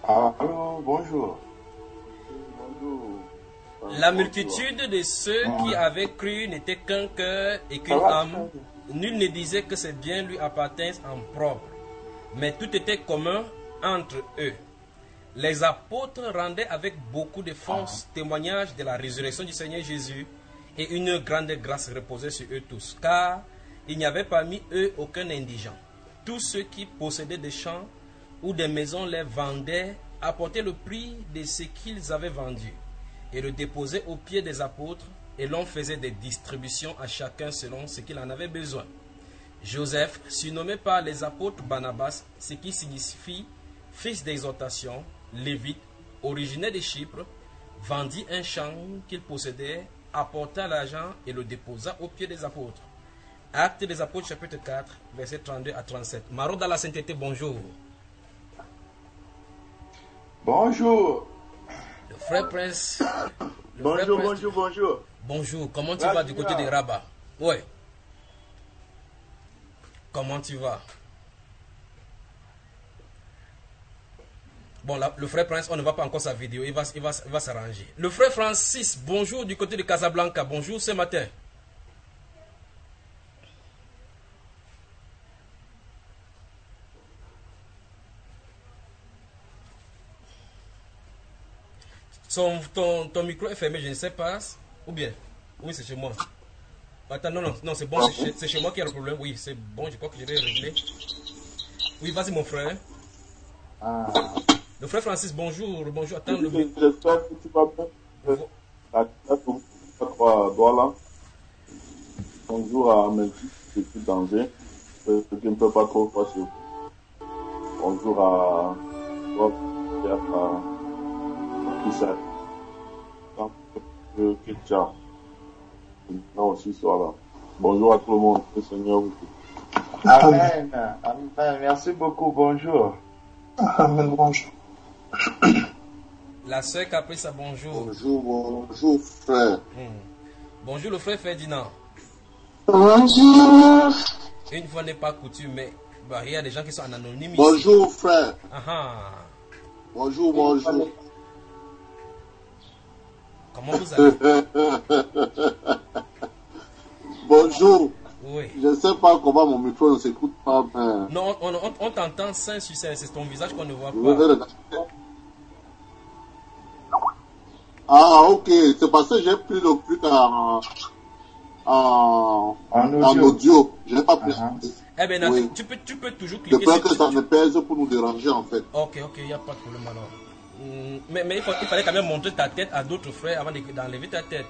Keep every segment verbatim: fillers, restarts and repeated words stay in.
Allô, bonjour. Bonjour. La multitude de ceux qui avaient cru n'était qu'un cœur et qu'une âme. Nul ne disait que ses biens lui appartinssent en propre, mais tout était commun entre eux. Les apôtres rendaient avec beaucoup de force témoignage de la résurrection du Seigneur Jésus, et une grande grâce reposait sur eux tous, car il n'y avait parmi eux aucun indigent. Tous ceux qui possédaient des champs ou des maisons les vendaient, apportaient le prix de ce qu'ils avaient vendu, et le déposaient aux pieds des apôtres, et l'on faisait des distributions à chacun selon ce qu'il en avait besoin. Joseph, surnommé par les apôtres Barnabas, ce qui signifie fils d'exhortation, lévite, originaire de Chypre, vendit un champ qu'il possédait, apporta l'argent et le déposa aux pieds des apôtres. Actes des apôtres chapitre quatre, versets trente-deux à trente-sept. Marot dans la sainteté, bonjour. Bonjour. Le frère Prince. Le Bonjour, frère Prince, bonjour, bonjour. Bonjour, comment tu Là, vas tu du côté vas. de Rabat? Oui. Comment tu vas? Bon, là, le frère Prince, on ne voit pas encore sa vidéo, il va, il va, il va s'arranger. Le frère Francis, bonjour du côté de Casablanca, bonjour ce matin. Son, ton, ton micro est fermé, je ne sais pas. Ou bien? Oui, c'est chez moi. Attends, non, non, non, c'est bon, c'est chez, c'est chez moi qui a le problème. Oui, c'est bon, je crois que je vais régler. Oui, vas-y mon frère. Ah. Le frère Francis, bonjour, bonjour. Attends, le... J'espère que tu vas bien. La trois Douala. Bonjour à Memphis, depuis Danger. Ceux qui ne peuvent pas trop voir sur vous. Bonjour à Bob, à Kissa. Kitcha. Non, aussi soit là. Bonjour à tout le monde. Que le Seigneur vous bénisse. Amen. Amen. Merci beaucoup. Bonjour. Amen, bonjour. La sœur Caprice, bonjour. Bonjour, bonjour frère. Hmm. Bonjour le frère Ferdinand. Bonjour. Une fois n'est pas coutume, mais bah, il y a des gens qui sont en anonyme ici. Bonjour frère. Ah ah. Bonjour, bonjour. Comment vous allez? Bonjour. Oui. Je ne sais pas comment mon micro ne s'écoute pas bien. Non, on, on, on t'entend sain sur sain, c'est ton visage qu'on ne voit Je vais pas. regarder. Ah, ok. C'est parce que j'ai pris le truc en, en, En en audio. audio. Je n'ai pas pris. Uh-huh. Eh bien, Oui. tu, peux, tu peux toujours De cliquer peur sur... que ça ne pèse pour nous déranger en fait. Ok, ok, il n'y a pas de problème alors. Hmm, Mais, mais il, faut- il fallait quand même montrer ta tête à d'autres frères avant de- d'enlever ta tête.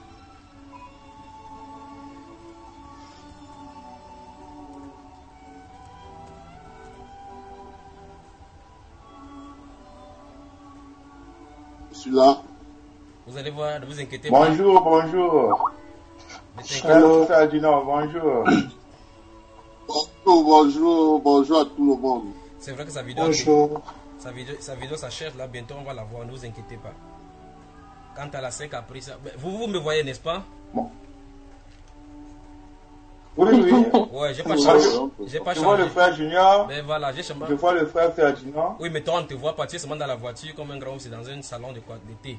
Je suis là. Vous allez voir, ne vous inquiétez pas. Bonjour, bonjour. Ne t'inquiète Frère Ferdinand, bonjour. Bonjour, bonjour, bonjour à tout le monde. C'est vrai que sa vidéo, Bonjour. sa vidéo, sa vidéo s'achève là, bientôt on va la voir, ne vous inquiétez pas. Quant à la sœur Caprice, vous, vous me voyez, n'est-ce pas? Bon. Oui, oui. Ouais, j'ai pas Oui, changé. oui. J'ai pas Je vois le changé. frère Junior. Mais voilà, j'ai changé. Je vois le frère Ferdinand. Oui, mais toi, on te voit partir seulement dans la voiture comme un grand, c'est dans un salon de quoi, de thé.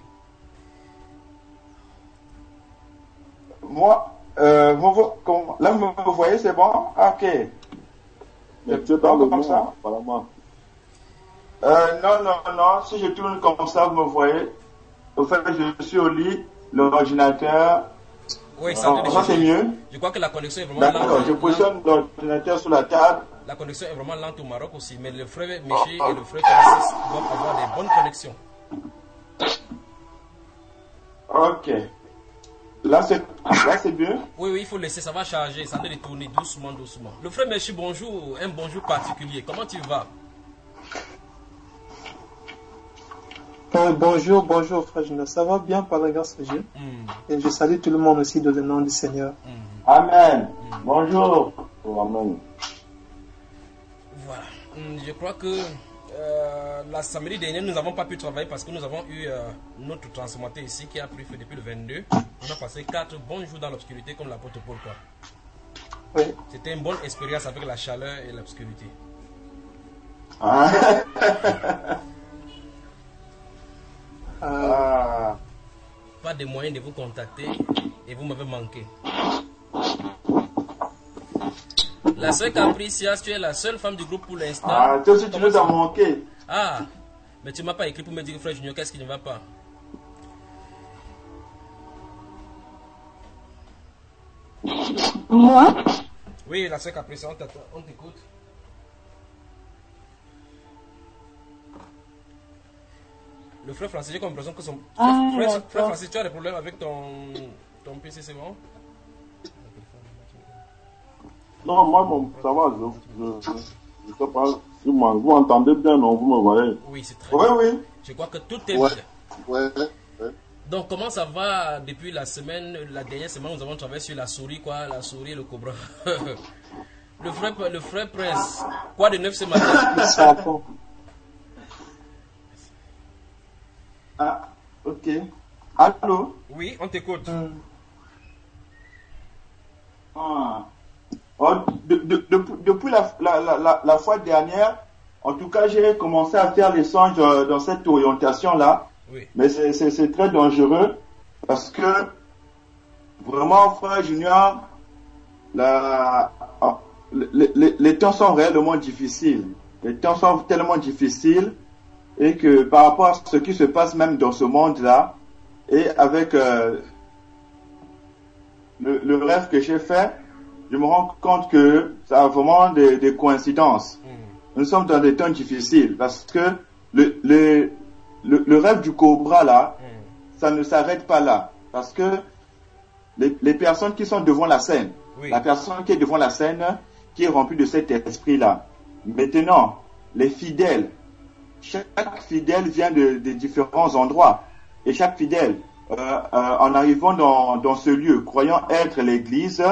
Moi, euh, vous, vo- comme- là, vous me voyez, c'est bon? Ah, ok. Mais tu es dans le Comme monde, ça? apparemment. Euh, non, non, non. Si je tourne comme ça, vous me voyez. Au fait, je suis au lit, l'ordinateur. Oui, ça, Ah, ça c'est mieux. Je crois que la connexion est vraiment D'accord, lente. je positionne l'ordinateur sur la table. La connexion est vraiment lente au Maroc aussi, mais le frère Miché et le frère Francis doivent avoir des bonnes connexions. Ok. Là, c'est là, c'est mieux. Oui, oui, il faut laisser, ça va charger, ça doit tourner doucement, doucement. Le frère Miché, bonjour, un bonjour particulier. Comment tu vas? Euh, bonjour, bonjour, frère Junior. Ça va bien par la grâce de Dieu. Hmm, Et je salue tout le monde aussi dans le nom du Seigneur. hmm. Amen. Bonjour. Amen. Voilà. Hmm, Je crois que euh, la samedi dernier, nous n'avons pas pu travailler parce que nous avons eu euh, notre transformateur ici qui a pris feu depuis le vingt-deux. On a passé quatre bons jours dans l'obscurité comme l'apôtre Paul, quoi. Oui. C'était une bonne expérience avec la chaleur et l'obscurité. Ah. a des moyens de vous contacter et vous m'avez manqué. La sœur Capricias, tu es la seule femme du groupe pour l'instant. Ah, toi aussi tu nous as manqué. Ah, mais tu m'as pas écrit pour me dire, frère Junior, qu'est-ce qui ne va pas? Moi? Oui, la sœur Capricias, on t'attend, on t'écoute. Le frère Francis, j'ai comme l'impression que son... Ah, frère, frère, d'accord. frère Francis, tu as des problèmes avec ton, ton P C, c'est bon? Non, moi, bon, ça va, je, je, je sais pas, si moi, vous m'entendez bien, non, vous me voyez. Oui, c'est très Oui, bien. oui. Je crois que tout est Ouais, bien. ouais, ouais. Donc, comment ça va depuis la semaine, la dernière semaine, nous avons travaillé sur la souris, quoi, la souris et le cobra. le frère, le frère Prince, quoi de neuf ce matin? Ça va. Ah, ok. Allô? Oui, on t'écoute. Hum. Ah. Oh, de- de- de- depuis la, la, la, la, la fois dernière, en tout cas, j'ai commencé à faire les songes euh, dans cette orientation-là. Oui. Mais c'est- c'est c'est très dangereux parce que vraiment, frère Junior, la, ah, les, les, les temps sont réellement difficiles. Les temps sont tellement difficiles et que par rapport à ce qui se passe même dans ce monde-là et avec euh, le, le rêve que j'ai fait, je me rends compte que ça a vraiment des, des coïncidences. Mm. Nous sommes dans des temps difficiles parce que le, le, le, le rêve du cobra là, Mm. ça ne s'arrête pas là. Parce que les, les personnes qui sont devant la scène, Oui. la personne qui est devant la scène, qui est remplie de cet esprit-là. Maintenant, les fidèles, chaque fidèle vient de, de différents endroits. Et chaque fidèle, euh, euh, en arrivant dans, dans ce lieu, croyant être l'église,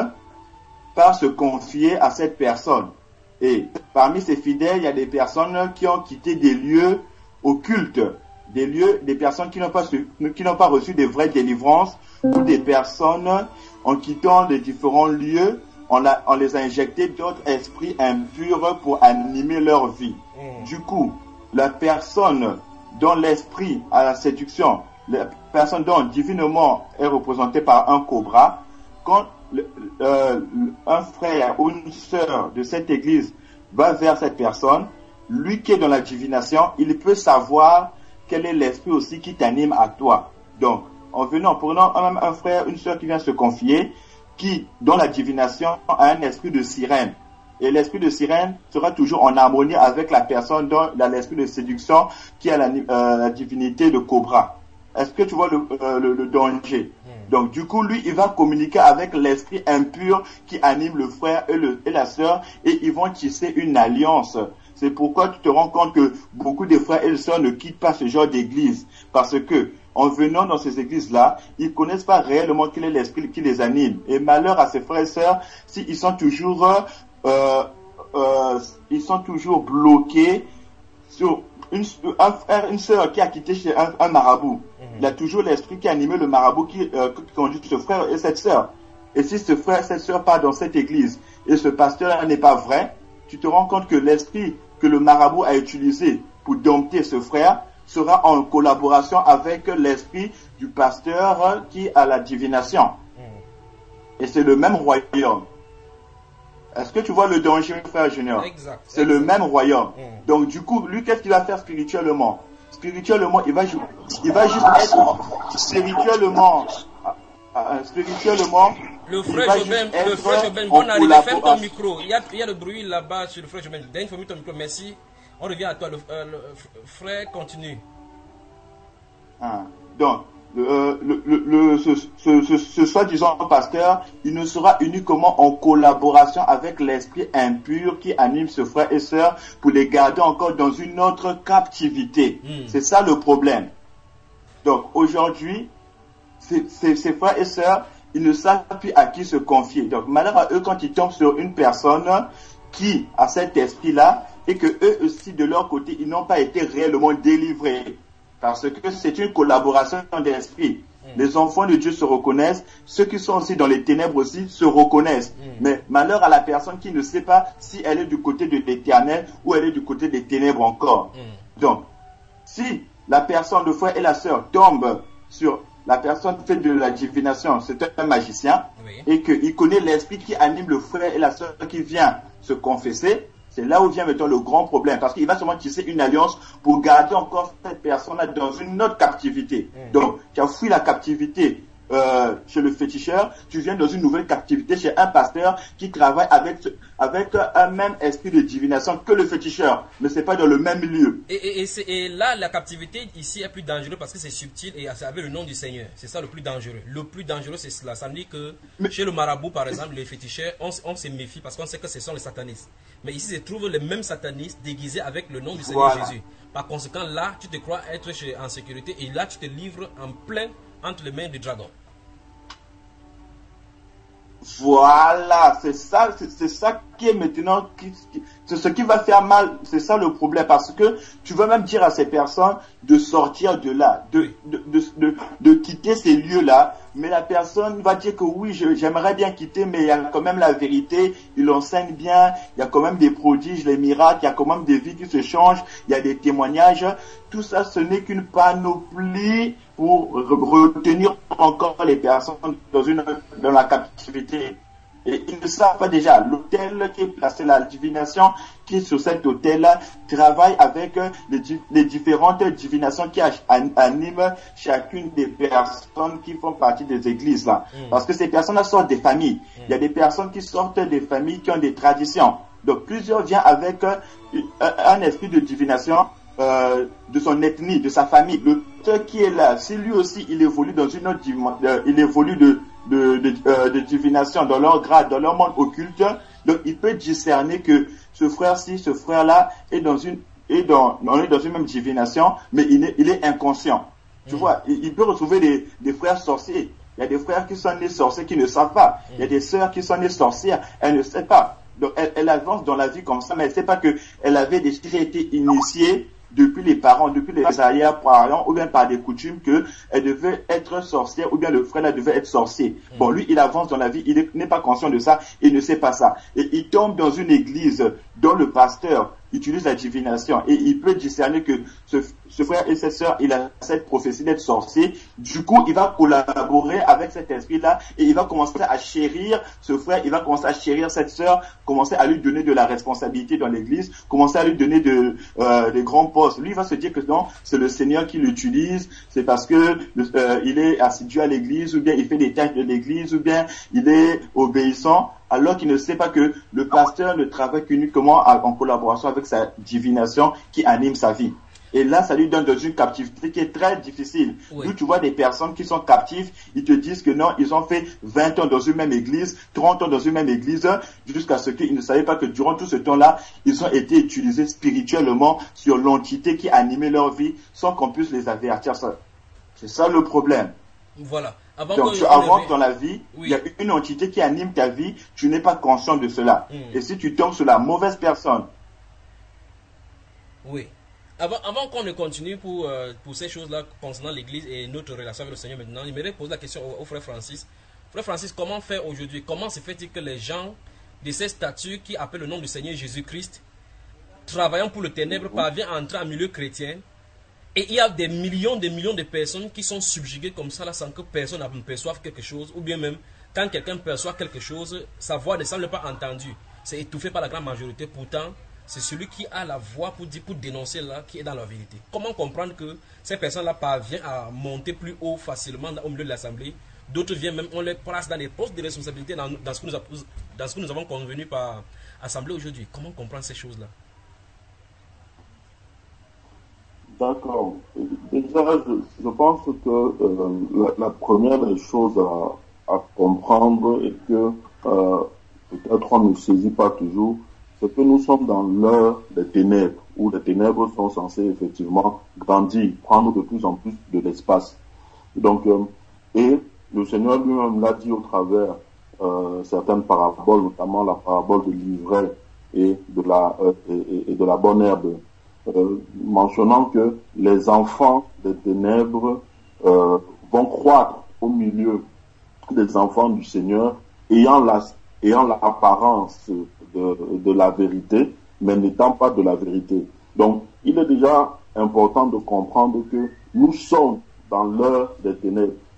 part se confier à cette personne. Et parmi ces fidèles, il y a des personnes qui ont quitté des lieux occultes, des lieux, des personnes qui n'ont pas, su- qui n'ont pas reçu de vraies délivrances, ou des personnes, en quittant les différents lieux, on, la- on les a injectés d'autres esprits impurs pour animer leur vie. Mm. Du coup, la personne dont l'esprit a la séduction, la personne dont divinement est représentée par un cobra, quand le- euh, un frère ou une sœur de cette église va vers cette personne, lui qui est dans la divination, il peut savoir quel est l'esprit aussi qui t'anime à toi. Donc, en venant, prenant un, un frère, une sœur qui vient se confier, qui, dans la divination, a un esprit de sirène. Et l'esprit de sirène sera toujours en harmonie avec la personne dont il a l'esprit de séduction qui a la, euh, la divinité de cobra. Est-ce que tu vois le, euh, le, le danger? Mm. Donc, du coup, lui, il va communiquer avec l'esprit impur qui anime le frère et, le, et la sœur, et ils vont tisser une alliance. C'est pourquoi tu te rends compte que beaucoup de frères et de sœurs ne quittent pas ce genre d'église. Parce que, en venant dans ces églises-là, ils connaissent pas réellement quel est l'esprit qui les anime. Et malheur à ces frères et sœurs, s'ils sont toujours, euh, euh, ils sont toujours bloqués sur une, un frère, une sœur qui a quitté chez un, un marabout. Mhm. Il y a toujours l'esprit qui a animé le marabout qui, euh, qui conduit ce frère et cette sœur. Et si ce frère et cette sœur part dans cette église et ce pasteur-là n'est pas vrai, tu te rends compte que l'esprit que le marabout a utilisé pour dompter ce frère sera en collaboration avec l'esprit du pasteur qui a la divination. Mm. Et c'est le même royaume. Est-ce que tu vois le danger, frère Junior? Exact. C'est le exact. même royaume. Mm. Donc du coup, lui, qu'est-ce qu'il va faire spirituellement? Spirituellement, il va, ju- il va juste être spirituellement, euh, spirituellement, Le il frère va Jobin, juste le être frère Jobin, en bonne arrivée, ferme ton collaboration. micro. Il y a, il y a le bruit là-bas sur le frère Jobin. Dernière fois, ton micro, merci. On revient à toi, le, euh, le frère continue. Hein. Donc, le, le, le, le- ce, ce, ce, ce soi-disant pasteur, il ne sera uniquement en collaboration avec l'esprit impur qui anime ce frère et sœur pour les garder encore dans une autre captivité. Mm. C'est ça le problème. Donc, aujourd'hui, ces, ces, ces frères et sœurs, ils ne savent plus à qui se confier. Donc, malheur à eux quand ils tombent sur une personne qui a cet esprit-là et que eux aussi, de leur côté, ils n'ont pas été réellement délivrés. Parce que c'est une collaboration d'esprit. Mm. Les enfants de Dieu se reconnaissent, ceux qui sont aussi dans les ténèbres aussi se reconnaissent. Mm. Mais malheur à la personne qui ne sait pas si elle est du côté de l'éternel ou elle est du côté des ténèbres encore. Mm. Donc, si la personne, le frère et la sœur tombent sur la personne fait de la divination, c'est un magicien, oui. Et qu'il connaît l'esprit qui anime le frère et la sœur qui vient se confesser, c'est là où vient maintenant le grand problème, parce qu'il va seulement tisser une alliance pour garder encore cette personne-là dans une autre captivité. Mmh. Donc, tu as fui la captivité euh, chez le féticheur, tu viens dans une nouvelle captivité chez un pasteur qui travaille avec, avec un même esprit de divination que le féticheur, mais c'est pas dans le même lieu. Et, et, et, et là, la captivité ici est plus dangereuse parce que c'est subtil et c'est avec le nom du Seigneur. C'est ça le plus dangereux. Le plus dangereux, c'est cela. Ça veut dire que mais, chez le marabout, par exemple, les féticheurs, on, on se méfie parce qu'on sait que ce sont les satanistes. Mais ici, se trouvent les mêmes satanistes déguisés avec le nom du Seigneur voilà. Jésus. Par conséquent, là, tu te crois être chez, en sécurité et là, tu te livres en plein entre les mains du dragon. Voilà, c'est ça, c'est, c'est ça qui est maintenant, qui, qui, c'est ce qui va faire mal, c'est ça le problème, parce que tu vas même dire à ces personnes de sortir de là, de, de, de, de, de quitter ces lieux-là, mais la personne va dire que oui, je, j'aimerais bien quitter, mais il y a quand même la vérité, il enseigne bien, il y a quand même des prodiges, les miracles, il y a quand même des vies qui se changent, il y a des témoignages, tout ça ce n'est qu'une panoplie pour retenir encore les personnes dans une dans la captivité. Et ils ne savent pas déjà, l'autel qui est placé, la divination qui est sur cet autel-là, travaille avec les, les différentes divinations qui animent chacune des personnes qui font partie des églises là. Mmh. Parce que ces personnes-là sortent des familles. Mmh. Il y a des personnes qui sortent des familles qui ont des traditions. Donc plusieurs viennent avec un, un esprit de divination Euh, de son ethnie, de sa famille. Le pasteur qui est là, si lui aussi il évolue dans une autre euh, il évolue de de, de, euh, de divination dans leur grade, dans leur monde occulte, donc il peut discerner que ce frère-ci, ce frère-là est dans une est dans on est dans une même divination, mais il est il est inconscient. Tu mmh. vois, il, il peut retrouver des des frères sorciers. Il y a des frères qui sont nés sorciers qui ne savent pas. Mmh. Il y a des sœurs qui sont nées sorcières, elles ne savent pas. Donc elle, elle avance dans la vie comme ça, mais elle ne sait pas que elle avait déjà été initiée depuis les parents, depuis les arrière-parents, ou bien par des coutumes que elle devait être sorcière, ou bien le frère là devait être sorcier. Mmh. Bon, lui, il avance dans la vie, il n'est pas conscient de ça, il ne sait pas ça. Et il tombe dans une église dont le pasteur utilise la divination et il peut discerner que ce, ce frère et cette sœur, il a cette prophétie d'être sorcier. Du coup, il va collaborer avec cet esprit-là et il va commencer à chérir ce frère, il va commencer à chérir cette sœur, commencer à lui donner de la responsabilité dans l'église, commencer à lui donner de, euh, des grands postes. Lui, il va se dire que non, c'est le Seigneur qui l'utilise, c'est parce que euh, il est assidu à l'église, ou bien il fait des tâches de l'église, ou bien il est obéissant, alors qu'il ne sait pas que le pasteur ne travaille qu'uniquement en collaboration avec sa divination qui anime sa vie. Et là, ça lui donne dans une captivité qui est très difficile. Oui. D'où tu vois des personnes qui sont captives, ils te disent que non, ils ont fait vingt ans dans une même église, trente ans dans une même église, jusqu'à ce qu'ils ne savaient pas que durant tout ce temps-là, ils ont été utilisés spirituellement sur l'entité qui animait leur vie, sans qu'on puisse les avertir. C'est ça le problème. Voilà. Avant Donc tu avances dans la vie, il oui. y a une entité qui anime ta vie, tu n'es pas conscient de cela. Mmh. Et si tu tombes sur la mauvaise personne. Oui. Avant, avant qu'on ne continue pour, euh, pour ces choses-là concernant l'Église et notre relation avec le Seigneur maintenant, il me poser la question au, au frère Francis. Frère Francis, comment faire aujourd'hui? Comment se fait-il que les gens de ces statuts qui appellent le nom du Seigneur Jésus-Christ, travaillant pour le ténèbre, mmh. parviennent à entrer en milieu chrétien? Et il y a des millions, des millions de personnes qui sont subjuguées comme ça là, sans que personne ne perçoive quelque chose. Ou bien même, quand quelqu'un perçoit quelque chose, sa voix ne semble pas entendue. C'est étouffé par la grande majorité. Pourtant, c'est celui qui a la voix pour dire, pour dénoncer là, qui est dans la vérité. Comment comprendre que ces personnes-là parviennent à monter plus haut facilement au milieu de l'assemblée? D'autres viennent même, on les place dans des postes de responsabilité dans, dans, ce, que nous, dans ce que nous avons convenu par assemblée aujourd'hui. Comment comprendre ces choses-là? D'accord. Déjà, je, je pense que euh, la, la première des choses à, à comprendre et que euh, peut-être on ne saisit pas toujours, c'est que nous sommes dans l'heure des ténèbres, où les ténèbres sont censées effectivement grandir, prendre de plus en plus de l'espace. Donc, euh, et le Seigneur lui-même l'a dit au travers euh, certaines paraboles, notamment la parabole de l'ivraie et de la euh, et, et de la bonne herbe. Euh, mentionnant que les enfants des ténèbres euh, vont croître au milieu des enfants du Seigneur, ayant la, ayant l'apparence de, de la vérité, mais n'étant pas de la vérité. Donc, il est déjà important de comprendre que nous sommes dans l'heure des ténèbres.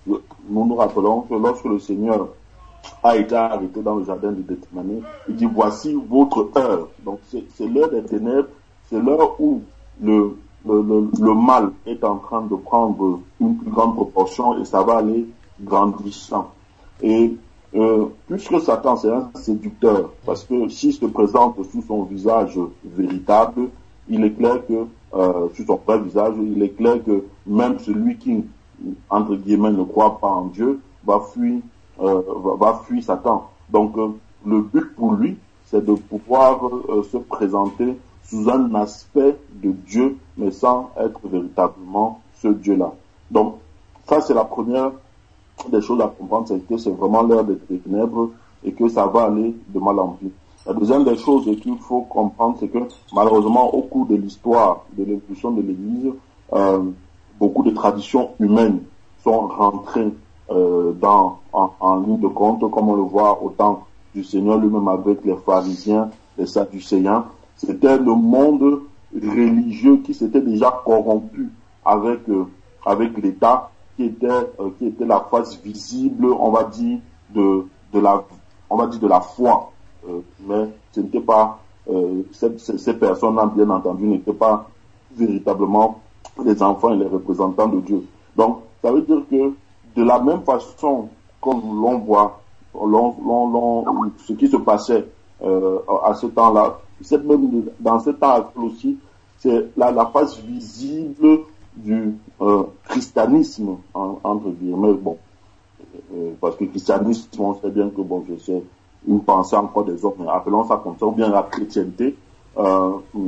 nous nous rappelons que lorsque le Seigneur a été arrêté dans le jardin de Gethsémani, il dit voici votre heure. Donc c'est, c'est l'heure des ténèbres, c'est l'heure où le, le, le, le mal est en train de prendre une plus grande proportion et ça va aller grandissant. Et euh, puisque Satan c'est un séducteur, parce que s'il se présente sous son visage véritable, il est clair que euh, sur son vrai visage, il est clair que même celui qui, entre guillemets, ne croit pas en Dieu, va fuir, euh, va, va fuir Satan. Donc euh, le but pour lui, c'est de pouvoir euh, se présenter sous un aspect de Dieu, mais sans être véritablement ce Dieu-là. Donc ça c'est la première des choses à comprendre, c'est que c'est vraiment l'heure des ténèbres et que ça va aller de mal en pis. La deuxième des choses qu'il faut comprendre, c'est que malheureusement, au cours de l'histoire de l'évolution de l'Église, euh, beaucoup de traditions humaines sont rentrées euh, dans, en, en ligne de compte, comme on le voit au temps du Seigneur lui-même avec les pharisiens, les sadducéens. C'était le monde religieux qui s'était déjà corrompu avec euh, avec l'État, qui était euh, qui était la face visible, on va dire de de la on va dire de la foi, euh, mais ce n'était pas euh, ces, ces personnes-là, bien entendu, n'étaient pas véritablement les enfants et les représentants de Dieu. Donc ça veut dire que de la même façon comme l'on voit l'on, l'on, l'on, ce qui se passait euh, à ce temps-là, cette même dans ce temps aussi, c'est la, la face visible du euh, christianisme, en, entre guillemets, bon, euh, parce que christianisme, on sait bien que, bon, je sais, une pensée encore des autres, mais appelons ça comme ça, ou bien la chrétienté, euh,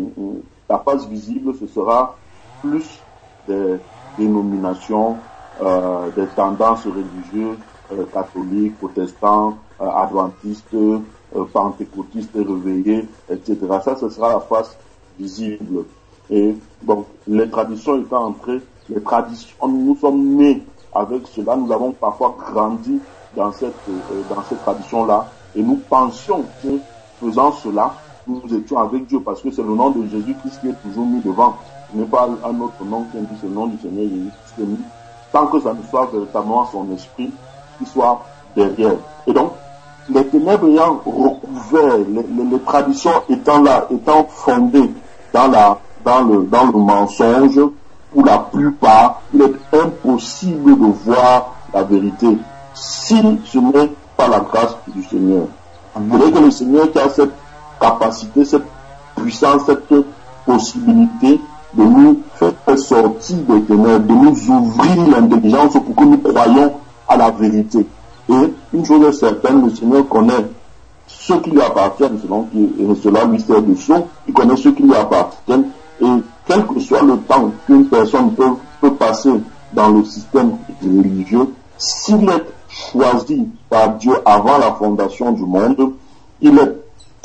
la face visible, ce sera plus des dénominations, euh, des tendances religieuses, euh, catholiques, protestants, euh, adventistes, euh, pentecôtistes réveillés, et cetera. Ça, ce sera la face visible. Et donc, les traditions étant entrées, les traditions, nous sommes nés avec cela, nous avons parfois grandi dans cette, euh, dans cette tradition-là, et nous pensions que, faisant cela, nous étions avec Dieu, parce que c'est le nom de Jésus-Christ qui est toujours mis devant. Ce n'est pas un autre nom qui dit ce nom du Seigneur Jésus-Christ est mis, tant que ça ne soit véritablement son esprit qui soit derrière. Et donc, les ténèbres ayant recouvert, les, les, les traditions étant là, étant fondées dans la dans le dans le mensonge, pour la plupart, il est impossible de voir la vérité si ce n'est pas la grâce du Seigneur. C'est vrai que le Seigneur qui a cette capacité, cette puissance, cette possibilité de nous faire sortir des ténèbres, de nous ouvrir l'intelligence pour que nous croyions à la vérité. Et une chose est certaine, le Seigneur connaît ceux qui lui appartiennent, selon qui, et cela lui sert de son, il connaît ceux qui lui appartiennent, et quel que soit le temps qu'une personne peut, peut passer dans le système religieux, s'il est choisi par Dieu avant la fondation du monde, il est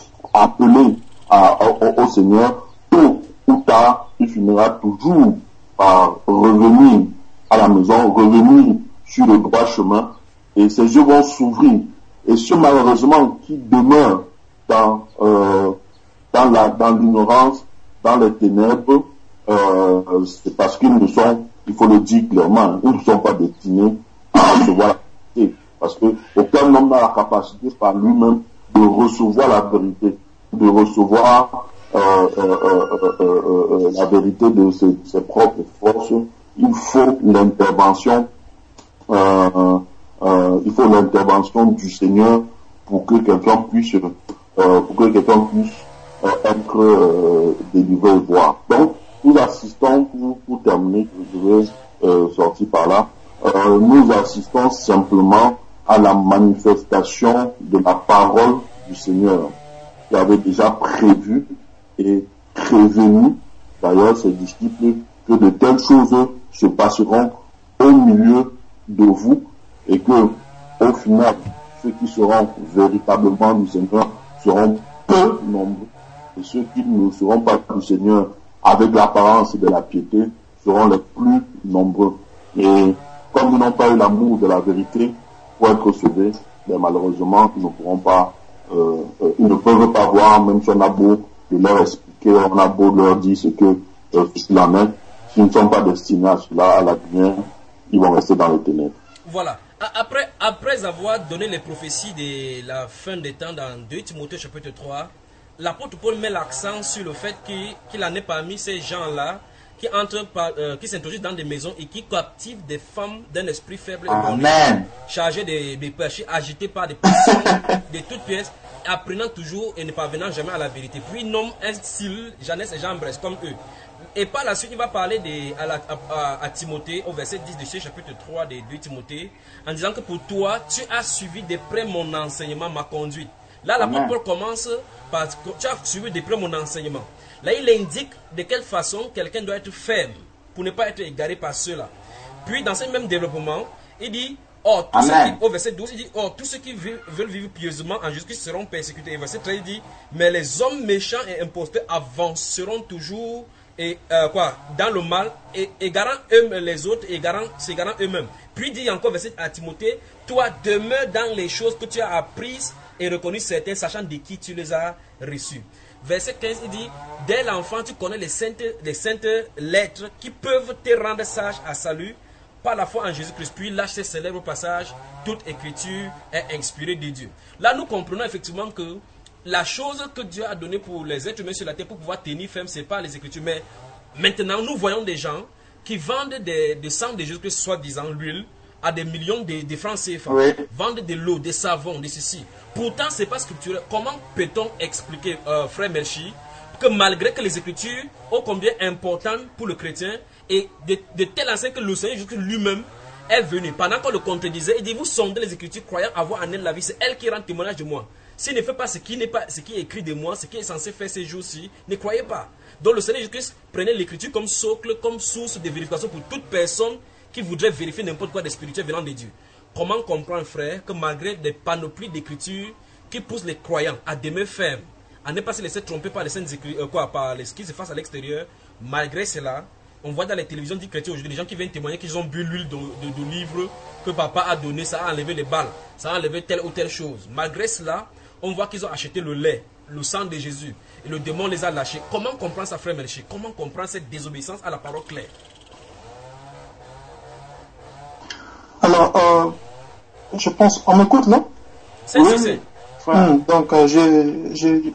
appelé à, au, au Seigneur, tôt ou tard, il finira toujours par revenir à la maison, revenir sur le droit chemin, et ses yeux vont s'ouvrir. Et ceux malheureusement qui demeurent dans, euh, dans, la, dans l'ignorance, dans les ténèbres, euh, c'est parce qu'ils ne sont, il faut le dire clairement, ils ne sont pas destinés à recevoir la vérité. Parce que aucun homme n'a la capacité par lui-même de recevoir la vérité, de recevoir euh, euh, euh, euh, euh, la vérité de ses, ses propres forces. Il faut l'intervention euh, Euh, il faut l'intervention du Seigneur pour que quelqu'un puisse, euh, pour que quelqu'un puisse euh, être euh, délivré et voir. Donc, nous assistons, pour, pour terminer, je vais euh, sortir par là, euh, nous assistons simplement à la manifestation de la parole du Seigneur, qui avait déjà prévu et prévenu, d'ailleurs, ses disciples, que de telles choses se passeront au milieu de vous, et que, au final, ceux qui seront véritablement du Seigneur seront peu nombreux, et ceux qui ne seront pas du Seigneur avec l'apparence de la piété seront les plus nombreux. Et comme ils n'ont pas eu l'amour de la vérité pour être sauvés, mais malheureusement, ils ne pourront pas, euh, euh, ils ne peuvent pas voir, même si on a beau leur expliquer, on a beau leur dire ce que euh, ce qu'il en est, s'ils ne sont pas destinés à cela, à la lumière, ils vont rester dans les ténèbres. Voilà. Après, après avoir donné les prophéties de la fin des temps dans deux Timothée chapitre trois, l'apôtre Paul met l'accent sur le fait qu'il qu'il en est parmi ces gens-là qui entrent par, euh, qui s'introduisent dans des maisons et qui captivent des femmes d'un esprit faible et Amen. chargées de, de péchés, agitées par des passions de toutes pièces, apprenant toujours et ne parvenant jamais à la vérité. Puis il nomme un style, Jeannès et Jambres, comme eux. Et par la suite, il va parler de, à, la, à, à Timothée, au verset dix de ce chapitre trois de deux Timothée, en disant que pour toi, tu as suivi de près mon enseignement, ma conduite. Là, l'apôtre Paul commence par, tu as suivi de près mon enseignement. Là, il indique de quelle façon quelqu'un doit être ferme pour ne pas être égaré par ceux-là. Puis, dans ce même développement, il dit, oh, tous ceux qui, au verset douze, il dit, oh, tous ceux qui veulent, veulent vivre pieusement en Jésus-Christ seront persécutés. Et verset treize, il dit, mais les hommes méchants et imposteurs avanceront toujours et, euh, quoi, dans le mal, et égarant eux les autres, égarant, s'égarant eux-mêmes. Puis il dit encore, verset à Timothée, toi demeure dans les choses que tu as apprises et reconnues certaines, sachant de qui tu les as reçues. Verset quinze, il dit, dès l'enfant, tu connais les saintes, les saintes lettres qui peuvent te rendre sage à salut par la foi en Jésus-Christ. Puis lâche ce célèbre passage, toute écriture est inspirée de Dieu. Là, nous comprenons effectivement que la chose que Dieu a donnée pour les êtres humains sur la terre pour pouvoir tenir ferme, ce n'est pas les écritures. Mais maintenant, nous voyons des gens qui vendent des, des sangs de Jésus-Christ, soi-disant l'huile, à des millions de, de francs C F A, oui. Vendent de l'eau, des savons, de ceci. Pourtant, ce n'est pas scripturel. Comment peut-on expliquer, euh, frère Melchi, que malgré que les écritures ont combien importantes pour le chrétien, et de, de telle enseigne que le Seigneur Jésus-Christ lui-même est venu, pendant qu'on le contredisait, il dit, vous sondez les écritures croyant avoir en elle la vie, c'est elle qui rend témoignage de moi. S'il ne fait pas ce qui n'est pas ce qui est écrit de moi, ce qui est censé faire ces jours-ci, ne croyez pas. Donc le Seigneur Jésus-Christ prenait l'écriture comme socle, comme source de vérification pour toute personne qui voudrait vérifier n'importe quoi de spirituel venant de Dieu. Comment comprendre, frère, que malgré des panoplies d'écriture qui poussent les croyants à demeurer fermes, à ne pas se laisser tromper par les saintes écritures, euh, quoi, par les, ce qui se passe à l'extérieur, malgré cela, on voit dans les télévisions du chrétien aujourd'hui des gens qui viennent témoigner qu'ils ont bu l'huile d'olive que papa a donné, ça a enlevé les balles, ça a enlevé telle ou telle chose. Malgré cela, on voit qu'ils ont acheté le lait, le sang de Jésus, et le démon les a lâchés. Comment comprendre ça, frère Melchi? Comment comprendre cette désobéissance à la parole claire? Alors, euh, je pense, on m'écoute, non? C'est, oui, c'est. Hum, donc, euh, je, je,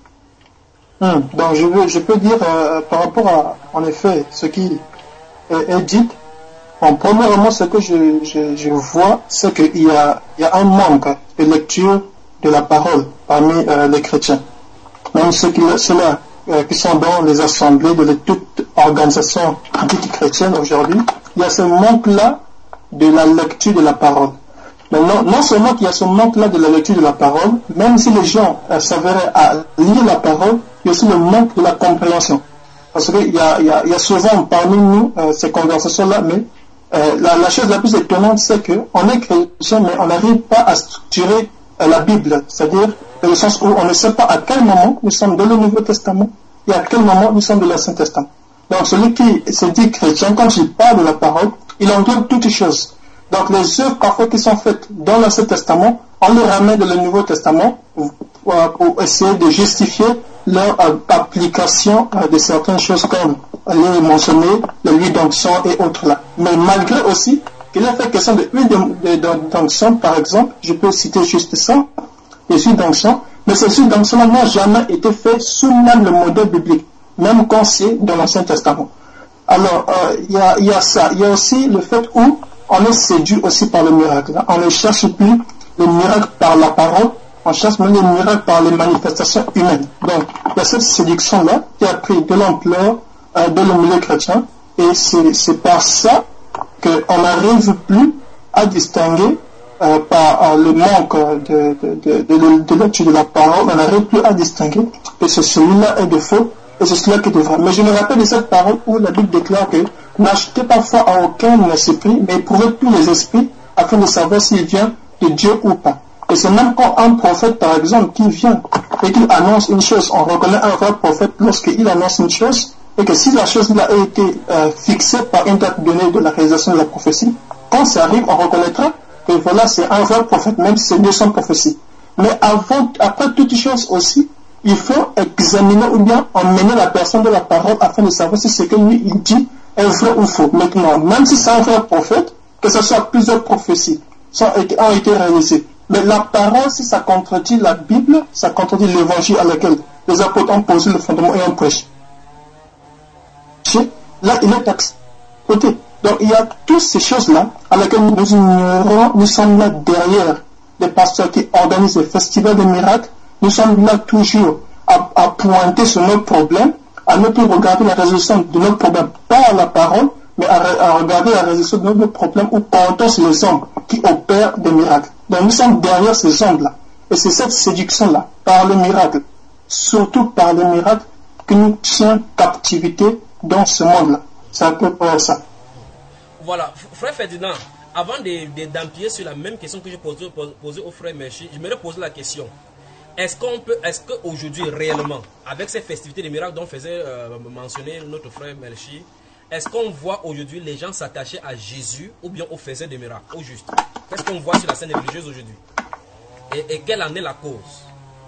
hum, donc, je, veux, je peux dire euh, par rapport à, en effet, ce qui est, est dit. Bon, premièrement, ce que je, je, je vois, c'est qu'il y a, il y a un manque de lecture de la parole parmi euh, les chrétiens. Même ceux qui, ceux-là euh, qui sont dans les assemblées de toute organisation dites chrétienne aujourd'hui, il y a ce manque-là de la lecture de la parole. Mais non, non seulement qu'il y a ce manque-là de la lecture de la parole, même si les gens euh, s'avèrent à lire la parole, il y a aussi le manque de la compréhension. Parce qu'il y a, il y a, il y a souvent parmi nous euh, ces conversations-là, mais euh, la, la chose la plus étonnante, c'est qu'on est chrétien, mais on n'arrive pas à structurer euh, la Bible. C'est-à-dire, dans le sens où on ne sait pas à quel moment nous sommes dans le Nouveau Testament et à quel moment nous sommes dans l'Ancien Testament. Donc celui qui se dit chrétien, quand il parle de la parole, il englobe toutes les choses. Donc les œuvres parfois qui sont faites dans l'Ancien Testament, on les ramène dans le Nouveau Testament pour, pour essayer de justifier leur euh, application euh, de certaines choses comme les mentionner, le huile d'onction et autres là. Mais malgré aussi qu'il a fait question de huile d'onction, par exemple, je peux citer juste ça, les huiles d'onction, mais ces huiles d'onction n'ont jamais été fait sous même le modèle biblique, même quand c'est dans l'Ancien Testament. Alors, il euh, y, y a ça. Il y a aussi le fait où on est séduit aussi par le miracle. On ne cherche plus le miracle par la parole, on cherche même le miracle par les manifestations humaines. Donc, il y a cette séduction-là qui a pris de l'ampleur euh, dans le milieu chrétien, et c'est par ça qu'on n'arrive plus à distinguer euh, par euh, le manque de, de, de, de, de lecture de la parole, on n'arrive plus à distinguer que ce celui-là est de faux, et c'est cela qui est de vrai. Mais je me rappelle de cette parole où la Bible déclare que n'achetez parfois à aucun esprit, mais éprouvez tous les esprits afin de savoir s'il vient de Dieu ou pas. Et c'est même quand un prophète, par exemple, qui vient et qu'il annonce une chose, on reconnaît un vrai prophète lorsqu'il annonce une chose, et que si la chose là a été euh, fixée par une date donnée de la réalisation de la prophétie, quand ça arrive, on reconnaîtra que voilà, c'est un vrai prophète, même si c'est de son prophétie. Mais avant, après toute chose aussi, il faut examiner ou bien emmener la personne de la parole afin de savoir si ce que lui il dit est vrai ou faux. Maintenant, même si c'est un vrai prophète, que ce soit plusieurs prophéties sont, ont été réalisées. Mais la parole, si ça contredit la Bible, ça contredit l'évangile à laquelle les apôtres ont posé le fondement et ont prêché. Là, il est accepté. Donc, il y a toutes ces choses-là à laquelle nous ignorons, nous sommes là derrière les pasteurs qui organisent les festivals des miracles. Nous sommes là toujours à, à pointer sur nos problèmes, à ne plus regarder la résolution de nos problèmes par la parole, mais à, à regarder la résolution de nos problèmes ou portant sur les hommes qui opèrent des miracles. Donc nous sommes derrière ces hommes-là. Et c'est cette séduction-là, par le miracle, surtout par le miracle, que nous tient captivité dans ce monde-là. C'est un peu pour ça. Voilà, frère Ferdinand, avant d'empiler sur la même question que j'ai posée, posée au frère Merchi, je me poser la question. Est-ce qu'on peut, est-ce qu'aujourd'hui réellement, avec ces festivités des miracles dont faisait euh, mentionner notre frère Merchi, est-ce qu'on voit aujourd'hui les gens s'attacher à Jésus ou bien au faiseur des miracles, au juste? Qu'est-ce qu'on voit sur la scène religieuse aujourd'hui? Et, et quelle en est la cause?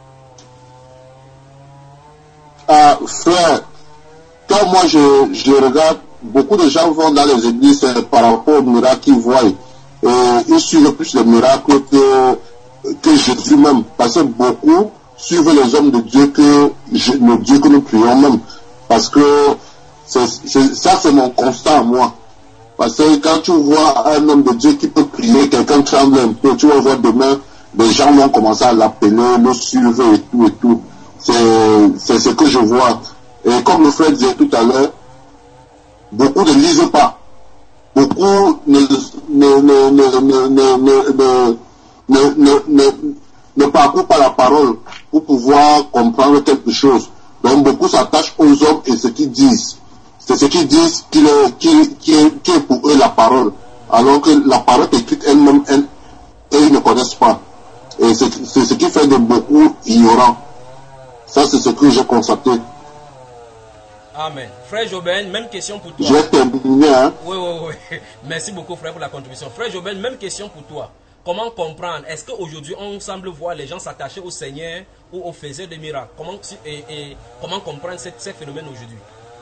Ah, frère, quand moi je, je regarde, beaucoup de gens vont dans les églises par rapport aux miracles qu'ils voient. Et ils suivent plus les miracles que, que Jésus même. Parce que beaucoup suivent les hommes de Dieu que le Dieu que nous prions même. Parce que c'est, c'est, ça c'est mon constat moi. Parce que quand tu vois un homme de Dieu qui peut prier, quelqu'un tremble un peu, tu vas voir demain, des gens vont commencer à l'appeler, le suivre et tout et tout. C'est, c'est ce que je vois. Et comme le frère disait tout à l'heure, beaucoup ne lisent pas. Beaucoup ne, ne, ne, ne, ne, ne, ne, ne, ne, ne, ne parcourent pas la parole pour pouvoir comprendre quelque chose. Donc beaucoup s'attachent aux hommes et ce qu'ils disent. C'est ce qu'ils disent qui est, qui, qui, est, qui est pour eux la parole. Alors que la parole écrite elle-même, elle, ils ne connaissent pas. Et c'est, c'est ce qui fait de beaucoup ignorants. Ça, c'est ce que j'ai constaté. Amen. Frère Joben, même question pour toi. J'ai terminé, hein. Oui, oui, oui. Merci beaucoup, frère, pour la contribution. Frère Joben, même question pour toi. Comment comprendre? Est-ce qu'aujourd'hui, on semble voir les gens s'attacher au Seigneur ou au faiseur des miracles? Comment, et, et, comment comprendre ces, ces phénomènes aujourd'hui?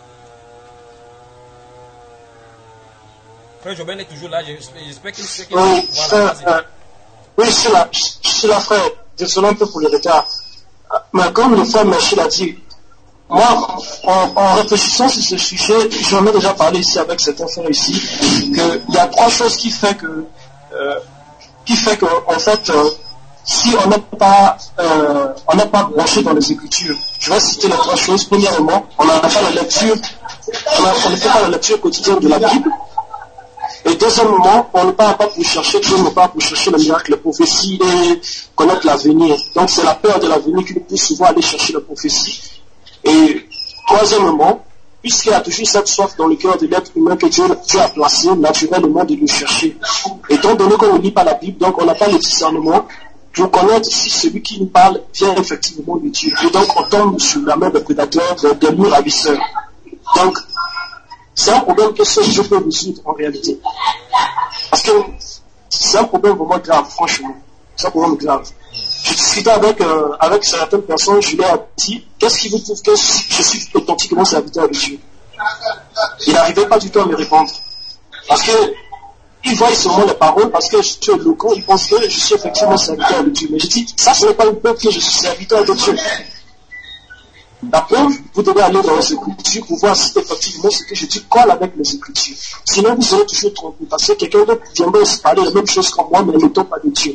Frère Joben est toujours là. J'espère qu'il sait qu'il oui, voilà, euh, oui, je suis là. Je suis là, frère. Désolé un peu pour le retard. Mais comme le frère Merchi l'a dit, moi, en, en réfléchissant sur ce sujet, j'en ai déjà parlé ici avec certains frères ici, qu'il y a trois choses qui fait que, euh, qui fait que, en fait, euh, si on n'est pas, euh, on n'est pas branché dans les Écritures, je vais citer les trois choses. Premièrement, on n'a pas la lecture, on, a, on ne fait pas la lecture quotidienne de la Bible. Et deuxièmement, on ne part pas pour chercher Dieu, on ne part pour chercher le miracle, les prophéties et connaître l'avenir. Donc c'est la peur de l'avenir qui nous pousse souvent à aller chercher les prophéties. Et troisièmement, puisqu'il y a toujours cette soif dans le cœur de l'être humain que Dieu, Dieu a placé naturellement de le chercher. Étant donné qu'on ne lit pas la Bible, donc on n'a pas le discernement pour connaître si celui qui nous parle vient effectivement de Dieu. Et donc on tombe sur la main des prédateurs, des murs ravisseurs. Donc, c'est un problème que seul Dieu peut résoudre en réalité. Parce que c'est un problème vraiment grave, franchement. C'est un problème grave. Je discutais avec, euh, avec certaines personnes, je leur ai dit, qu'est-ce qui vous prouve que je suis authentiquement serviteur de Dieu? Il n'arrivait pas du tout à me répondre. Parce que ils voient seulement les paroles, parce que je suis éloquent, ils pensent que je suis effectivement serviteur de Dieu. Mais je dis, ça ce n'est pas une preuve que je suis serviteur de Dieu. La preuve, vous devez aller dans les Écritures pour voir si effectivement ce que je dis colle avec les Écritures. Sinon, vous serez toujours trompé. Parce que quelqu'un d'autre viendra se parler la même chose qu'en moi, mais ne tombe pas de Dieu.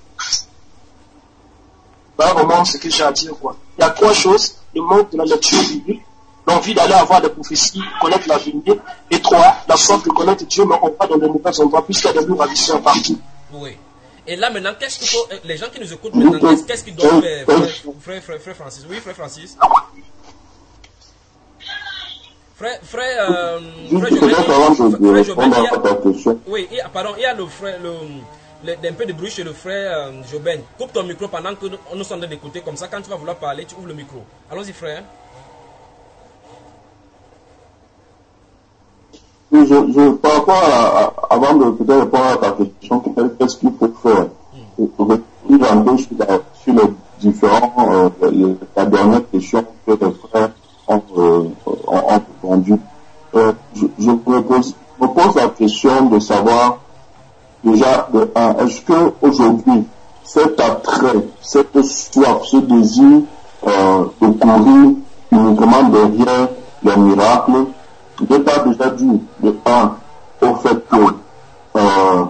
Voilà vraiment ce que j'ai à dire, quoi. Il y a trois choses: le manque de la lecture biblique, l'envie d'aller avoir des prophéties, connaître l'avenir, et trois, la soif de connaître Dieu, mais on va dans les mauvais endroits, puisqu'il y a des murs ravisseurs partout. Oui. Et là maintenant, qu'est-ce qu'il faut, les gens qui nous écoutent maintenant, qu'est-ce qu'ils doivent faire, frère, frère, frère Francis? Oui, frère Francis. Frère, frère, euh, frère Joben, frère Joben, oui, et, pardon, il y a le frère, le, le, un peu de bruit chez le frère euh, Joben. Coupe ton micro pendant que nous, nous sommes en train d'écouter, comme ça, quand tu vas vouloir parler, tu ouvres le micro. Allons-y, frère. Oui, je, je, par rapport à, à avant de peut-être répondre à ta question, qu'est-ce qu'il faut faire? Mm. Pour revenir un peu sur, la, sur les différents, euh, les, la dernière question que les frères ont, euh, ont répondu. Euh, je, je me, pose, me pose la question de savoir déjà, de un, est-ce que aujourd'hui, cet attrait, cette soif, ce désir euh, de courir uniquement derrière les miracles, n'est pas déjà dû, de un, au fait que euh,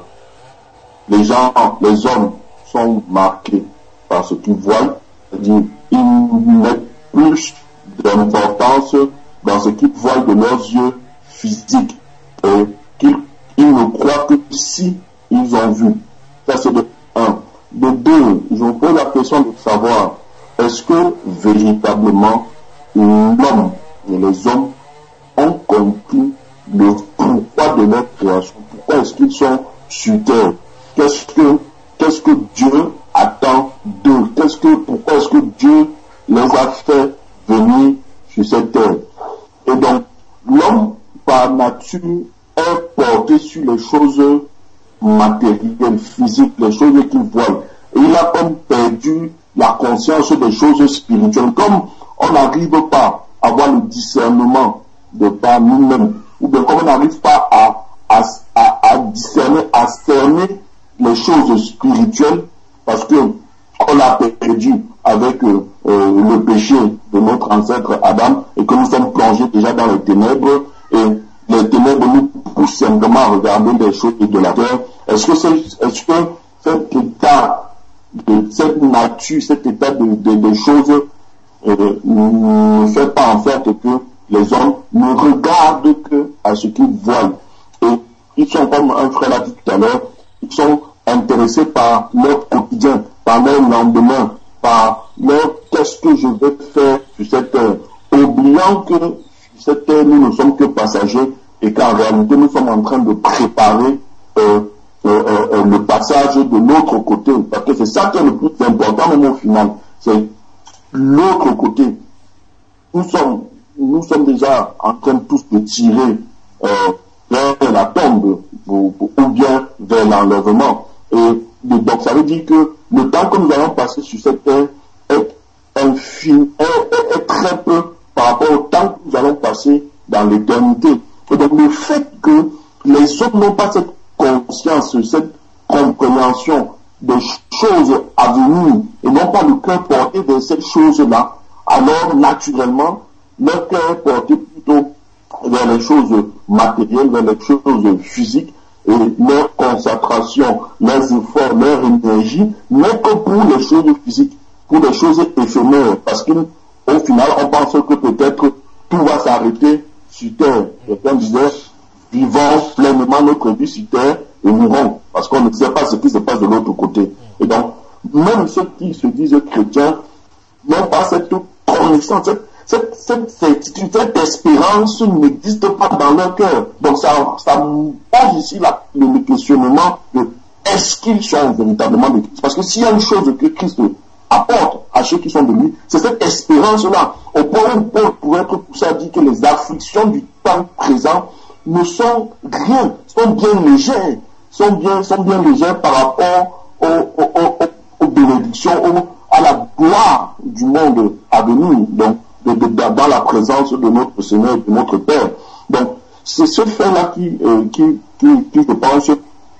les gens, les hommes sont marqués par ce qu'ils voient, c'est-à-dire ils mettent plus d'importance dans ce qu'ils voient de leurs yeux physiques et qu'ils ils ne croient que si ils ont vu. Ça c'est de un. De deux, je vous pose la question de savoir, est-ce que véritablement l'homme et les hommes ont compris le pourquoi de leur création? Pourquoi est-ce qu'ils sont sur terre? Qu'est-ce que, qu'est-ce que Dieu attend d'eux? Qu'est-ce que, pourquoi est-ce que Dieu les a fait venir sur cette terre? Et donc, l'homme, par nature, est porté sur les choses matérielles, physiques, les choses qu'il voit. Et il a comme perdu la conscience des choses spirituelles. Comme on n'arrive pas à avoir le discernement de par nous-mêmes, ou bien comme on n'arrive pas à, à, à, à discerner, à cerner les choses spirituelles, parce que on a perdu avec euh, euh, le péché de notre ancêtre Adam, et que nous sommes plongés déjà dans les ténèbres, et les ténèbres nous poussent simplement à regarder les choses de la terre. Est-ce que, c'est, est-ce que cet état, de, cette nature, cet état de, de, de choses euh, ne fait pas en sorte que les hommes ne regardent que à ce qu'ils voient? Et ils sont, comme un frère l'a dit tout à l'heure, ils sont intéressés par leur quotidien, par leur lendemain, par leur qu'est-ce que je vais faire sur cette terre, oubliant que sur cette terre nous ne sommes que passagers et qu'en réalité nous sommes en train de préparer euh, euh, euh, le passage de l'autre côté, parce que c'est ça qui est le plus important même au final, c'est l'autre côté. Nous sommes, nous sommes déjà en train tous de tirer euh, vers la tombe ou, ou bien vers l'enlèvement. Et donc ça veut dire que le temps que nous allons passer sur cette terre est infini, est, est, est très peu par rapport au temps que nous allons passer dans l'éternité. Et donc le fait que les hommes n'ont pas cette conscience, cette compréhension des choses à venir et non pas le cœur porté vers ces choses-là, alors naturellement leur cœur est porté plutôt vers les choses matérielles, vers les choses physiques, et leur concentration, leurs efforts, leur énergie n'est que pour les choses physiques, pour les choses éphémères, parce qu'au final on pense que peut-être tout va s'arrêter sur terre. Quelqu'un disait, vivons pleinement notre vie sur terre et mourrons, parce qu'on ne sait pas ce qui se passe de l'autre côté. Et donc, même ceux qui se disent chrétiens n'ont pas cette connaissance, cette, cette, cette certitude, cette espérance n'existe pas dans leur cœur. Donc ça, ça pose ici la, le, le questionnement de est-ce qu'ils sont véritablement de Christ? Parce que s'il y a une chose que Christ apporte à ceux qui sont de lui, c'est cette espérance-là. Au point où Paul pourrait être poussé à dire que les afflictions du temps présent ne sont rien, sont bien légères, sont bien, sont bien légères par rapport aux, aux, aux, aux bénédictions, aux, à la gloire du monde à venir, donc de, de, de, dans la présence de notre Seigneur et de notre Père. Donc c'est ce fait-là qui, euh, qui, qui, qui, je pense,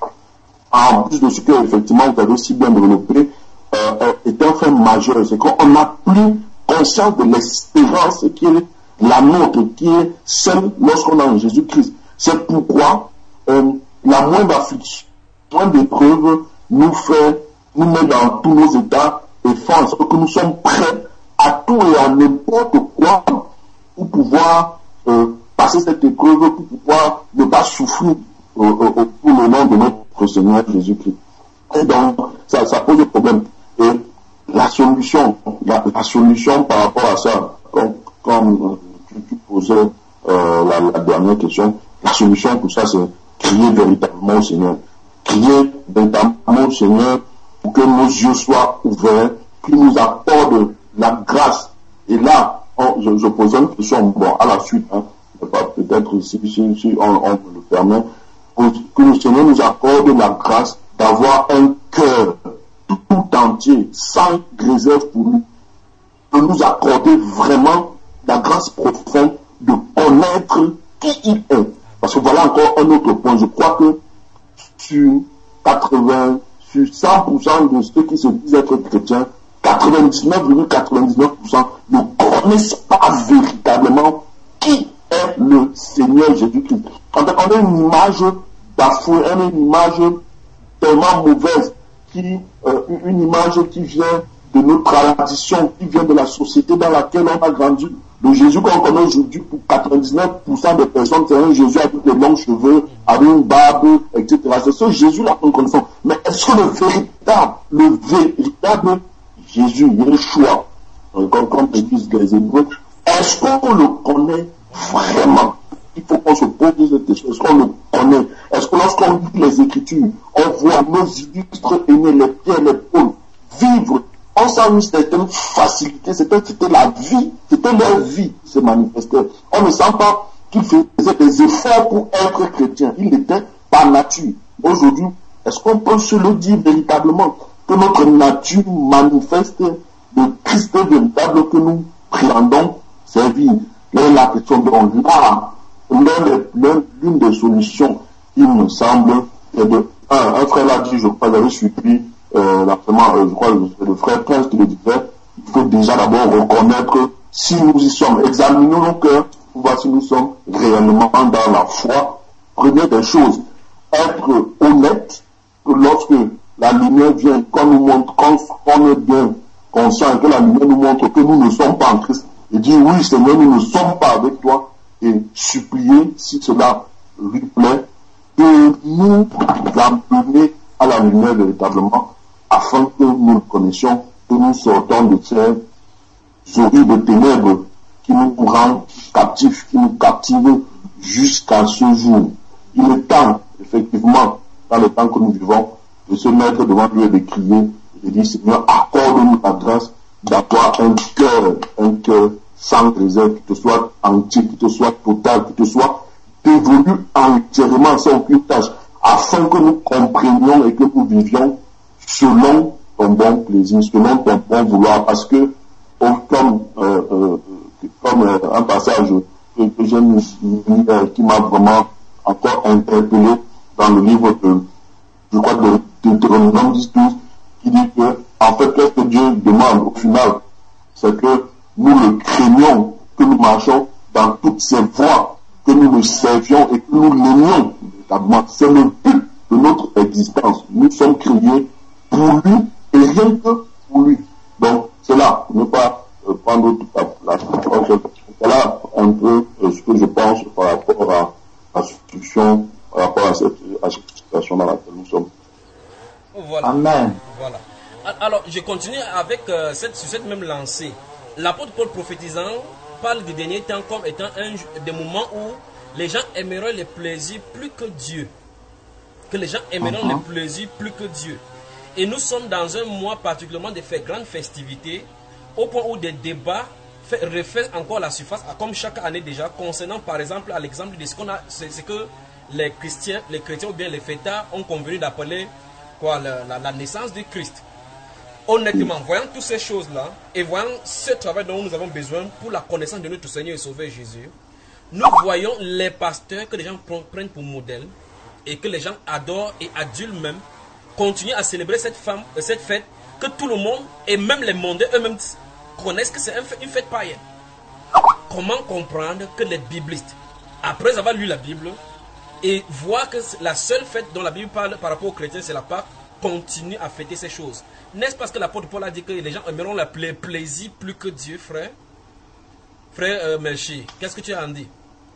en plus de ce que effectivement vous avez si bien développé, euh, est un fait majeur. C'est qu'on n'a plus conscience de l'espérance qui est la nôtre, qui est celle lorsqu'on a en Jésus-Christ. C'est pourquoi euh, la moindre affliction, la moindre épreuve nous fait, nous met dans tous nos états et fait en sorte que nous sommes prêts à tout et à n'importe quoi pour pouvoir euh, passer cette épreuve, pour pouvoir ne pas souffrir euh, euh, pour le nom de notre Seigneur Jésus-Christ. Et donc, ça, ça pose un problème. Et la solution, la, la solution par rapport à ça, comme, comme tu, tu posais euh, la, la dernière question, la solution pour ça, c'est crier véritablement au Seigneur. Crier véritablement au Seigneur pour que nos yeux soient ouverts, qu'il nous accorde la grâce. Et là, on, je, je posais une question, bon, à la suite, hein, peut-être si, si, si on, on me le permet, que le Seigneur nous accorde la grâce d'avoir un cœur tout entier, sans réserve pour nous, de nous accorder vraiment la grâce profonde de connaître qui il est. Parce que voilà encore un autre point. Je crois que sur, quatre-vingts, sur cent pour cent de ceux qui se disent être chrétiens, quatre-vingt-dix-neuf virgule quatre-vingt-dix-neuf pour cent ne connaissent pas véritablement qui est le Seigneur Jésus-Christ. Quand on a une image bafouée, une image tellement mauvaise, qui, euh, une image qui vient de notre tradition, qui vient de la société dans laquelle on a grandi. Le Jésus qu'on connaît aujourd'hui, pour quatre-vingt-dix-neuf pour cent des personnes, c'est un Jésus avec des longs cheveux, avec une barbe, et cetera. C'est ce Jésus-là qu'on connaît. Mais est-ce que le véritable, le véritable Jésus, Yeshua, comme le disent les Hébreux, est-ce qu'on le connaît vraiment? Il faut qu'on se pose cette question. Est-ce qu'on le connaît? Est-ce que lorsqu'on lit les Écritures, on voit nos illustres aînés, les Pierre, les Paul, vivre, on sent une certaine facilité, c'était, c'était la vie, c'était leur vie qui se manifestait. On ne sent pas qu'ils faisaient des efforts pour être chrétiens. Ils l'étaient par nature. Aujourd'hui, est-ce qu'on peut se le dire véritablement que notre nature manifeste le Christ véritable que nous prétendons servir? Là, la question de là, l'une des solutions, il me semble, est de un, un frère l'a dit, je crois, j'avais suivi euh, largement, euh, je crois, le, le frère Prince qui le disait, il faut déjà d'abord reconnaître que si nous y sommes, examinons nos cœurs pour voir si nous sommes réellement dans la foi. Première des choses, être honnête, que lorsque la lumière vient, qu'on nous montre, qu'on est bien conscient et que la lumière nous montre que nous ne sommes pas en Christ, et dire oui Seigneur, nous ne sommes pas avec toi, et supplier, si cela lui plaît, de nous amener à la lumière véritablement, afin que nous le connaissions, que nous sortons de ces horribles ténèbres qui nous rendent captifs, qui nous captivent jusqu'à ce jour. Il est temps, effectivement, dans le temps que nous vivons, de se mettre devant Dieu et de crier, et de dire Seigneur, accorde-nous la grâce d'avoir un cœur, un cœur sans réserve, qui te soit entier, qui te soit total, qui te soit dévolu entièrement sans aucune tâche, afin que nous comprenions et que nous vivions selon ton bon plaisir, selon ton bon vouloir, parce que, comme, euh, euh, comme euh, un passage que, que j'ai mis, euh, qui m'a vraiment encore interpellé dans le livre de, je crois, de Deutéronome dix douze, qui dit que, en fait, qu'est-ce que Dieu demande au final, c'est que nous le craignons, que nous marchons dans toutes ses voies, que nous le servions et que nous l'aimions. C'est le but de notre existence. Nous sommes créés pour lui et rien que pour lui. Donc, c'est là, ne pas euh, prendre toute la place. Voilà un peu euh, ce que je pense par rapport à la situation, par rapport à cette, à cette situation dans laquelle nous sommes. Voilà. Amen. Voilà. Alors, je continue avec euh, cette, sur cette même lancée. L'apôtre Paul prophétisant parle des derniers temps comme étant un, des moments où les gens aimeront les plaisirs plus que Dieu. Que les gens aimeront uh-huh. les plaisirs plus que Dieu. Et nous sommes dans un mois particulièrement de faire grandes festivités, au point où des débats fait, refait encore la surface, comme chaque année déjà, concernant par exemple, à l'exemple de ce qu'on a, c'est, c'est que les chrétiens, les chrétiens ou bien les fêtards ont convenu d'appeler quoi, la, la, la naissance de Christ. Honnêtement, voyant toutes ces choses-là, et voyant ce travail dont nous avons besoin pour la connaissance de notre Seigneur et Sauveur Jésus, nous voyons les pasteurs que les gens prennent pour modèle, et que les gens adorent et adulent même, continuer à célébrer cette, femme, cette fête, que tout le monde, et même les mondains eux-mêmes, connaissent que c'est une fête païenne. Comment comprendre que les biblistes, après avoir lu la Bible, et voir que la seule fête dont la Bible parle par rapport aux chrétiens, c'est la Pâque, continue à fêter ces choses? N'est-ce pas ce que l'apôtre Paul a dit que les gens aimeront le plaisir plus que Dieu, frère? Frère euh, Melchi, qu'est-ce que tu as en dit?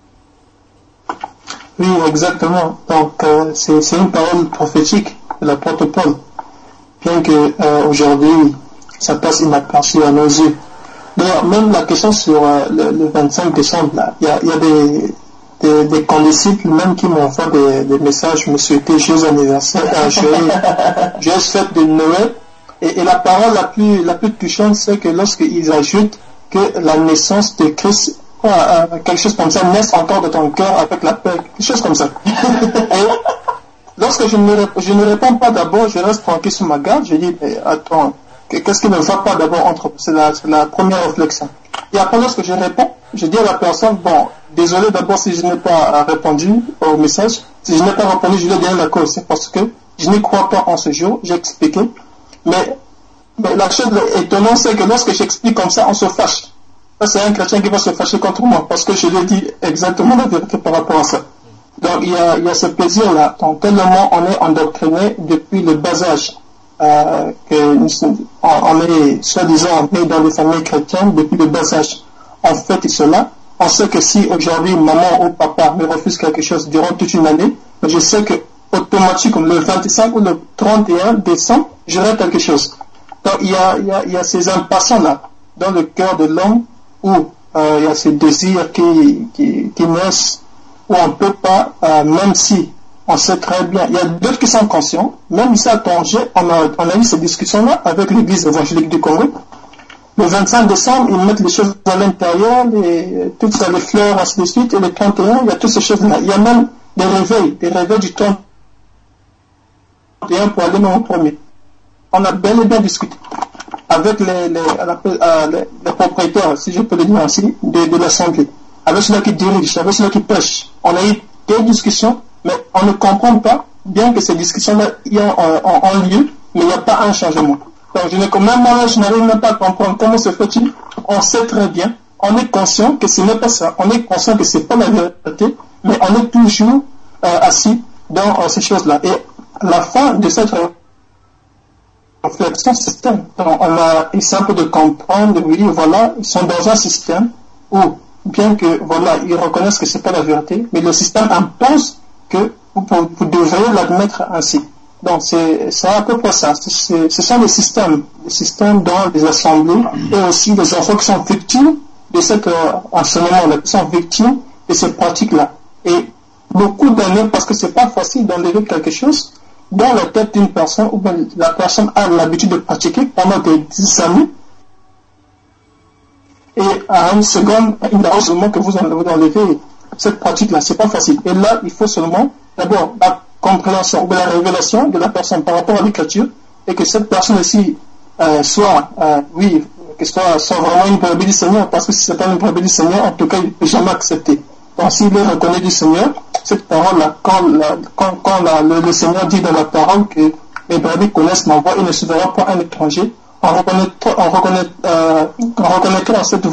Oui, exactement. Donc, euh, c'est, c'est une parole prophétique de l'apôtre Paul. Bien que euh, aujourd'hui, ça passe inaperçu à nos yeux. D'ailleurs, même la question sur euh, le, le vingt-cinq décembre, il y a, y a des, des, des condisciples même qui m'envoient des, des messages, me souhaiter joyeux anniversaire, euh, joyeuse fête de Noël. Et, et la parole la plus, la plus touchante, c'est que lorsqu'ils ajoutent que la naissance de Christ, euh, euh, quelque chose comme ça, naisse encore de ton cœur avec la paix, quelque chose comme ça. Et lorsque je ne, je ne réponds pas d'abord, je reste tranquille sur ma garde, je dis, mais attends, qu'est-ce qui ne va pas d'abord entre, c'est la, c'est la première réflexion. Et après, lorsque je réponds, je dis à la personne, bon, désolé d'abord si je n'ai pas répondu au message, si je n'ai pas répondu, je lui donne la cause, c'est parce que je n'y crois pas en ce jour, j'ai expliqué. Mais, mais la chose étonnante, c'est que lorsque j'explique comme ça, on se fâche. Ça, c'est un chrétien qui va se fâcher contre moi, parce que je lui dis exactement la vérité par rapport à ça. Donc, il y a, il y a ce plaisir-là. Donc, tellement on est endoctriné depuis le bas âge, euh, que nous, on est, soi-disant, né dans des familles chrétiennes depuis le bas âge. On fait cela. On sait que si aujourd'hui, maman ou papa me refuse quelque chose durant toute une année, je sais que automatiquement, le vingt-cinq ou le trente et un décembre, j'aurai quelque chose. Donc, il y a, il y a, il y a ces impatients-là dans le cœur de l'homme où euh, il y a ces désirs qui, qui, qui naissent, où on ne peut pas, euh, même si on sait très bien, il y a d'autres qui sont conscients, même ici à Tanger, on a, on a eu ces discussions-là avec l'église évangélique du Congo. Le vingt-cinq décembre, ils mettent les choses à l'intérieur, les, toutes les fleurs, ainsi de suite, et le trente et un, il y a toutes ces choses-là. Il y a même des réveils, des réveils du trente et un pour aller même au premier. On a bel et bien discuté avec les, les, les, les propriétaires, si je peux le dire ainsi, de, de l'Assemblée, avec ceux-là qui dirigent, avec ceux-là qui pêchent. On a eu des discussions, mais on ne comprend pas, bien que ces discussions-là ont lieu, mais il n'y a pas un changement. Donc, je, ne, même moi, je n'arrive même pas à comprendre comment se fait-il. On sait très bien, on est conscient que ce n'est pas ça, on est conscient que ce n'est pas la vérité, mais on est toujours euh, assis dans euh, ces choses-là. Et la fin de cette réflexion, c'est système. Donc, on a essayé un peu de comprendre, oui, voilà, ils sont dans un système où, bien que, voilà, ils reconnaissent que ce n'est pas la vérité, mais le système impose que vous, vous devriez l'admettre ainsi. Donc, c'est à peu près ça. Ce sont les systèmes, les systèmes dans les assemblées et aussi les enfants qui sont victimes de cet euh, enseignement-là, qui sont victimes de ces pratiques-là. Et beaucoup d'années, parce que c'est pas facile d'enlever quelque chose dans la tête d'une personne où la personne a l'habitude de pratiquer pendant des années. Et à une seconde, une heure seulement que vous enlevez cette pratique-là, c'est pas facile. Et là, il faut seulement, d'abord, la compréhension ou la révélation de la personne par rapport à l'écriture, et que cette personne aussi euh, soit, euh, oui, que soit, soit vraiment une brebis du Seigneur, parce que si c'est pas une brebis du Seigneur, en tout cas, il ne peut jamais accepter. Donc, s'il est reconnu du Seigneur, cette parole-là, quand, la, quand, quand la, le, le Seigneur dit dans la parole que les brebis connaissent ma voix, il ne se verra pas un étranger, en reconnaîtrant, en reconnaît, euh, en reconnaîtrant cette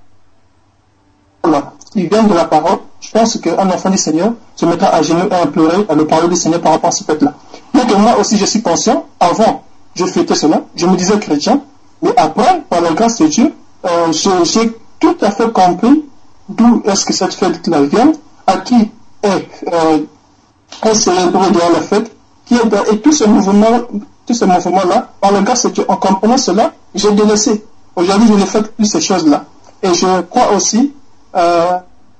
voix-là, il vient de la parole. Je pense qu'un enfant du Seigneur se mettra à genoux et à implorer à le parler du Seigneur par rapport à ce fait-là. Bien que moi aussi je suis conscient, avant je fêtais cela, je me disais chrétien, mais après, par la grâce de Dieu, euh, j'ai tout à fait compris d'où est-ce que cette fête-là vient, à qui est, euh, est célébrée dans la fête, qui est dans, et tout ce mouvement, tout ce mouvement-là, par la grâce de Dieu, en comprenant cela, j'ai délaissé. Aujourd'hui, je ne fais plus ces choses-là. Et je crois aussi, euh,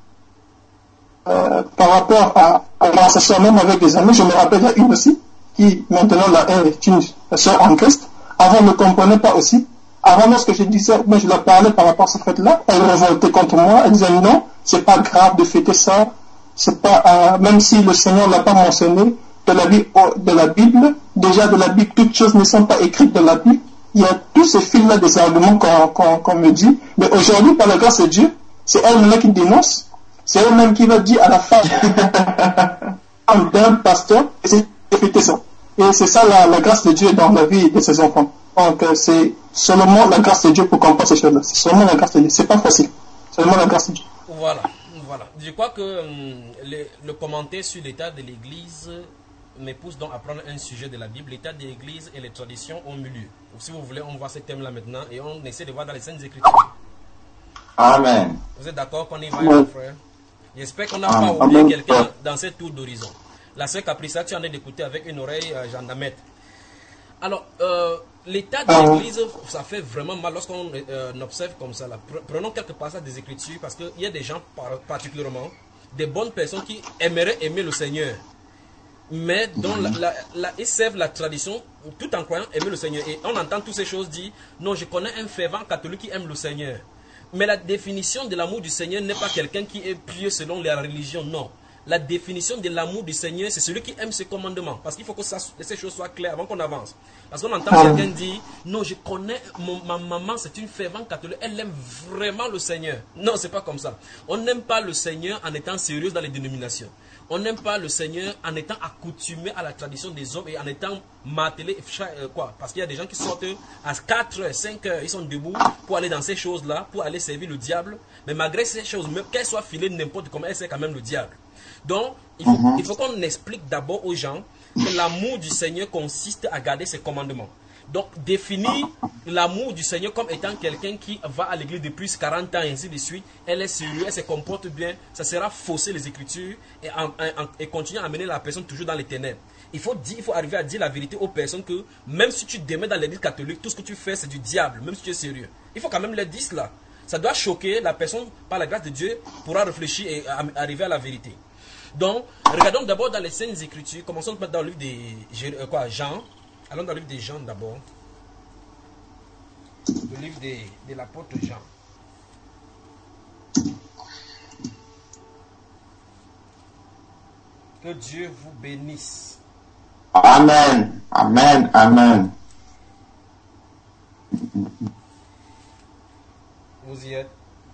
Euh, par rapport à, à la session même avec des amis, je me rappelle il y a une aussi, qui maintenant là, est une sœur en Christ. Avant, ne comprenait pas aussi. Avant, lorsque je disais, moi je leur parlais par rapport à ce fait-là, elle révoltait contre moi, elle disait non, c'est pas grave de fêter ça, c'est pas, euh, même si le Seigneur l'a pas mentionné, de la, Bible, de la Bible, déjà de la Bible, toutes choses ne sont pas écrites dans la Bible. Il y a tous ces fils-là des arguments qu'on qu'on, qu'on me dit, mais aujourd'hui, par la grâce de Dieu, c'est elle-même qui dénonce. C'est elle-même qui va dire à la femme d'un pasteur, et c'est fêter ça. Et c'est ça la, la grâce de Dieu dans la vie de ses enfants. Donc euh, c'est seulement la grâce de Dieu pour comprendre ces choses-là. C'est seulement la grâce de Dieu. C'est pas facile. Seulement la grâce de Dieu. Voilà, voilà. Je crois que hum, le, le commentaire sur l'état de l'Église me pousse donc à prendre un sujet de la Bible, l'état de l'Église et les traditions au milieu. Ou si vous voulez, on voit ce thème-là maintenant et on essaie de voir dans les Saintes Écritures. Amen. Vous êtes d'accord qu'on y va, mon frère? J'espère qu'on n'a pas oublié quelqu'un dans cette tour d'horizon. La sœur Caprissa, tu en es d'écouter avec une oreille, euh, Jean Damet. Alors, euh, l'état de l'Église, ça fait vraiment mal lorsqu'on euh, observe comme ça. Là. Prenons quelques passages des Écritures, parce qu'il y a des gens particulièrement, des bonnes personnes qui aimeraient aimer le Seigneur, mais dont la, la, la, ils servent la tradition tout en croyant aimer le Seigneur. Et on entend toutes ces choses dire, non, je connais un fervent catholique qui aime le Seigneur. Mais la définition de l'amour du Seigneur n'est pas quelqu'un qui est pieux selon la religion, non. La définition de l'amour du Seigneur, c'est celui qui aime ses commandements. Parce qu'il faut que ça, ces choses soient claires avant qu'on avance. Parce qu'on entend quelqu'un dire, non, je connais, mon, ma maman, c'est une fervente catholique, elle aime vraiment le Seigneur. Non, c'est pas comme ça. On n'aime pas le Seigneur en étant sérieux dans les dénominations. on n'aime pas le Seigneur en étant accoutumé à la tradition des hommes et en étant martelé, euh, quoi, parce qu'il y a des gens qui sortent à quatre heures, cinq heures, ils sont debout pour aller dans ces choses-là, pour aller servir le diable, mais malgré ces choses, même qu'elles soient filées n'importe comment, elles servent quand même le diable. Donc, il faut, mm-hmm. il faut qu'on explique d'abord aux gens que l'amour du Seigneur consiste à garder ses commandements. Donc, définir l'amour du Seigneur comme étant quelqu'un qui va à l'église depuis quarante ans et ainsi de suite, elle est sérieuse, elle se comporte bien, ça sera fausser les Écritures et, en, en, et continuer à amener la personne toujours dans les ténèbres. Il faut, dire, il faut arriver à dire la vérité aux personnes que même si tu démets dans l'église catholique, tout ce que tu fais c'est du diable, même si tu es sérieux. Il faut quand même le dire cela. Ça doit choquer la personne, par la grâce de Dieu, pourra réfléchir et arriver à la vérité. Donc, regardons d'abord dans les Saintes Écritures, commençons dans le livre de euh, quoi, Jean. Allons dans le livre de Jean d'abord. Le livre de, de l'apôtre Jean. Que Dieu vous bénisse. Amen. Amen. Amen. Vous y êtes.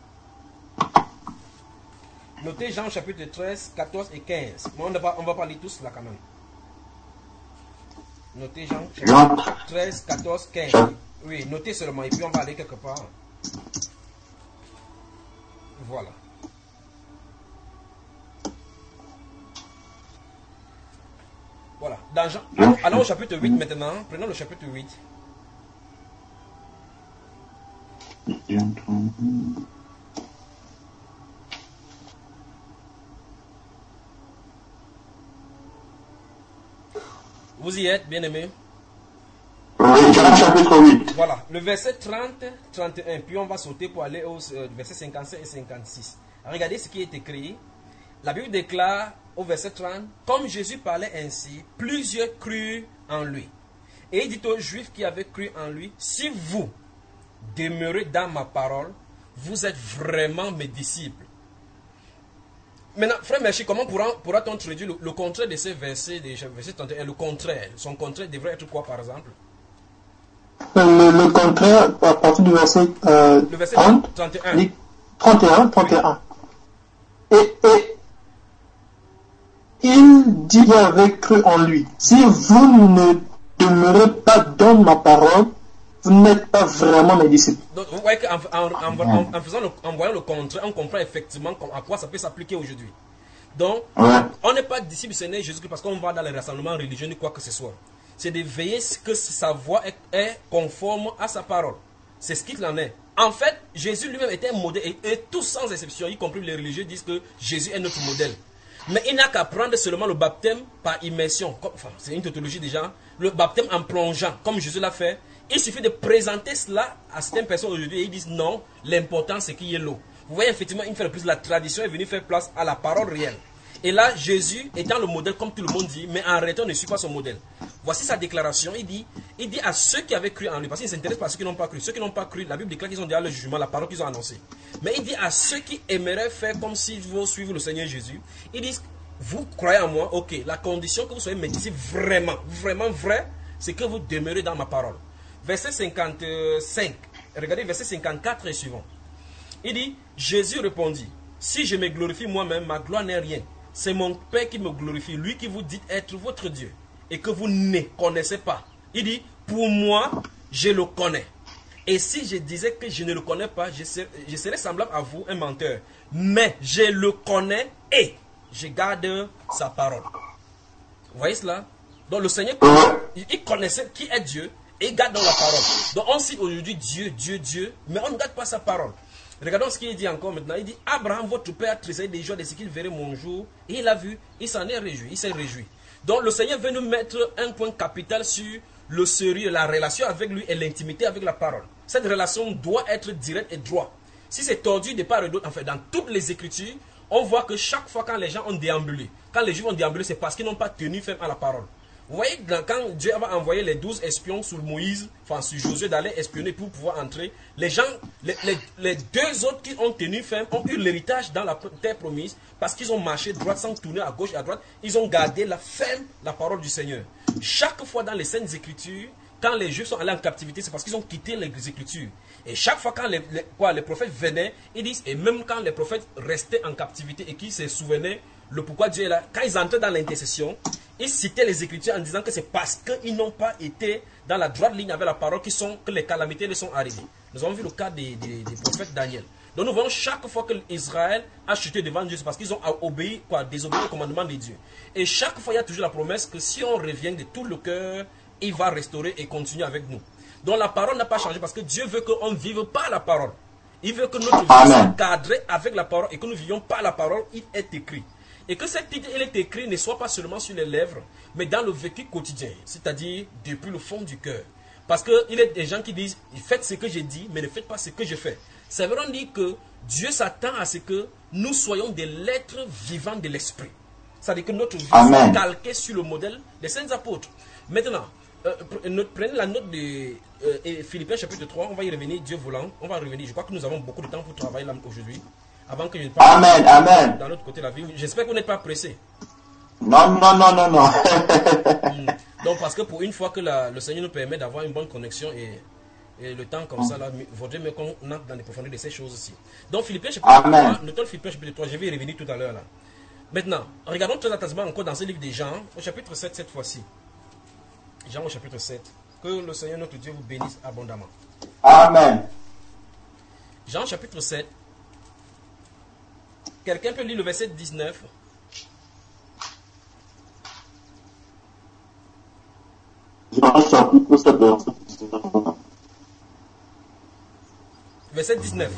Notez Jean chapitre treize, quatorze et quinze. Mais on ne va, on va pas lire tous là quand même. Notez Jean chapitre treize, quatorze, quinze. Oui, notez seulement et puis on va aller quelque part. Voilà. Voilà. Dans Jean, allons, allons au chapitre huit maintenant. Prenons le chapitre huit. Vous y êtes, bien aimé? Oui, Jean chapitre huit. Voilà, le verset trente, trente et un, puis on va sauter pour aller au euh, verset cinquante-cinq et cinquante-six. Regardez ce qui est écrit. La Bible déclare au verset trente, comme Jésus parlait ainsi, plusieurs crurent en lui. Et il dit aux Juifs qui avaient cru en lui, si vous demeurez dans ma parole, vous êtes vraiment mes disciples. Maintenant, frère Merchi, comment pourra-t-on traduire le, le contraire de ces versets, de verset trente et un, le contraire? Son contraire devrait être quoi, par exemple? Le, le contraire, à partir du verset, euh, le verset trente, trente et un. trente et un, trente et un. Oui. Et, et il dit qu'il avait cru en lui. Si vous ne demeurez pas dans ma parole, vous n'êtes pas vraiment mes disciples. Donc, vous voyez qu'en en, en, en, en, faisant le, en voyant le contraire, on comprend effectivement à quoi ça peut s'appliquer aujourd'hui. Donc, ouais. on n'est pas disciple du Seigneur Jésus-Christ parce qu'on va dans les rassemblements religieux ni quoi que ce soit. C'est de veiller que sa voix est, est conforme à sa parole. C'est ce qu'il en est. En fait, Jésus lui-même était un modèle et, et tous sans exception, y compris les religieux, disent que Jésus est notre modèle. Mais il n'a qu'à prendre seulement le baptême par immersion. Comme, enfin, c'est une tautologie déjà. Le baptême en plongeant, comme Jésus l'a fait. Il suffit de présenter cela à certaines personnes aujourd'hui et ils disent non, l'important c'est qu'il y ait l'eau. Vous voyez, effectivement, une fois de plus, la tradition est venue faire place à la parole réelle. Et là, Jésus étant le modèle, comme tout le monde dit, mais en réalité, on ne suit pas son modèle. Voici sa déclaration. Il dit, il dit à ceux qui avaient cru en lui, parce qu'il s'intéresse pas à ceux qui n'ont pas cru. Ceux qui n'ont pas cru, la Bible déclare qu'ils ont déjà le jugement, la parole qu'ils ont annoncée. Mais il dit à ceux qui aimeraient faire comme s'ils vont suivre le Seigneur Jésus, il dit, vous croyez en moi, ok, la condition que vous soyez mes disciples vraiment, vraiment vrai, c'est que vous demeurez dans ma parole. Verset cinquante-cinq, regardez verset cinquante-quatre et suivant. Il dit, Jésus répondit, si je me glorifie moi-même, ma gloire n'est rien. C'est mon Père qui me glorifie, lui qui vous dit être votre Dieu et que vous ne connaissez pas. Il dit, pour moi, je le connais. Et si je disais que je ne le connais pas, je serais, je serais semblable à vous, un menteur. Mais je le connais et je garde sa parole. Vous voyez cela? Donc le Seigneur, il connaissait qui est Dieu et il garde dans la parole. Donc on cite aujourd'hui Dieu, Dieu, Dieu, mais on ne garde pas sa parole. Regardons ce qu'il dit encore maintenant. Il dit, Abraham, votre père, a tressailli des joies de ce qu'il verrait mon jour. Et il a vu, il s'en est réjoui, il s'est réjoui. Donc le Seigneur veut nous mettre un point capital sur le sérieux, la relation avec lui et l'intimité avec la parole. Cette relation doit être directe et droite. Si c'est tordu de part et d'autre, en fait, dans toutes les Écritures, on voit que chaque fois quand les gens ont déambulé, quand les Juifs ont déambulé, c'est parce qu'ils n'ont pas tenu ferme à la parole. Vous voyez, quand Dieu va envoyer les douze espions sur Moïse, enfin sur Josué, d'aller espionner pour pouvoir entrer, les gens, les, les, les deux autres qui ont tenu ferme ont eu l'héritage dans la terre promise parce qu'ils ont marché droit sans tourner à gauche et à droite. Ils ont gardé la ferme, la parole du Seigneur. Chaque fois dans les Saintes Écritures, quand les Juifs sont allés en captivité, c'est parce qu'ils ont quitté les Écritures. Et chaque fois quand les, les, quoi, les prophètes venaient, ils disent, et même quand les prophètes restaient en captivité et qu'ils se souvenaient le pourquoi Dieu est là. Quand ils entraient dans l'intercession, ils citaient les Écritures en disant que c'est parce qu'ils n'ont pas été dans la droite ligne avec la parole qui sont, que les calamités les sont arrivées. Nous avons vu le cas des, des, des prophètes Daniel. Donc nous voyons chaque fois que Israël a chuté devant Dieu, c'est parce qu'ils ont obéi, quoi, désobéi au commandement de Dieu. Et chaque fois, il y a toujours la promesse que si on revient de tout le cœur, il va restaurer et continuer avec nous. Donc la parole n'a pas changé parce que Dieu veut qu'on ne vive pas la parole. Il veut que notre vie soit cadrée avec la parole et que nous ne vivions pas la parole, il est écrit. Et que cette idée, il est écrit, ne soit pas seulement sur les lèvres, mais dans le vécu quotidien, c'est-à-dire depuis le fond du cœur. Parce qu'il y a des gens qui disent, faites ce que j'ai dit, mais ne faites pas ce que je fais. Ça veut dire que Dieu s'attend à ce que nous soyons des lettres vivantes de l'esprit. C'est-à-dire que notre vie soit calquée sur le modèle des saints apôtres. Maintenant, euh, prenez la note de euh, Philippiens chapitre trois, on va y revenir, Dieu voulant, on va revenir. Je crois que nous avons beaucoup de temps pour travailler là aujourd'hui. Avant que je ne parle amen, amen. Dans l'autre côté de la vie. J'espère que vous n'êtes pas pressé. Non, non, non, non, non. Donc, parce que pour une fois que la, le Seigneur nous permet d'avoir une bonne connexion et, et le temps comme ça, là, il vaudrait mieux qu'on entre dans les profondeurs de ces choses aussi. Donc, Philippiens chapitre trois, notons Philippiens chapitre trois, je vais y revenir tout à l'heure là. Maintenant, regardons très attentivement encore dans ce livre des Jean, au chapitre sept cette fois-ci. Jean au chapitre sept. Que le Seigneur notre Dieu vous bénisse abondamment. Amen. Jean chapitre sept. Quelqu'un peut lire le verset dix-neuf. Jean chapitre sept, verset dix-neuf. Verset dix-neuf.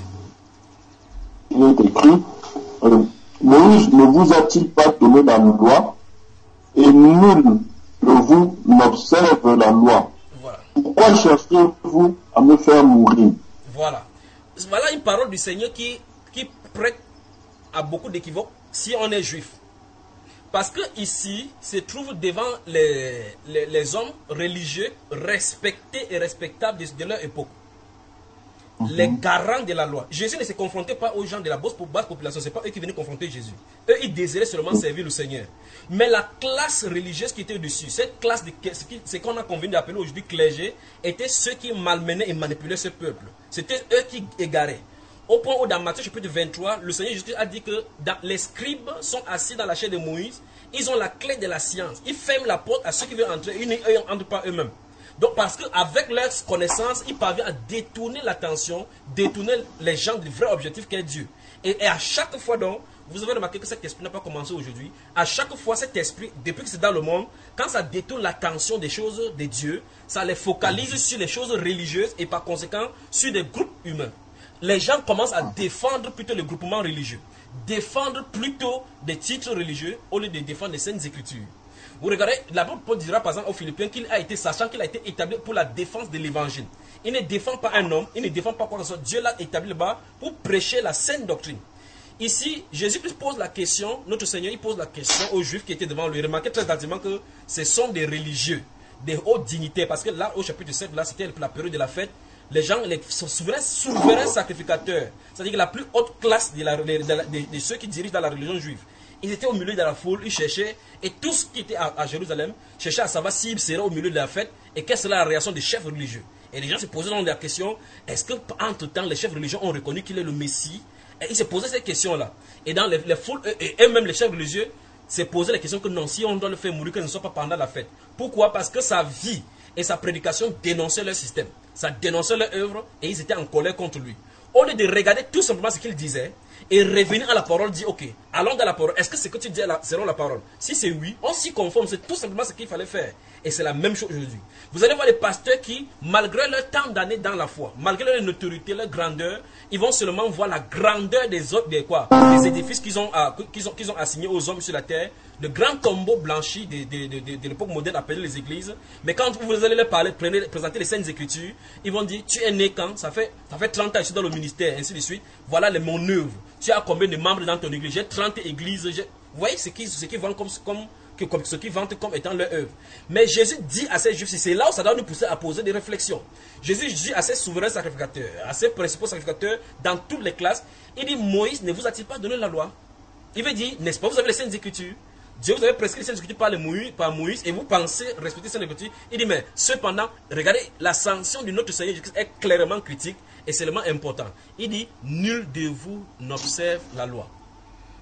Il est écrit, euh, Moïse ne vous a-t-il pas donné la loi, et nul de vous n'observe la loi. Voilà. Pourquoi cherchez-vous à me faire mourir? Voilà. Voilà une parole du Seigneur qui, qui prête à beaucoup d'équivoques si on est juif. Parce que ici se trouve devant les, les, les hommes religieux respectés et respectables de, de leur époque. Mm-hmm. Les garants de la loi. Jésus ne se confrontait pas aux gens de la basse population, ce n'est pas eux qui venaient confronter Jésus. Eux, ils désiraient seulement mm-hmm. servir le Seigneur. Mais la classe religieuse qui était dessus, cette classe, de, ce qu'on a convenu d'appeler aujourd'hui clergé, étaient ceux qui malmenaient et manipulaient ce peuple. C'était eux qui égaraient. Au point où dans Matthieu chapitre vingt-trois, le Seigneur Jésus a dit que dans, les scribes sont assis dans la chair de Moïse, ils ont la clé de la science. Ils ferment la porte à ceux qui veulent entrer, ils n'entrent pas eux-mêmes. Donc parce qu'avec leur connaissance, ils parviennent à détourner l'attention, détourner les gens du vrai objectif qu'est Dieu. Et, et à chaque fois donc, vous avez remarqué que cet esprit n'a pas commencé aujourd'hui. À chaque fois, cet esprit, depuis que c'est dans le monde, quand ça détourne l'attention des choses de Dieu, ça les focalise sur les choses religieuses et par conséquent sur des groupes humains. Les gens commencent à défendre plutôt les groupements religieux, défendre plutôt des titres religieux au lieu de défendre les saintes écritures. Vous regardez, l'apôtre Paul dira par exemple aux Philippiens qu'il a été, sachant qu'il a été établi pour la défense de l'évangile. Il ne défend pas un homme, il ne défend pas quoi que ce soit. Dieu l'a établi là-bas pour prêcher la sainte doctrine. Ici, Jésus-Christ pose la question, notre Seigneur, il pose la question aux Juifs qui étaient devant lui. Remarquez très attentivement que ce sont des religieux, des hautes dignitaires, parce que là, au chapitre sept, là, c'était la période de la fête. Les gens, les souverains, souverains sacrificateurs, c'est-à-dire que la plus haute classe de, la, de, la, de, de ceux qui dirigent dans la religion juive, ils étaient au milieu de la foule, ils cherchaient, et tous qui étaient à, à Jérusalem cherchaient à savoir s'ils seraient au milieu de la fête et quelle serait la réaction des chefs religieux. Et les gens se posaient donc la question, est-ce que entre-temps les chefs religieux ont reconnu qu'il est le Messie? Et ils se posaient cette question-là. Et dans les, les foules, et eux-mêmes les chefs religieux se posaient la question que non, si on doit le faire mourir, que ce ne soit pas pendant la fête. Pourquoi? Parce que sa vie et sa prédication dénonçaient leur système. Ça dénonçait leur œuvre et ils étaient en colère contre lui. Au lieu de regarder tout simplement ce qu'il disait et revenir à la parole, dire ok, allons dans la parole. Est-ce que ce que tu dis selon la parole? Si c'est oui, on s'y conforme. C'est tout simplement ce qu'il fallait faire. Et c'est la même chose aujourd'hui. Vous allez voir les pasteurs qui, malgré leur temps d'année dans la foi, malgré leur notoriété, leur grandeur, ils vont seulement voir la grandeur des autres, des quoi, des édifices qu'ils ont, euh, qu'ils ont, qu'ils ont assignés aux hommes sur la terre, le grand tombeau blanchi de, de, de, de, de l'époque moderne appelé les églises. Mais quand vous allez leur parler, prenez, présenter les saintes écritures, ils vont dire, tu es né quand? Ça fait, ça fait trente ans, je suis dans le ministère, ainsi de suite. Voilà les, mon œuvre. Tu as combien de membres dans ton église? J'ai trente églises. Vous voyez ce qu'ils ce qui vendent comme, comme, comme, ce qu'ils vantent comme étant leur œuvre. Mais Jésus dit à ces juifs, c'est là où ça doit nous pousser à poser des réflexions. Jésus dit à ces souverains sacrificateurs, à ces principaux sacrificateurs, dans toutes les classes, il dit, Moïse ne vous a-t-il pas donné la loi? Il veut dire, n'est-ce pas, vous avez les saintes écritures? Dieu vous avez prescrit les saintes écritures par, les Moïse, par Moïse et vous pensez respecter les saintes écritures. Il dit, mais cependant, regardez, la sanction de notre Seigneur Jésus est clairement critique et c'est vraiment important. Il dit, nul de vous n'observe la loi.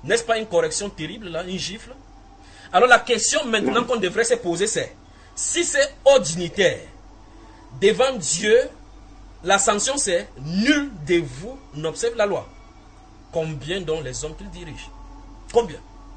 N'est-ce pas une correction terrible là, une gifle? Alors la question maintenant qu'on devrait se poser c'est, si c'est haut dignitaire, devant Dieu, la sanction c'est, nul de vous n'observe la loi. Combien donc les hommes qu'il dirige? Combien?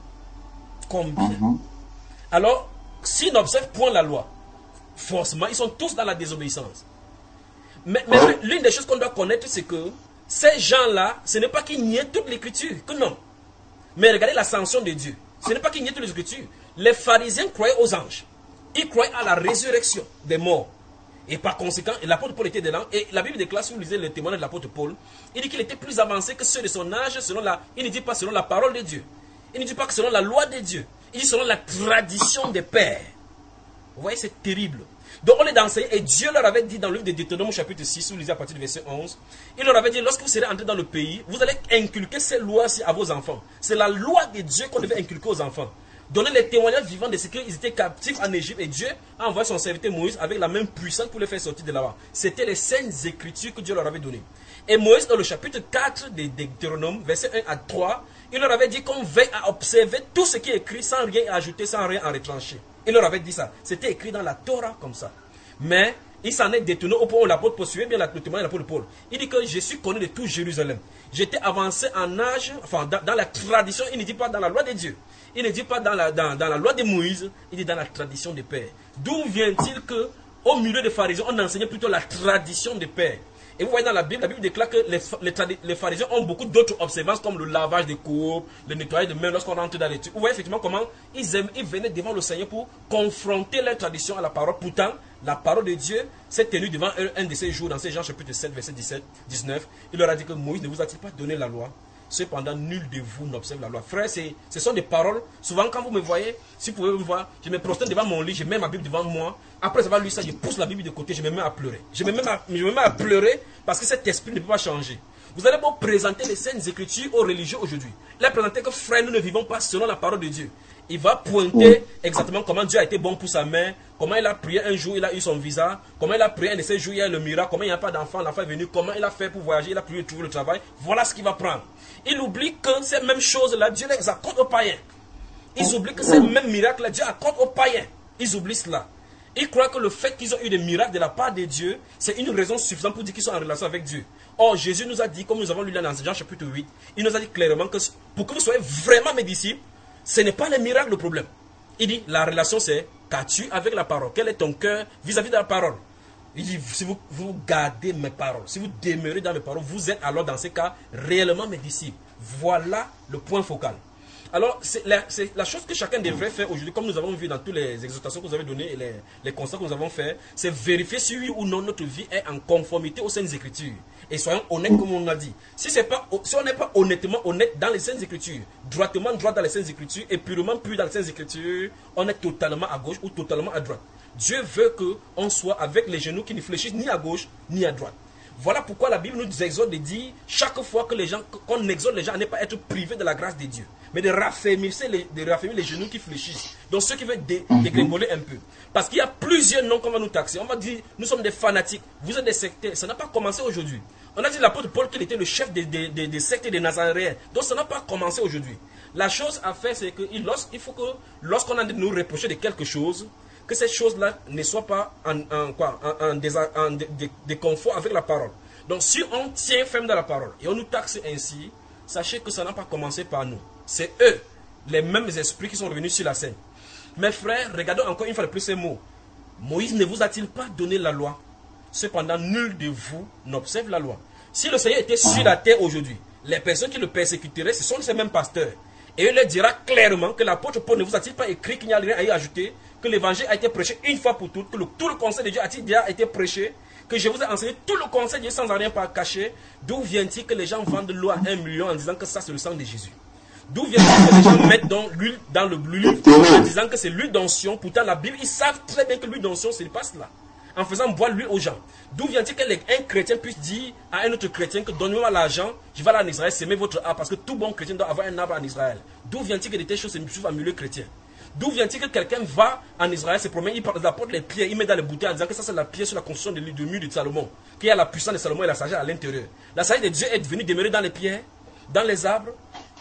Combien? Mm-hmm. Alors, s'ils n'observent point la loi, forcément, ils sont tous dans la désobéissance. Mais, mais ouais. l'une des choses qu'on doit connaître, c'est que ces gens-là, ce n'est pas qu'ils nient toute l'écriture, que non. Mais regardez la sanction de Dieu. Ce n'est pas qu'ils nient toute l'écriture. Les pharisiens croyaient aux anges. Ils croyaient à la résurrection des morts. Et par conséquent, l'apôtre Paul était dedans. Et la Bible déclare, si vous lisez le témoignage de l'apôtre Paul, il dit qu'il était plus avancé que ceux de son âge, selon la, il ne dit pas selon la parole de Dieu. Il ne dit pas que selon la loi de Dieu. Il dit selon la tradition des pères. Vous voyez, c'est terrible. Donc on est d'enseigner, et Dieu leur avait dit dans le livre de Deutéronome chapitre six, vous lisez à partir du verset onze, il leur avait dit, lorsque vous serez entrés dans le pays, vous allez inculquer ces lois-ci à vos enfants. C'est la loi de Dieu qu'on devait inculquer aux enfants. Donner les témoignages vivants de ce qu'ils étaient captifs en Égypte, et Dieu a envoyé son serviteur Moïse avec la même puissance pour les faire sortir de là-bas. C'était les saintes écritures que Dieu leur avait données. Et Moïse, dans le chapitre quatre de Deutéronome, verset un à trois, il leur avait dit qu'on veille à observer tout ce qui est écrit sans rien ajouter, sans rien en retrancher. Il leur avait dit ça. C'était écrit dans la Torah comme ça. Mais il s'en est détourné au point où l'apôtre Paul, suivez bien le témoignage de l'apôtre Paul. Il dit que je suis connu de tout Jérusalem. J'étais avancé en âge, enfin dans, dans la tradition, il ne dit pas dans la loi de Dieu. Il ne dit pas dans la, dans, dans la loi de Moïse, il dit dans la tradition des pères. D'où vient-il que au milieu des pharisiens, on enseignait plutôt la tradition des pères? Et vous voyez dans la Bible, la Bible déclare que les, les, les pharisiens ont beaucoup d'autres observances comme le lavage des coupes, le nettoyage de mains lorsqu'on rentre dans les trucs. Vous voyez effectivement comment ils, aiment, ils venaient devant le Seigneur pour confronter leur tradition à la parole. Pourtant, la parole de Dieu s'est tenue devant eux un de ces jours, dans ces Jean chapitre sept, verset dix-sept, dix-neuf. Il leur a dit que Moïse ne vous a-t-il pas donné la loi? Cependant, nul de vous n'observe la loi. Frère, ce sont des paroles. Souvent, quand vous me voyez, si vous pouvez me voir, je me prosterne devant mon lit, je mets ma Bible devant moi. Après avoir lu ça, je pousse la Bible de côté, je me mets à pleurer. Je me mets à, je me mets à pleurer parce que cet esprit ne peut pas changer. Vous allez pas présenter les saintes écritures aux religieux aujourd'hui. Les présenter que frère, nous ne vivons pas selon la parole de Dieu. Il va pointer exactement comment Dieu a été bon pour sa mère, comment il a prié un jour, il a eu son visa, comment il a prié un de ces jours, il y a le miracle, comment il n'y a pas d'enfant, l'enfant est venu, comment il a fait pour voyager, il a prié trouver le travail. Voilà ce qu'il va prendre. Il oublie que ces mêmes choses-là, Dieu les accorde aux païens. Ils oublient que ces mêmes miracles-là, Dieu accorde aux païens. Ils oublient cela. Ils croient que le fait qu'ils ont eu des miracles de la part de Dieu, c'est une raison suffisante pour dire qu'ils sont en relation avec Dieu. Or, Jésus nous a dit, comme nous avons lu dans Jean chapitre huit, il nous a dit clairement que pour que vous soyez vraiment mes disciples, ce n'est pas les miracles le problème. Il dit, la relation c'est, qu'as-tu avec la parole? Quel est ton cœur vis-à-vis de la parole? Il dit, si vous, vous gardez mes paroles, si vous demeurez dans mes paroles, vous êtes alors dans ce cas réellement mes disciples. Voilà le point focal. Alors, c'est la, la chose que chacun devrait faire aujourd'hui, comme nous avons vu dans toutes les exhortations que vous avez données et les, les constats que nous avons faits, c'est vérifier si oui ou non notre vie est en conformité aux Saintes Écritures. Et soyons honnêtes comme on a dit. Si, c'est pas, si on n'est pas honnêtement honnête dans les Saintes Écritures, droitement droit dans les Saintes Écritures et purement pur dans les Saintes Écritures, on est totalement à gauche ou totalement à droite. Dieu veut qu'on soit avec les genoux qui ne fléchissent ni à gauche ni à droite. Voilà pourquoi la Bible nous exhorte de dire chaque fois que les gens, qu'on exhorte les gens à ne pas être privés de la grâce de Dieu, mais de raffermir les, de raffermir les genoux qui fléchissent. Donc ceux qui veulent dé, dégringoler un peu. Parce qu'il y a plusieurs noms qu'on va nous taxer. On va dire, nous sommes des fanatiques, vous êtes des sectaires. Ça n'a pas commencé aujourd'hui. On a dit l'apôtre Paul qu'il était le chef des, des, des, des sectes et des Nazaréens. Donc ça n'a pas commencé aujourd'hui. La chose à faire, c'est qu'il il faut que lorsqu'on a de nous reprocher de quelque chose, que cette chose-là ne soit pas en, en, quoi, en, en, désa, en dé, dé, déconfort avec la parole. Donc si on tient ferme dans la parole et on nous taxe ainsi, sachez que ça n'a pas commencé par nous. C'est eux, les mêmes esprits qui sont revenus sur la scène. Mes frères, regardons encore une fois de plus ces mots. Moïse ne vous a-t-il pas donné la loi? Cependant, nul de vous n'observe la loi. Si le Seigneur était sur la terre aujourd'hui, les personnes qui le persécuteraient, ce sont ces mêmes pasteurs. Et il leur dira clairement que l'apôtre Paul ne vous a-t-il pas écrit qu'il n'y a rien à y ajouter, que l'évangile a été prêché une fois pour toutes, que le, tout le conseil de Dieu a-t-il déjà été prêché, que je vous ai enseigné tout le conseil de Dieu sans en rien pas caché. D'où vient-il que les gens vendent l'eau à un million en disant que ça c'est le sang de Jésus? D'où vient-il que les gens mettent dans l'huile dans le l'huile en disant que c'est l'huile d'onction? Pourtant la Bible, ils savent très bien que l'huile d'onction c'est pas cela. En faisant boire l'huile aux gens. D'où vient-il qu'un chrétien puisse dire à un autre chrétien que donnez-moi l'argent, je vais aller en Israël, s'aimer votre arbre, parce que tout bon chrétien doit avoir un arbre en Israël. D'où vient-il que de telles choses se suivent en milieu chrétien? D'où vient-il que quelqu'un va en Israël, se promène, il apporte les pierres, il met dans les bouteilles en disant que ça c'est la pierre sur la construction de l'île de mur de Salomon, qu'il y a la puissance de Salomon et la sagesse à l'intérieur. La sagesse de Dieu est venue demeurer dans les pierres, dans les arbres.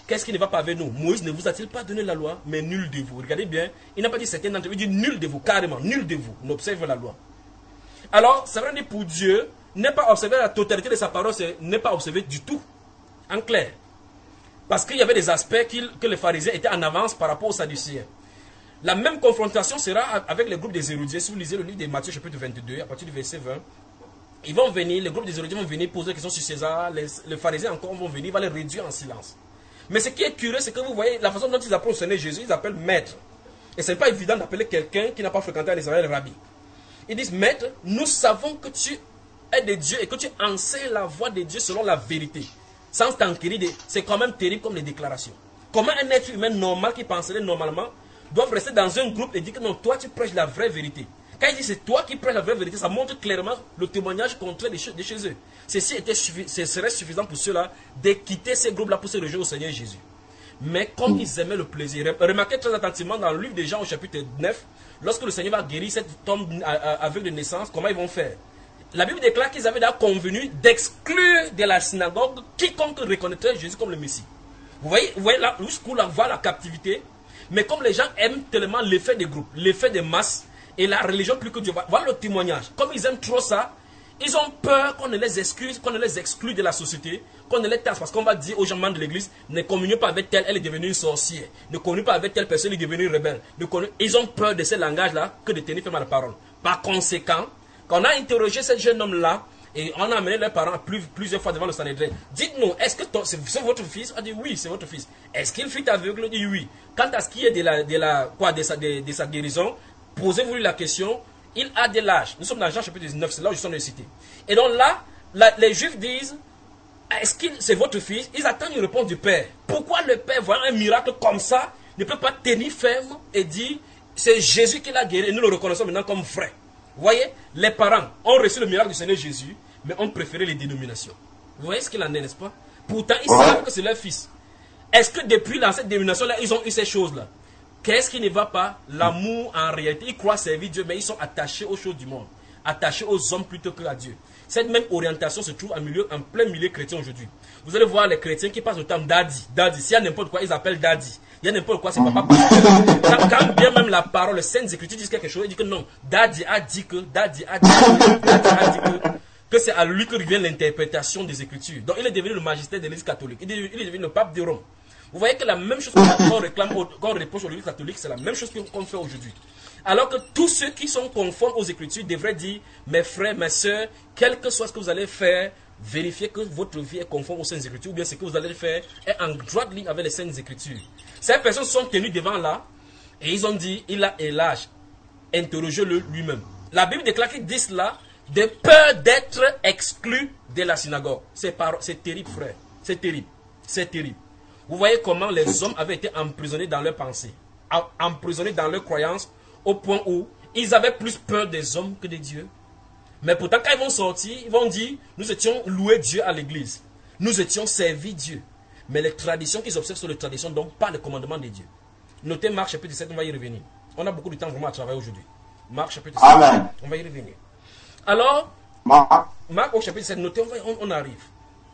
qu'est-ce qui ne va pas avec nous? Moïse ne vous a-t-il pas donné la loi? Mais nul de vous. Regardez bien, il n'a pas dit certains d'entre vous, il dit nul de vous, carrément, nul de vous n'observe la loi. Alors, ça veut dire pour Dieu, n'est pas observer la totalité de sa parole, c'est n'est pas observer du tout, en clair. Parce qu'il y avait des aspects que les pharisiens étaient en avance par rapport aux sadducéens. La même confrontation sera avec le groupe des érudits. Si vous lisez le livre de Matthieu chapitre vingt-deux, à partir du verset vingt, ils vont venir, le groupe des érudits vont venir poser des questions sur César, les, les pharisiens encore vont venir, ils vont les réduire en silence. Mais ce qui est curieux, c'est que vous voyez la façon dont ils appellent au Seigneur Jésus, ils appellent maître. Et ce n'est pas évident d'appeler quelqu'un qui n'a pas fréquenté un Israël rabbi. Ils disent, maître, nous savons que tu es de Dieu et que tu enseignes la voie de Dieu selon la vérité. Sans t'enquérir, c'est quand même terrible comme les déclarations. Comment un être humain normal qui penserait normalement doit rester dans un groupe et dire que non, toi tu prêches la vraie vérité. Quand il dit c'est toi qui prêches la vraie vérité, ça montre clairement le témoignage contraire de chez, de chez eux. Ceci était suffi, ce serait suffisant pour ceux-là de quitter ces groupes-là pour se rejoindre au Seigneur Jésus. Mais comme ils aimaient le plaisir, remarquez très attentivement dans le livre des Jean au chapitre neuf, lorsque le Seigneur va guérir cet homme aveugle de naissance, comment ils vont faire? La Bible déclare qu'ils avaient d'ailleurs convenu d'exclure de la synagogue quiconque reconnaîtrait Jésus comme le Messie. Vous voyez, vous voyez là jusqu'où là va la captivité. Mais comme les gens aiment tellement l'effet des groupes, l'effet des masses et la religion plus que Dieu, voilà le témoignage. Comme ils aiment trop ça, ils ont peur qu'on ne les exclue, qu'on ne les exclue de la société, qu'on ne les tasse. Parce qu'on va dire aux gens membres de l'église, ne communiez pas avec telle, elle est devenue une sorcière. Ne communiez pas avec telle personne, elle est devenue rebelle. Ils ont peur de ces langages-là que de tenir ferme à la parole. Par conséquent, quand on a interrogé ce jeune homme-là, et on a amené leurs parents plus, plusieurs fois devant le Sanhédrin. Dites-nous, est-ce que c'est votre fils? On dit oui, c'est votre fils. Est-ce qu'il fut aveugle? On dit oui. Quant à ce qui est de, la, de, la, quoi, de, sa, de, de sa guérison, posez-vous la question. Il a de l'âge. Nous sommes dans Jean chapitre dix-neuf, c'est là où je suis en train de citer. Et donc là, la, les Juifs disent, est-ce que c'est votre fils? Ils attendent une réponse du Père. Pourquoi le Père, voyant un miracle comme ça, ne peut pas tenir ferme et dire, c'est Jésus qui l'a guéri et nous le reconnaissons maintenant comme vrai? Vous voyez, les parents ont reçu le miracle du Seigneur Jésus, mais ont préféré les dénominations. Vous voyez ce qu'il en est, n'est-ce pas? Pourtant, ils ouais. savent que c'est leur fils. Est-ce que depuis dans cette dénomination-là, ils ont eu ces choses-là? Qu'est-ce qui ne va pas? L'amour, en réalité, ils croient servir Dieu, mais ils sont attachés aux choses du monde, attachés aux hommes plutôt qu'à Dieu. Cette même orientation se trouve en, milieu, en plein milieu chrétien aujourd'hui. Vous allez voir les chrétiens qui passent le temps daddy, daddy. S'il y a n'importe quoi, ils appellent daddy. Il y a n'importe quoi, c'est papa. Quand, quand bien même la parole, les saintes écritures disent quelque chose, ils disent que non, daddy a dit que, daddy a dit que, daddy a dit que, que c'est à lui que revient l'interprétation des écritures. Donc il est devenu le magistère de l'église catholique. Il est, il est devenu le pape de Rome. Vous voyez que la même chose qu'on réclame, qu'on reproche aux l'église catholique, c'est la même chose qu'on fait aujourd'hui. Alors que tous ceux qui sont conformes aux Écritures devraient dire, mes frères, mes sœurs, quel que soit ce que vous allez faire, vérifiez que votre vie est conforme aux Saintes Écritures, ou bien ce que vous allez faire est en droite ligne avec les Saintes Écritures. Ces personnes sont tenues devant là, et ils ont dit, il a l'âge, interrogez-le lui-même. La Bible déclare qu'ils disent là, de peur d'être exclus de la synagogue. C'est terrible, frère. C'est terrible. C'est terrible. Vous voyez comment les hommes avaient été emprisonnés dans leurs pensées, emprisonnés dans leurs croyances, au point où ils avaient plus peur des hommes que des dieux. Mais pourtant, quand ils vont sortir, ils vont dire, nous étions loués Dieu à l'église. Nous étions servis Dieu. Mais les traditions qu'ils observent sont les traditions, donc pas le commandement de Dieu. Notez Marc chapitre sept, on va y revenir. On a beaucoup de temps vraiment à travailler aujourd'hui. Marc chapitre sept, Amen. On va y revenir. Alors, Marc, Marc au chapitre sept, notez, on, va, on, on arrive.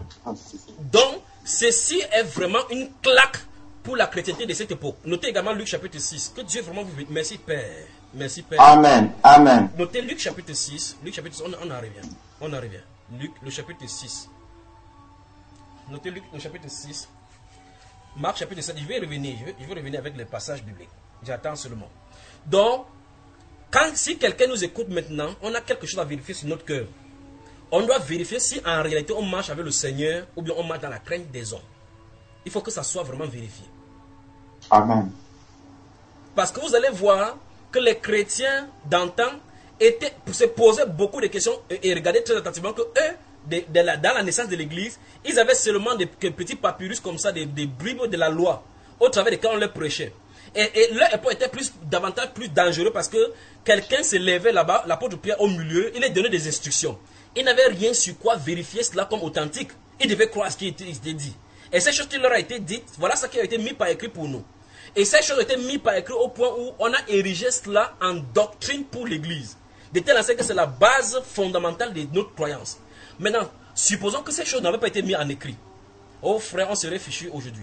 Donc, ceci est vraiment une claque pour la chrétienté de cette époque. Notez également Luc chapitre six. Que Dieu vraiment vous bénisse. Merci Père. Merci Père. Amen. Amen. Notez Luc chapitre six. Luc chapitre six. On, on arrive. On arrive. Luc, le chapitre six. Notez Luc, le chapitre six. Marc chapitre sept. Je vais revenir. Je vais, je vais revenir avec les passages bibliques. J'attends seulement. Donc, quand, si quelqu'un nous écoute maintenant, on a quelque chose à vérifier sur notre cœur. On doit vérifier si en réalité on marche avec le Seigneur ou bien on marche dans la crainte des hommes. Il faut que ça soit vraiment vérifié. Amen. Parce que vous allez voir que les chrétiens d'antan étaient, se posaient beaucoup de questions et, et regardaient très attentivement que eux, de, de la, dans la naissance de l'église, ils avaient seulement des, des petits papyrus comme ça, des, des bribes de la loi, au travers desquels on leur prêchait. Et, et leur époque était plus, davantage plus dangereux parce que quelqu'un se levait là-bas, l'apôtre Pierre au milieu, il leur donnait des instructions. Il n'avait rien sur quoi vérifier cela comme authentique. Il devait croire ce qui était dit. Et ces choses qui leur a été dites, voilà ce qui a été mis par écrit pour nous. Et ces choses ont été mises par écrit au point où on a érigé cela en doctrine pour l'Église. De telle sorte que c'est la base fondamentale de notre croyance. Maintenant, supposons que ces choses n'avaient pas été mises en écrit. Oh frère, on serait fichu aujourd'hui.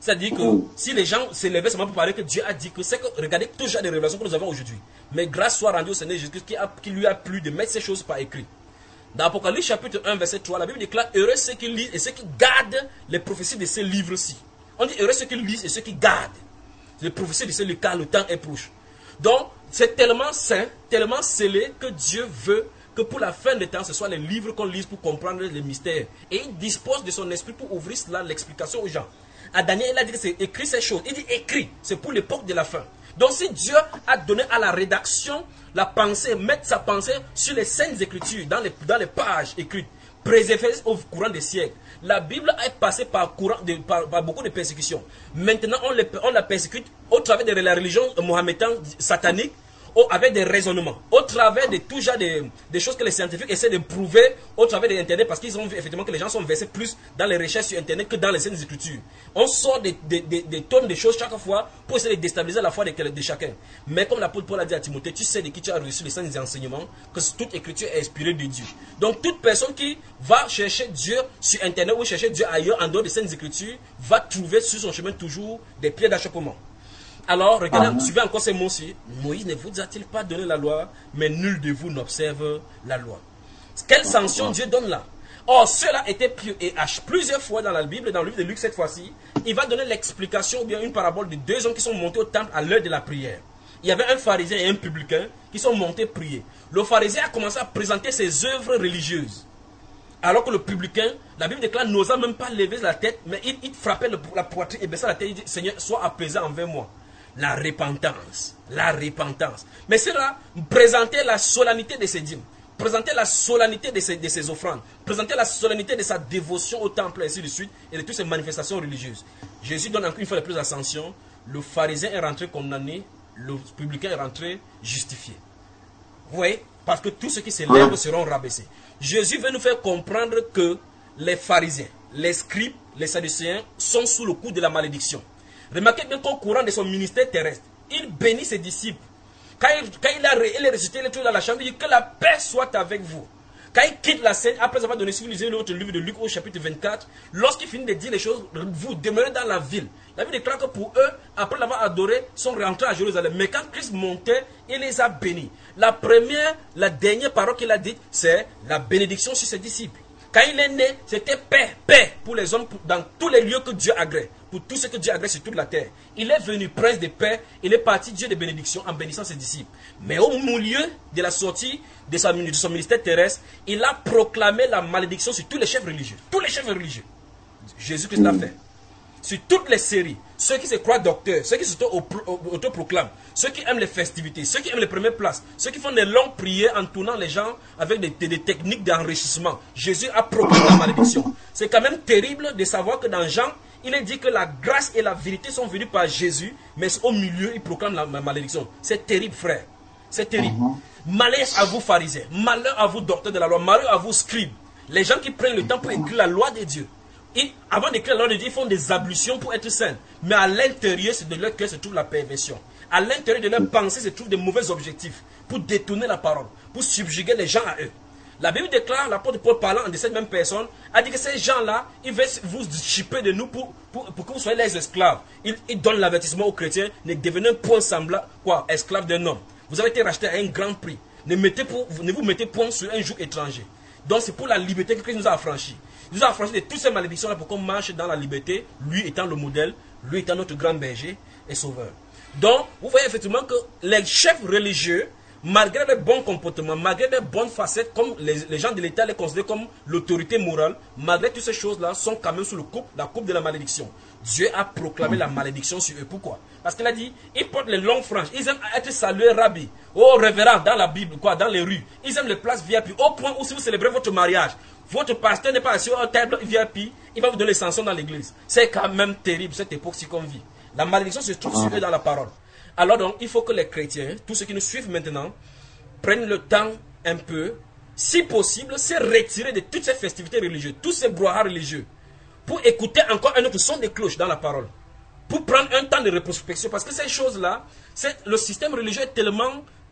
C'est-à-dire que si les gens s'élevaient seulement pour parler que Dieu a dit que c'est que, regardez, toujours des révélations que nous avons aujourd'hui. Mais grâce soit rendue au Seigneur Jésus-Christ qui, qui lui a plu de mettre ces choses par écrit. Dans Apocalypse chapitre un, verset trois, la Bible déclare heureux ceux qui lisent et ceux qui gardent les prophéties de ces livres-ci. On dit heureux ceux qui lisent et ceux qui gardent les prophéties de ces livres, car le temps est proche. Donc, c'est tellement saint, tellement scellé que Dieu veut que pour la fin des temps, ce soit les livres qu'on lise pour comprendre les mystères. Et il dispose de son esprit pour ouvrir cela, l'explication aux gens. À Daniel, il a dit que c'est écrit ces choses. Il dit écrit, c'est pour l'époque de la fin. Donc si Dieu a donné à la rédaction la pensée, mettre sa pensée sur les saintes écritures, dans les, dans les pages écrites, préservées au courant des siècles. La Bible est passée par, courant de, par, par beaucoup de persécutions. Maintenant, on, les, on la persécute au travers de la religion mohammedane satanique, avec des raisonnements, au travers de tout genre de, de choses que les scientifiques essaient de prouver au travers de Internet, parce qu'ils ont vu effectivement que les gens sont versés plus dans les recherches sur Internet que dans les Saintes Écritures. On sort des, des, des, des tonnes de choses chaque fois pour essayer de déstabiliser la foi de, de chacun. Mais comme l'apôtre Paul a dit à Timothée, tu sais de qui tu as reçu les saints enseignements, que toute écriture est inspirée de Dieu. Donc toute personne qui va chercher Dieu sur Internet ou chercher Dieu ailleurs en dehors des Saintes Écritures va trouver sur son chemin toujours des pieds d'achoppement. Alors, regardez, suivez encore ces mots-ci. Moïse ne vous a-t-il pas donné la loi, mais nul de vous n'observe la loi. Quelle sanction Dieu donne là? Or, cela était pieux. Et à plusieurs fois dans la Bible, dans le livre de Luc cette fois-ci, il va donner l'explication ou bien une parabole de deux hommes qui sont montés au temple à l'heure de la prière. Il y avait un pharisien et un publicain qui sont montés prier. Le pharisien a commencé à présenter ses œuvres religieuses. Alors que le publicain, la Bible déclare, n'osant même pas lever la tête, mais il, il frappait le, la poitrine et baissait la tête. Il dit, Seigneur, sois apaisant envers moi. La repentance, la repentance. Mais cela présentait la solennité de ses dîmes, présentait la solennité de ses, de ses offrandes, présentait la solennité de sa dévotion au temple, et ainsi de suite, et de toutes ses manifestations religieuses. Jésus donne encore une fois de plus ascension. Le pharisien est rentré condamné, le publicain est rentré justifié. Vous voyez? Parce que tous ceux qui s'élèvent seront rabaissés. Jésus veut nous faire comprendre que les pharisiens, les scribes, les sadducéens sont sous le coup de la malédiction. Remarquez bien qu'au courant de son ministère terrestre, il bénit ses disciples. Quand il, quand il, a, il est ressuscité, il est dans la chambre, il dit que la paix soit avec vous. Quand il quitte la scène, après avoir donné, si vous lisez l'autre livre de Luc au chapitre vingt-quatre, lorsqu'il finit de dire les choses, vous demeurez dans la ville. La Bible déclare que pour eux, après l'avoir adoré, sont rentrés à Jérusalem. Mais quand Christ montait, il les a bénis. La première, la dernière parole qu'il a dite, c'est la bénédiction sur ses disciples. Quand il est né, c'était paix, paix pour les hommes, dans tous les lieux que Dieu agrée, pour tout ce que Dieu agrée sur toute la terre. Il est venu prince de paix, il est parti Dieu de bénédiction en bénissant ses disciples. Mais au milieu de la sortie de, sa, de son ministère terrestre, il a proclamé la malédiction sur tous les chefs religieux. Tous les chefs religieux. Jésus-Christ l'a fait. Sur toutes les séries, ceux qui se croient docteurs, ceux qui s'auto-proclament, ceux qui aiment les festivités, ceux qui aiment les premières places, ceux qui font des longues prières en tournant les gens avec des, des, des techniques d'enrichissement. Jésus a proclamé la malédiction. C'est quand même terrible de savoir que dans Jean, il est dit que la grâce et la vérité sont venues par Jésus, mais au milieu, il proclame la malédiction. C'est terrible, frère. C'est terrible. Uh-huh. Malheur à vous, pharisiens. Malheur à vous, docteurs de la loi. Malheur à vous, scribes. Les gens qui prennent le temps pour écrire la loi de Dieu. Et avant d'écrire la loi de Dieu, ils font des ablutions pour être saints. Mais à l'intérieur de leur cœur se trouve la perversion. À l'intérieur de leur pensée se trouvent des mauvais objectifs pour détourner la parole, pour subjuguer les gens à eux. La Bible déclare, l'apôtre Paul parlant de cette même personne, a dit que ces gens-là, ils veulent vous chipper de nous pour, pour, pour que vous soyez les esclaves. Ils, ils donnent l'avertissement aux chrétiens, ne devenez point semblable, quoi, esclave d'un homme. Vous avez été racheté à un grand prix. Ne, mettez pour, ne vous mettez point sur un joug étranger. Donc c'est pour la liberté que Christ nous a affranchis. Il nous a affranchis de toutes ces malédictions-là pour qu'on marche dans la liberté, lui étant le modèle, lui étant notre grand berger et sauveur. Donc, vous voyez effectivement que les chefs religieux, malgré les bons comportements, malgré les bonnes facettes, comme les, les gens de l'État les considèrent comme l'autorité morale, malgré toutes ces choses-là, sont quand même sous le coupe, la coupe de la malédiction. Dieu a proclamé la malédiction sur eux. Pourquoi? Parce qu'il a dit, ils portent les longues franges, ils aiment être salués rabbi, oh révérend dans la Bible, quoi, dans les rues. Ils aiment les places V I P, au point où si vous célébrez votre mariage, votre pasteur n'est pas assis à table V I P, il va vous donner les sanctions dans l'église. C'est quand même terrible cette époque-ci qu'on vit. La malédiction se trouve sur eux dans la parole. Alors donc, il faut que les chrétiens, tous ceux qui nous suivent maintenant, prennent le temps un peu, si possible, se retirer de toutes ces festivités religieuses, tous ces brouhahas religieux, pour écouter encore un autre son de cloche dans la parole, pour prendre un temps de rétrospection, parce que ces choses-là, le système religieux est tellement,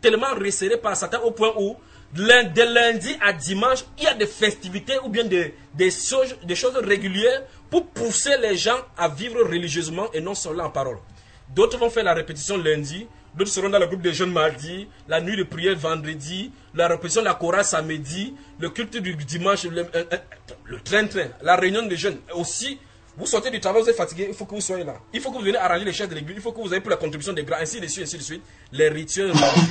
tellement resserrés par Satan au point où de lundi à dimanche, il y a des festivités ou bien des, des, choses, des choses régulières pour pousser les gens à vivre religieusement et non seulement en parole. D'autres vont faire la répétition lundi, d'autres seront dans le groupe de jeunes mardi, la nuit de prière vendredi, la répétition de la chorale samedi, le culte du dimanche, le, euh, euh, le train-train, la réunion des jeunes. Aussi, vous sortez du travail, vous êtes fatigué, il faut que vous soyez là. Il faut que vous venez arranger les chaises de l'église, il faut que vous ayez pour la contribution des grands, ainsi de suite, ainsi de suite. Les rituels.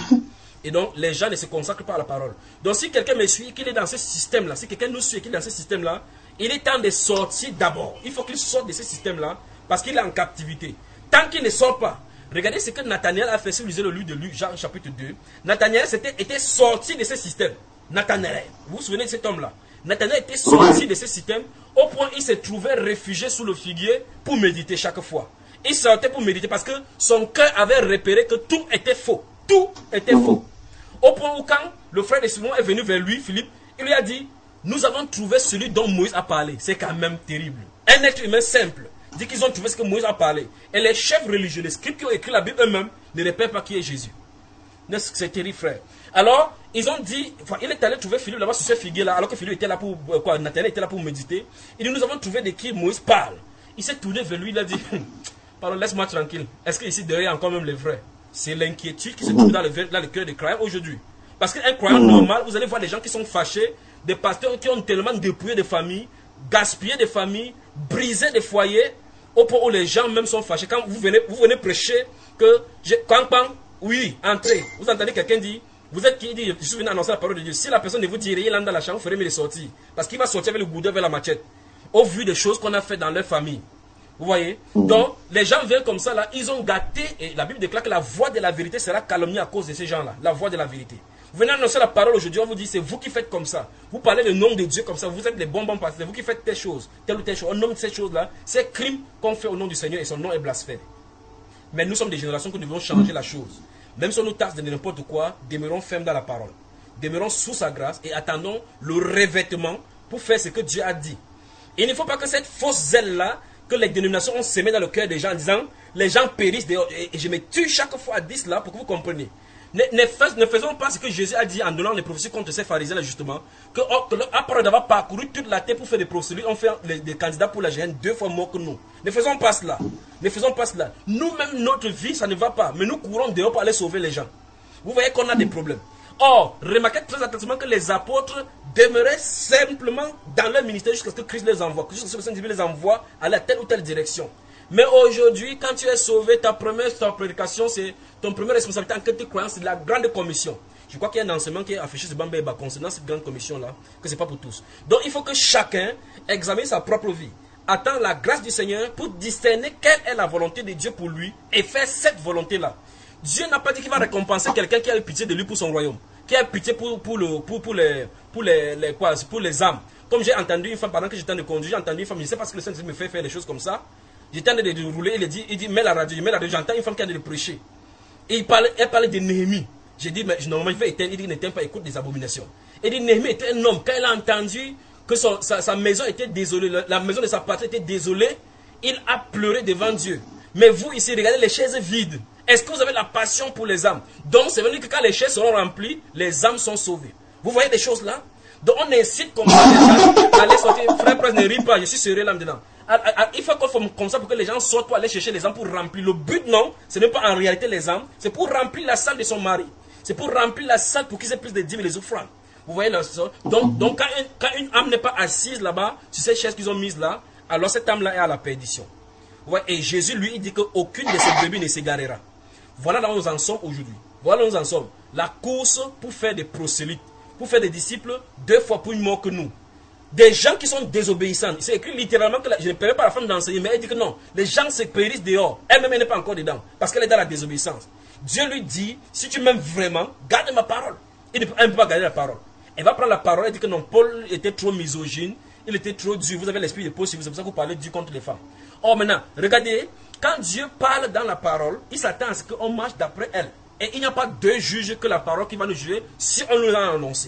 Et donc, les gens ne se consacrent pas à la parole. Donc, si quelqu'un me suit, qu'il est dans ce système-là, si quelqu'un nous suit, qu'il est dans ce système-là, il est temps de sortir d'abord. Il faut qu'il sorte de ce système-là, parce qu'il est en captivité. Tant qu'il ne sort pas, regardez ce que Nathanaël a fait, si vous lisez le livre de Luc, Jean chapitre deux. Nathanaël était, était sorti de ce système. Nathanaël, vous vous souvenez de cet homme-là? Nathanaël était sorti de ce système, au point où il se trouvait réfugié sous le figuier pour méditer chaque fois. Il sortait pour méditer parce que son cœur avait repéré que tout était faux. Tout était faux. Au point où quand le frère de Simon est venu vers lui, Philippe, il lui a dit, nous avons trouvé celui dont Moïse a parlé. C'est quand même terrible. Un être humain simple dit qu'ils ont trouvé ce que Moïse a parlé. Et les chefs religieux, les scribes qui ont écrit la Bible eux-mêmes, ne répètent pas qui est Jésus. C'est terrible, frère. Alors, ils ont dit, enfin, il est allé trouver Philippe là-bas sur ce figuier-là, alors que Philippe était là pour, quoi, Nathanaël était là pour méditer. Il dit, nous avons trouvé de qui Moïse parle. Il s'est tourné vers lui, il a dit, pardon, laisse-moi tranquille. Est-ce qu'ici derrière, il y a encore même les vrais? C'est l'inquiétude qui se trouve dans le, dans le cœur des croyants aujourd'hui. Parce qu'un croyant normal, vous allez voir des gens qui sont fâchés, des pasteurs qui ont tellement dépouillé des familles, gaspillé des familles, brisé des foyers, au point où les gens même sont fâchés. Quand vous venez, vous venez prêcher que, je, quand, quand, oui, entrez. Vous entendez quelqu'un dire, vous êtes qui dit, je suis venu annoncer la parole de Dieu. Si la personne ne vous dit rien dans la chambre, vous ferez mieux de sortir. Parce qu'il va sortir avec le goudin, avec la machette. Au vu des choses qu'on a fait dans leur famille. Vous voyez? Donc, les gens viennent comme ça, là, ils ont gâté, et la Bible déclare que la voix de la vérité sera calomniée à cause de ces gens-là. La voix de la vérité. Vous venez annoncer la parole aujourd'hui, on vous dit, c'est vous qui faites comme ça. Vous parlez le nom de Dieu comme ça, vous êtes les bons bons pasteurs, c'est vous qui faites telle chose, telle ou telle chose. On nomme ces choses-là, ces crimes qu'on fait au nom du Seigneur et son nom est blasphème. Mais nous sommes des générations qui devons changer la chose. Même si on nous taxe de n'importe quoi, demeurons fermes dans la parole. Demeurons sous sa grâce et attendons le revêtement pour faire ce que Dieu a dit. Et il ne faut pas que cette fausse zèle-là, que les dénominations ont semé dans le cœur des gens en disant, les gens périssent dehors. Et je me tue chaque fois à dix cela pour que vous compreniez. Ne, ne, fais, ne faisons pas ce que Jésus a dit en donnant les prophéties contre ces pharisiens là justement. Que, oh, que après d'avoir parcouru toute la terre pour faire des procédures, on fait les, des candidats pour la Géhenne deux fois moins que nous. Ne faisons pas cela. Ne faisons pas cela. Nous-mêmes, notre vie, ça ne va pas. Mais nous courons dehors pour aller sauver les gens. Vous voyez qu'on a des problèmes. Or, remarquez très attentivement que les apôtres demeuraient simplement dans leur ministère jusqu'à ce que Christ les envoie. Jusqu'à ce que le Saint-Esprit les envoie à la telle ou telle direction. Mais aujourd'hui, quand tu es sauvé, ta première ta prédication, c'est ton première responsabilité en tant que croyant, c'est la grande commission. Je crois qu'il y a un enseignement qui est affiché sur Bambeba concernant cette grande commission-là, que ce n'est pas pour tous. Donc il faut que chacun examine sa propre vie, attend la grâce du Seigneur pour discerner quelle est la volonté de Dieu pour lui et faire cette volonté-là. Dieu n'a pas dit qu'il va récompenser quelqu'un qui a pitié de lui pour son royaume, qui a pitié pour, pour, le, pour, pour, les, pour, les, les, quoi, pour les âmes. Comme j'ai entendu une femme, pendant que j'étais en train de conduire, j'ai entendu une femme, je ne sais pas ce que le Saint-Esprit me fait faire des choses comme ça. J'étais en train de rouler, il dit, il dit, mets la radio, mets la radio, j'entends une femme qui a de prêcher. Et il parlait, elle parlait de Néhémie. J'ai dit, mais normalement, il va éteindre, il dit, n'éteins pas, écoute des abominations. Il dit, Néhémie était un homme, quand il a entendu que son, sa, sa maison était désolée, la, la maison de sa patrie était désolée, il a pleuré devant Dieu. Mais vous, ici, regardez les chaises vides. Est-ce que vous avez la passion pour les âmes? Donc, c'est venu que quand les chaises seront remplies, les âmes sont sauvées. Vous voyez des choses là? Donc, on incite comme ça les gens à aller sortir. Frère Presse, ne ris pas, je suis serré là dedans. Il faut qu'on fasse comme ça pour que les gens sortent pour aller chercher les âmes pour remplir. Le but, non, ce n'est pas en réalité les âmes, c'est pour remplir la salle de son mari. C'est pour remplir la salle pour qu'ils aient plus de dîmes et les offrandes. Vous voyez là, donc, donc quand, une, quand une âme n'est pas assise là-bas, sur ces chaises qu'ils ont mises là, alors cette âme-là est à la perdition. Vous voyez, et Jésus, lui, il dit qu'aucune de ces brebis ne s'égarera. Voilà là où nous en sommes aujourd'hui. Voilà où nous en sommes. La course pour faire des prosélytes, pour faire des disciples, deux fois plus morts que nous. Des gens qui sont désobéissants. C'est écrit littéralement que la, je ne permets pas à la femme d'enseigner, mais elle dit que non, les gens se périssent dehors. Elle-même, elle n'est pas encore dedans, parce qu'elle est dans la désobéissance. Dieu lui dit, si tu m'aimes vraiment, garde ma parole. Il ne peut, elle ne peut pas garder la parole. Elle va prendre la parole et dit que non, Paul était trop misogyne, il était trop dur. Vous avez l'esprit de Paul, c'est pour ça que vous parlez Dieu contre les femmes. Or maintenant, regardez, quand Dieu parle dans la parole, il s'attend à ce qu'on marche d'après elle. Et il n'y a pas deux juges que la parole qui va nous juger si on nous l'a annoncé.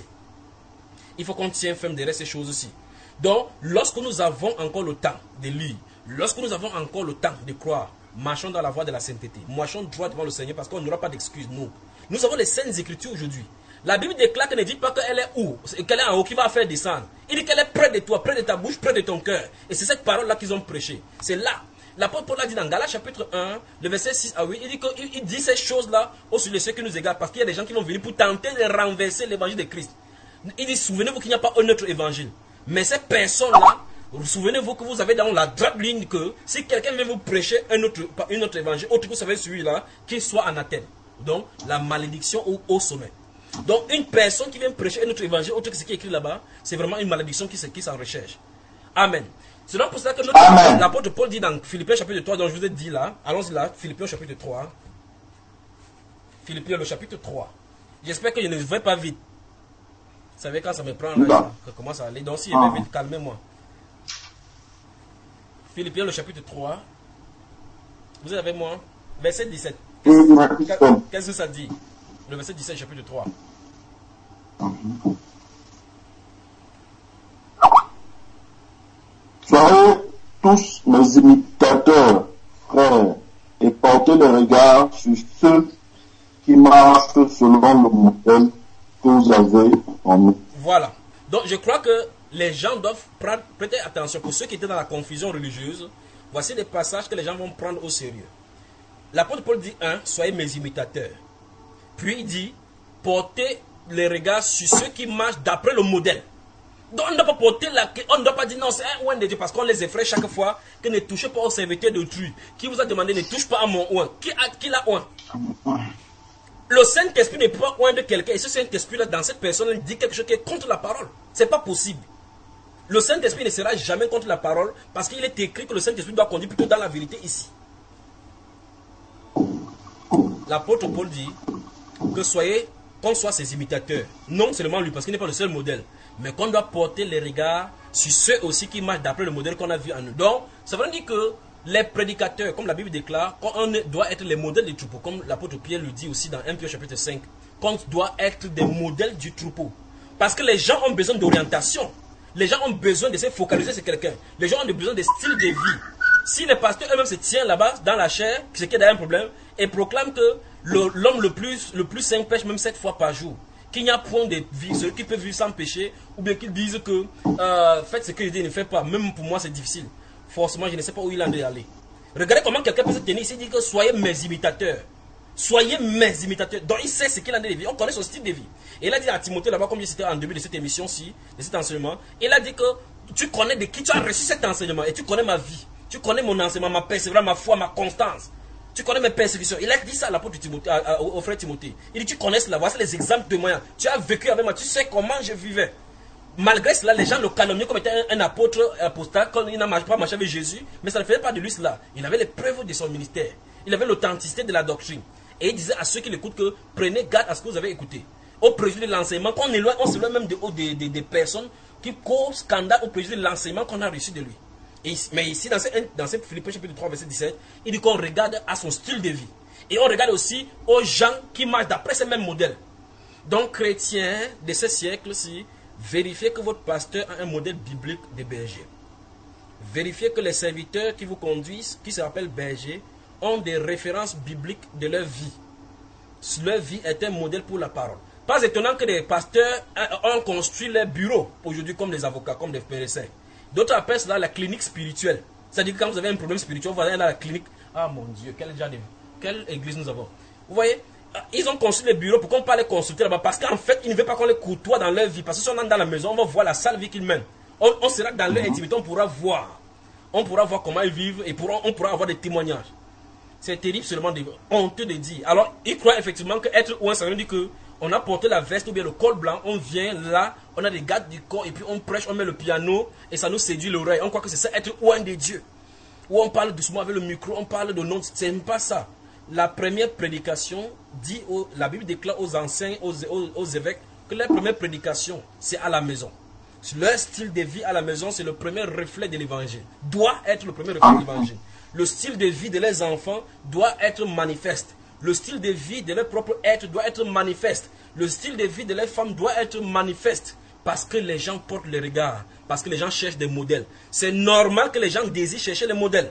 Il faut qu'on tienne ferme derrière ces choses aussi. Donc, lorsque nous avons encore le temps de lire, lorsque nous avons encore le temps de croire, marchons dans la voie de la sainteté. Marchons droit devant le Seigneur parce qu'on n'aura pas d'excuses, nous. Nous avons les saintes écritures aujourd'hui. La Bible déclare qu'elle ne dit pas qu'elle est où, qu'elle est en haut, qui va faire descendre. Il dit qu'elle est près de toi, près de ta bouche, près de ton cœur. Et c'est cette parole-là qu'ils ont prêchée. C'est là. L'apôtre Paul a dit dans Galates chapitre un, le verset six à huit, il dit, qu'il, il dit ces choses-là au sujet de ceux qui nous égarent, parce qu'il y a des gens qui vont venir pour tenter de renverser l'évangile de Christ. Il dit, souvenez-vous qu'il n'y a pas un autre évangile. Mais ces personnes-là, souvenez-vous que vous avez dans la droite ligne que si quelqu'un vient vous prêcher un autre, un autre évangile, autre que vous savez celui-là, qu'il soit anathème. Donc, la malédiction au, au sommet. Donc, une personne qui vient prêcher un autre évangile, autre que ce qui est écrit là-bas, c'est vraiment une malédiction qui, qui s'en recherche. Amen. C'est donc pour ça que l'apôtre Paul dit dans Philippiens chapitre trois, dont je vous ai dit là, allons-y là, Philippiens chapitre trois. Philippiens le chapitre trois. J'espère que je ne vais pas vite. Vous savez quand ça me prend, là, ça commence à aller. Donc si je vais vite, calmez-moi. Philippiens le chapitre trois. Vous êtes avec moi? Verset dix-sept. Qu'est-ce que ça dit? Le verset dix-sept, chapitre trois. Soyez tous mes imitateurs, frères, et portez le regard sur ceux qui marchent selon le modèle que vous avez en nous. Voilà. Donc je crois que les gens doivent prendre, prêter attention. Pour ceux qui étaient dans la confusion religieuse, voici des passages que les gens vont prendre au sérieux. L'apôtre Paul dit un, soyez mes imitateurs. Puis il dit, portez les regards sur ceux qui marchent d'après le modèle. Donc on ne doit pas porter la... On ne doit pas dire non, c'est un oin de Dieu parce qu'on les effraie chaque fois que ne touchez pas au serviteur d'autrui. Qui vous a demandé ne touche pas à mon oin. Qui a, qui l'a oin? Le Saint-Esprit ne peut pas oin de quelqu'un. Et ce Saint-Esprit-là, dans cette personne, dit quelque chose qui est contre la parole. C'est pas possible. Le Saint-Esprit ne sera jamais contre la parole parce qu'il est écrit que le Saint-Esprit doit conduire plutôt dans la vérité ici. L'apôtre Paul dit que soyez, qu'on soit ses imitateurs. Non seulement lui, parce qu'il n'est pas le seul modèle, mais qu'on doit porter les regards sur ceux aussi qui marchent d'après le modèle qu'on a vu en nous. Donc, ça veut dire que les prédicateurs, comme la Bible déclare, qu'on doit être les modèles du troupeau, comme l'apôtre Pierre le dit aussi dans un Pierre chapitre cinq, qu'on doit être des modèles du troupeau. Parce que les gens ont besoin d'orientation. Les gens ont besoin de se focaliser sur quelqu'un. Les gens ont besoin de style de vie. Si les pasteurs eux-mêmes se tiennent là-bas, dans la chair, ce qui est d'ailleurs un problème, et proclament que l'homme le plus, le plus saint pêche même sept fois par jour, qu'il n'y a point de vie, celui qui peut vivre sans péché, ou bien qu'ils disent que euh, faites ce que je dis, ne faites pas, même pour moi c'est difficile. Forcément, je ne sais pas où il en est allé. Regardez comment quelqu'un peut se tenir ici et dire que soyez mes imitateurs. Soyez mes imitateurs. Donc il sait ce qu'il en est de vie. On connaît son style de vie. Et il a dit à Timothée là-bas, comme je citais en début de cette émission-ci, de cet enseignement, il a dit que tu connais de qui tu as reçu cet enseignement et tu connais ma vie. Tu connais mon enseignement, ma persévérance, ma foi, ma constance. Tu connais mes persécutions. Il a dit ça à l'apôtre Timothée, à, à, au frère Timothée. Il dit, tu connais cela, voici les exemples de moyens. Tu as vécu avec moi, tu sais comment je vivais. Malgré cela, les gens le calomniaient comme étant un, un apôtre apostat, quand il n'a pas marché avec Jésus, mais ça ne faisait pas de lui cela. Il avait les preuves de son ministère. Il avait l'authenticité de la doctrine. Et il disait à ceux qui l'écoutent que prenez garde à ce que vous avez écouté. Au préjudice de l'enseignement, qu'on éloigne, on s'éloigne même des de, de, de personnes qui causent scandale au préjudice de l'enseignement qu'on a reçu de lui. Et, mais ici, dans ce, dans ce Philippiens chapitre trois, verset dix-sept, il dit qu'on regarde à son style de vie. Et on regarde aussi aux gens qui marchent d'après ces mêmes modèles. Donc, chrétiens de ce siècle-ci, vérifiez que votre pasteur a un modèle biblique de berger. Vérifiez que les serviteurs qui vous conduisent, qui se rappellent berger, ont des références bibliques de leur vie. Leur vie est un modèle pour la parole. Pas étonnant que les pasteurs ont construit leur bureau aujourd'hui comme des avocats, comme des périssins. D'autres appellent cela la clinique spirituelle. C'est-à-dire que quand vous avez un problème spirituel, vous allez à la clinique. Ah mon Dieu, quel genre de... quelle église nous avons. Vous voyez, ils ont construit les bureaux pour qu'on puisse les consulter là-bas. Parce qu'en fait, ils ne veulent pas qu'on les côtoie dans leur vie. Parce que si on entre dans la maison, on va voir la sale vie qu'ils mènent. On, on sera dans leur intimité, on pourra voir. On pourra voir comment ils vivent et pourra, on pourra avoir des témoignages. C'est terrible seulement de honteux de dire. Alors, ils croient effectivement qu'être ouin, ça veut dire que on a porté la veste ou bien le col blanc, on vient là, on a des gardes du corps et puis on prêche, on met le piano et ça nous séduit l'oreille. On croit que c'est ça, être ouin de Dieu. Où on parle doucement avec le micro, on parle de nom, c'est pas ça. La première prédication dit, au, la Bible déclare aux anciens, aux, aux, aux évêques, que la première prédication, c'est à la maison. Leur style de vie à la maison, c'est le premier reflet de l'évangile. Doit être le premier reflet de l'évangile. Le style de vie de leurs enfants doit être manifeste. Le style de vie de leur propre être doit être manifeste. Le style de vie de leur femme doit être manifeste. Parce que les gens portent le regard. Parce que les gens cherchent des modèles. C'est normal que les gens désirent chercher les modèles.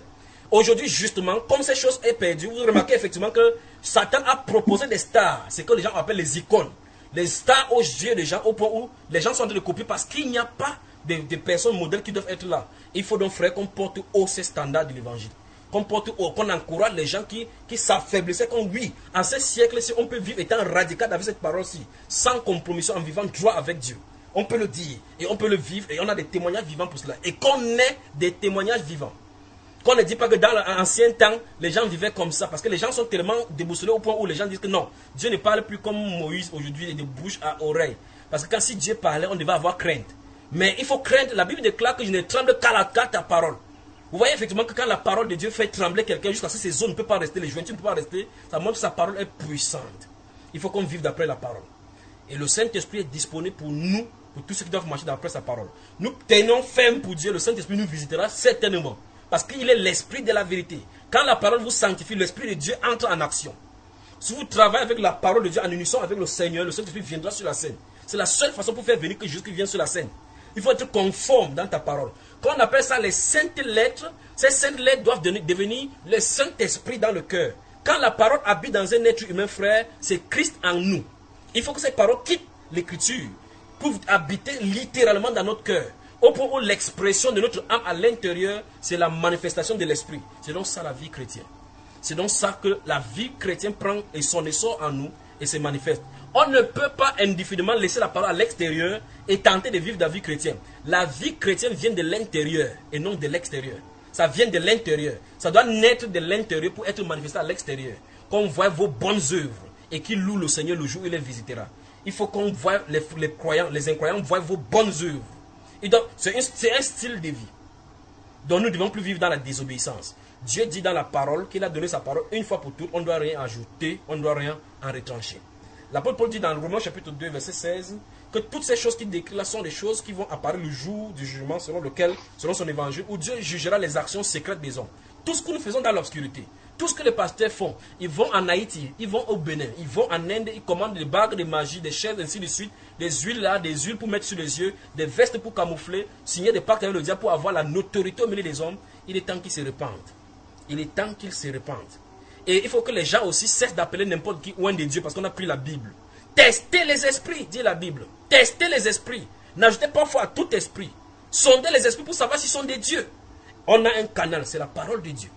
Aujourd'hui, justement, comme ces choses est perdues, vous remarquez effectivement que Satan a proposé des stars, c'est que les gens appellent les icônes. Les stars aux yeux des gens, au point où les gens sont en train de copier parce qu'il n'y a pas de, de personnes modèles qui doivent être là. Il faut donc, frère, qu'on porte haut ces standards de l'évangile. Qu'on porte haut, qu'on encourage les gens qui, qui s'affaiblissaient comme oui. En ce siècle-ci, on peut vivre étant radical avec cette parole-ci, sans compromission, en vivant droit avec Dieu. On peut le dire et on peut le vivre et on a des témoignages vivants pour cela. Et qu'on ait des témoignages vivants. Qu'on ne dit pas que dans l'ancien temps, les gens vivaient comme ça. Parce que les gens sont tellement déboussolés au point où les gens disent que non, Dieu ne parle plus comme Moïse aujourd'hui, de bouche à oreille. Parce que quand si Dieu parlait, on devait avoir crainte. Mais il faut craindre. La Bible déclare que je ne tremble qu'à la qu'à ta parole. Vous voyez effectivement que quand la parole de Dieu fait trembler quelqu'un, jusqu'à ce que ses os ne peuvent pas rester, les jointures ne peuvent pas rester, ça montre que sa parole est puissante. Il faut qu'on vive d'après la parole. Et le Saint-Esprit est disponible pour nous, pour tous ceux qui doivent marcher d'après sa parole. Nous tenons ferme pour Dieu, le Saint-Esprit nous visitera certainement. Parce qu'il est l'esprit de la vérité. Quand la parole vous sanctifie, l'esprit de Dieu entre en action. Si vous travaillez avec la parole de Dieu en unisson avec le Seigneur, le Saint-Esprit viendra sur la scène. C'est la seule façon pour faire venir que Jésus vienne sur la scène. Il faut être conforme dans ta parole. Quand on appelle ça les saintes lettres, ces saintes lettres doivent devenir le Saint-Esprit dans le cœur. Quand la parole habite dans un être humain, frère, c'est Christ en nous. Il faut que cette parole quitte l'écriture pour habiter littéralement dans notre cœur. Au point où l'expression de notre âme à l'intérieur, c'est la manifestation de l'esprit. C'est donc ça la vie chrétienne. C'est donc ça que la vie chrétienne prend et son essor en nous et se manifeste. On ne peut pas indéfiniment laisser la parole à l'extérieur et tenter de vivre la vie chrétienne. La vie chrétienne vient de l'intérieur et non de l'extérieur. Ça vient de l'intérieur. Ça doit naître de l'intérieur pour être manifesté à l'extérieur. Qu'on voit vos bonnes œuvres et qu'il loue le Seigneur le jour où il les visitera. Il faut qu'on voit les, les croyants, les incroyants voient vos bonnes œuvres. C'est un, un style de vie dont nous ne devons plus vivre dans la désobéissance. Dieu dit dans la parole qu'il a donné sa parole une fois pour toutes. On ne doit rien ajouter, on ne doit rien en retrancher. L'apôtre Paul dit dans Romains chapitre deux verset seize que toutes ces choses qu'il décrit là sont des choses qui vont apparaître le jour du jugement selon lequel, selon son évangile, où Dieu jugera les actions secrètes des hommes. Tout ce que nous faisons dans l'obscurité, tout ce que les pasteurs font, ils vont en Haïti, ils vont au Bénin, ils vont en Inde, ils commandent des bagues de magie, des chaises, ainsi de suite, des huiles là, des huiles pour mettre sur les yeux, des vestes pour camoufler, signer des pactes avec le diable pour avoir la notoriété au milieu des hommes. Il est temps qu'ils se répandent. Il est temps qu'ils se répandent. Et il faut que les gens aussi cessent d'appeler n'importe qui loin de Dieu parce qu'on a pris la Bible. Testez les esprits, dit la Bible. Testez les esprits. N'ajoutez pas foi à tout esprit. Sondez les esprits pour savoir s'ils sont des dieux. On a un canal, c'est la parole de Dieu.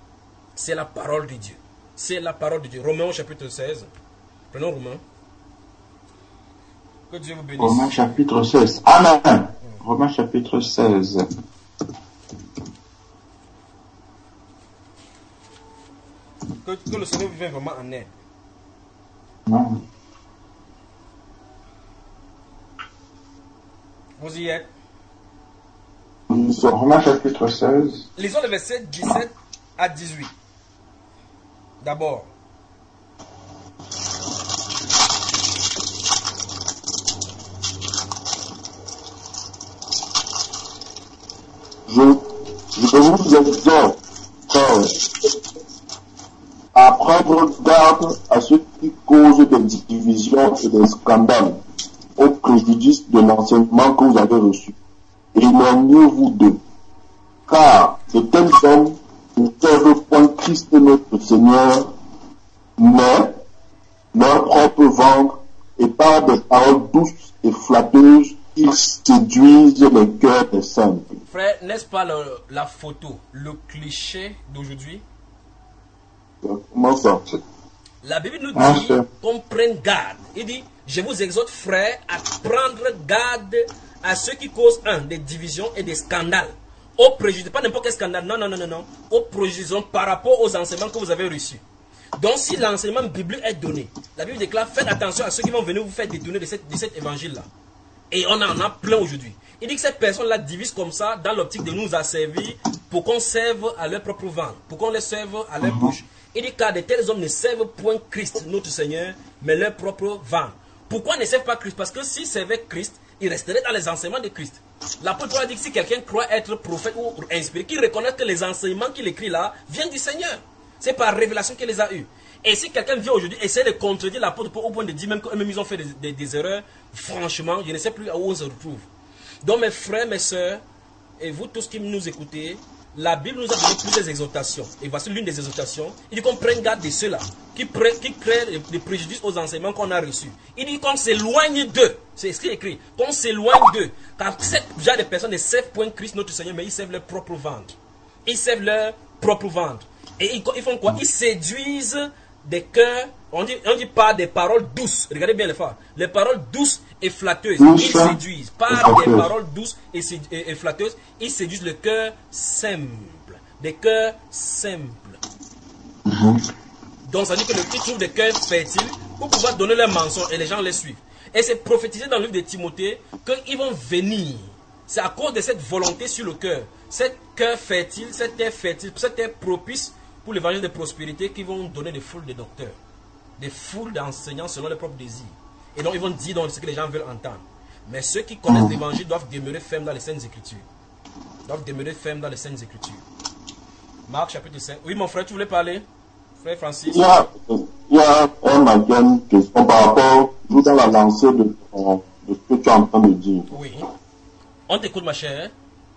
C'est la parole de Dieu. C'est la parole de Dieu. Romains chapitre seize. Prenons Romains. Que Dieu vous bénisse. Romains chapitre seize. Amen. Romains chapitre seize. Que, que le Seigneur vous vienne vraiment en aide. Non. Vous y êtes. Romains chapitre seize. Lisons les versets dix-sept à dix-huit. D'abord. Je, je vous exhorte, frères, à prendre garde à ceux qui causent des divisions et des scandales au préjudice de l'enseignement que vous avez reçu. Éloignez-vous d'eux, car de tels hommes ne servent point Christ notre Seigneur, mais leur propre ventre, et par des paroles douces et flatteuses, ils séduisent les cœurs des simples. Frère, n'est-ce pas le, la photo, le cliché d'aujourd'hui? Comment ça? La Bible nous Ah, dit c'est- qu'on prenne garde. Il dit, je vous exhorte, frères, à prendre garde à ceux qui causent, un, des divisions et des scandales. Au préjudice, pas n'importe quel scandale, non, non, non, non, non. Au préjudice par rapport aux enseignements que vous avez reçus. Donc, si l'enseignement biblique est donné, la Bible déclare, faites attention à ceux qui vont venir vous faire détourner de, cette, de cet évangile-là. Et on en a plein aujourd'hui. Il dit que ces personnes-là divisent comme ça dans l'optique de nous asservir pour qu'on serve à leur propre ventre, pour qu'on les serve à leur bouche. Il dit car de tels hommes ne servent point Christ, notre Seigneur, mais leur propre ventre. Pourquoi ne servent pas Christ? Parce que s'ils servaient Christ, ils resteraient dans les enseignements de Christ. L'apôtre Paul a dit que si quelqu'un croit être prophète ou inspiré, qu'il reconnaisse que les enseignements qu'il écrit là viennent du Seigneur. C'est par révélation qu'il les a eus. Et si quelqu'un vient aujourd'hui essayer de contredire l'apôtre Paul au point de dire même qu'eux-mêmes ils ont fait des, des, des erreurs, franchement, je ne sais plus où on se retrouve. Donc mes frères, mes sœurs, et vous tous qui nous écoutez, la Bible nous a donné plusieurs exhortations. Et voici l'une des exhortations. Il dit qu'on prenne garde de ceux-là qui, qui créent des préjudices aux enseignements qu'on a reçus. Il dit qu'on s'éloigne d'eux. C'est écrit, écrit. Qu'on s'éloigne d'eux. Car cette genre de personnes ne servent point Christ notre Seigneur, mais ils servent leur propre ventre. Ils servent leur propre ventre. Et ils, ils font quoi? Ils séduisent des cœurs. On dit, on dit pas des paroles douces. Regardez bien les phrases. Les paroles douces et flatteuses. Ils séduisent. Par des paroles douces et, et, et flatteuses, ils séduisent le cœur simple. Des cœurs simples. Mm-hmm. Donc ça dit que le qui trouve des cœurs fertiles pour pouvoir donner leurs mensonges et les gens les suivent. Et c'est prophétisé dans le livre de Timothée qu'ils vont venir. C'est à cause de cette volonté sur le cœur. Cet cœur fertile, cette terre fertile, cette terre propice pour l'évangile de prospérité qui vont donner des foules de docteurs. Des foules d'enseignants selon leurs propres désirs. Et donc ils vont dire donc ce que les gens veulent entendre. Mais ceux qui connaissent mmh. l'évangile doivent demeurer fermes dans les Saintes Écritures. Doivent demeurer fermes dans les Saintes Écritures. Marc chapitre cinq. Oui mon frère, tu voulais parler? Frère Francis. Il y a, il y a un une question par rapport dans la lancée de, de ce que tu es en train de dire. Oui. On t'écoute ma chère.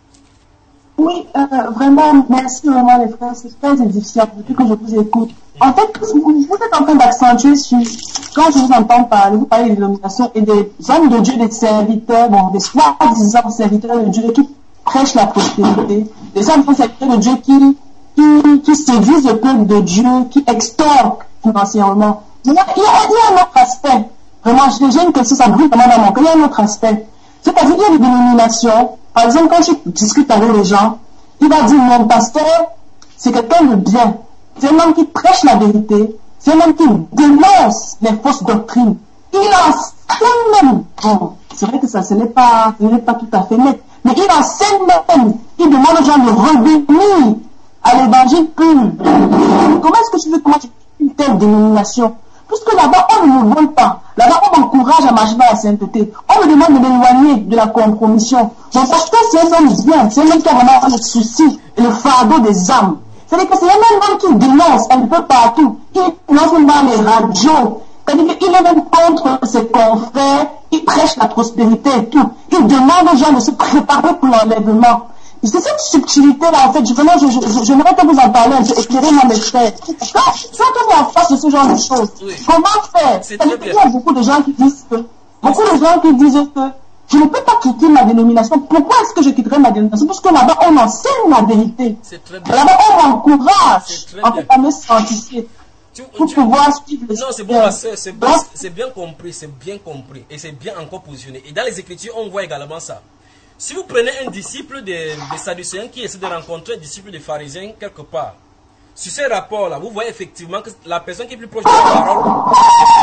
Oui, euh, vraiment, merci vraiment les frères, c'est très édifiant depuis que je vous écoute. En fait, vous, vous êtes en train d'accentuer sur, quand je vous entends parler, vous parlez de l'illumination et des hommes de Dieu, des serviteurs, bon, des soi-disant serviteurs de Dieu qui prêchent la prospérité, des hommes de serviteurs de Dieu qui, qui, qui séduisent le peuple de Dieu, qui extorquent financièrement. Il y a, il y a, il y a un autre aspect. Vraiment, j'ai une question, ça brûle vraiment dans mon cœur. Il y a un autre aspect. C'est-à-dire qu'il y a des dénominations. Par exemple, quand je discute avec les gens, il va dire, mon pasteur, c'est quelqu'un de bien. C'est un homme qui prêche la vérité. C'est un homme qui dénonce les fausses doctrines. Il enseigne même. Bon, c'est vrai que ça, ce n'est pas, ce n'est pas tout à fait net. Mais il enseigne même. Il demande aux gens de revenir à l'évangile pur. Comment est-ce que tu veux, comment tu fais une telle dénomination? Puisque là-bas, on ne nous vole pas. Là-bas, on m'encourage à marcher dans la sainteté. On me demande de m'éloigner de la compromission. Mon pasteur, c'est un homme bien. C'est un homme qui a vraiment le souci et le fardeau des âmes. C'est-à-dire que c'est un homme qui dénonce un peu partout. Il dénonce même dans les radios. C'est-à-dire qu'il est même contre ses confrères. Il prêche la prospérité et tout. Il demande aux gens de se préparer pour l'enlèvement. Et c'est cette subtilité-là, en fait, je, vraiment, je, je, j'aimerais que vous en parlez un peu, éclairez-moi mes frères. Quand on est en face de ce genre de choses, oui. Comment faire? Il y a beaucoup de gens qui disent que, beaucoup de gens qui disent que, je ne peux pas quitter ma dénomination. Pourquoi est-ce que je quitterai ma dénomination? Parce que là-bas, on enseigne la vérité. Là-bas, on m'encourage, en fait, à me sanctifier. Tu, pour tu, pouvoir suivre le non, c'est bon, c'est bon, c'est bien compris, c'est bien compris, et c'est bien encore positionné. Et dans les Écritures, on voit également ça. Si vous prenez un disciple des de Sadducéens qui essaie de rencontrer un disciple des pharisiens quelque part, sur ces rapports-là, vous voyez effectivement que la personne qui est plus proche de la parole,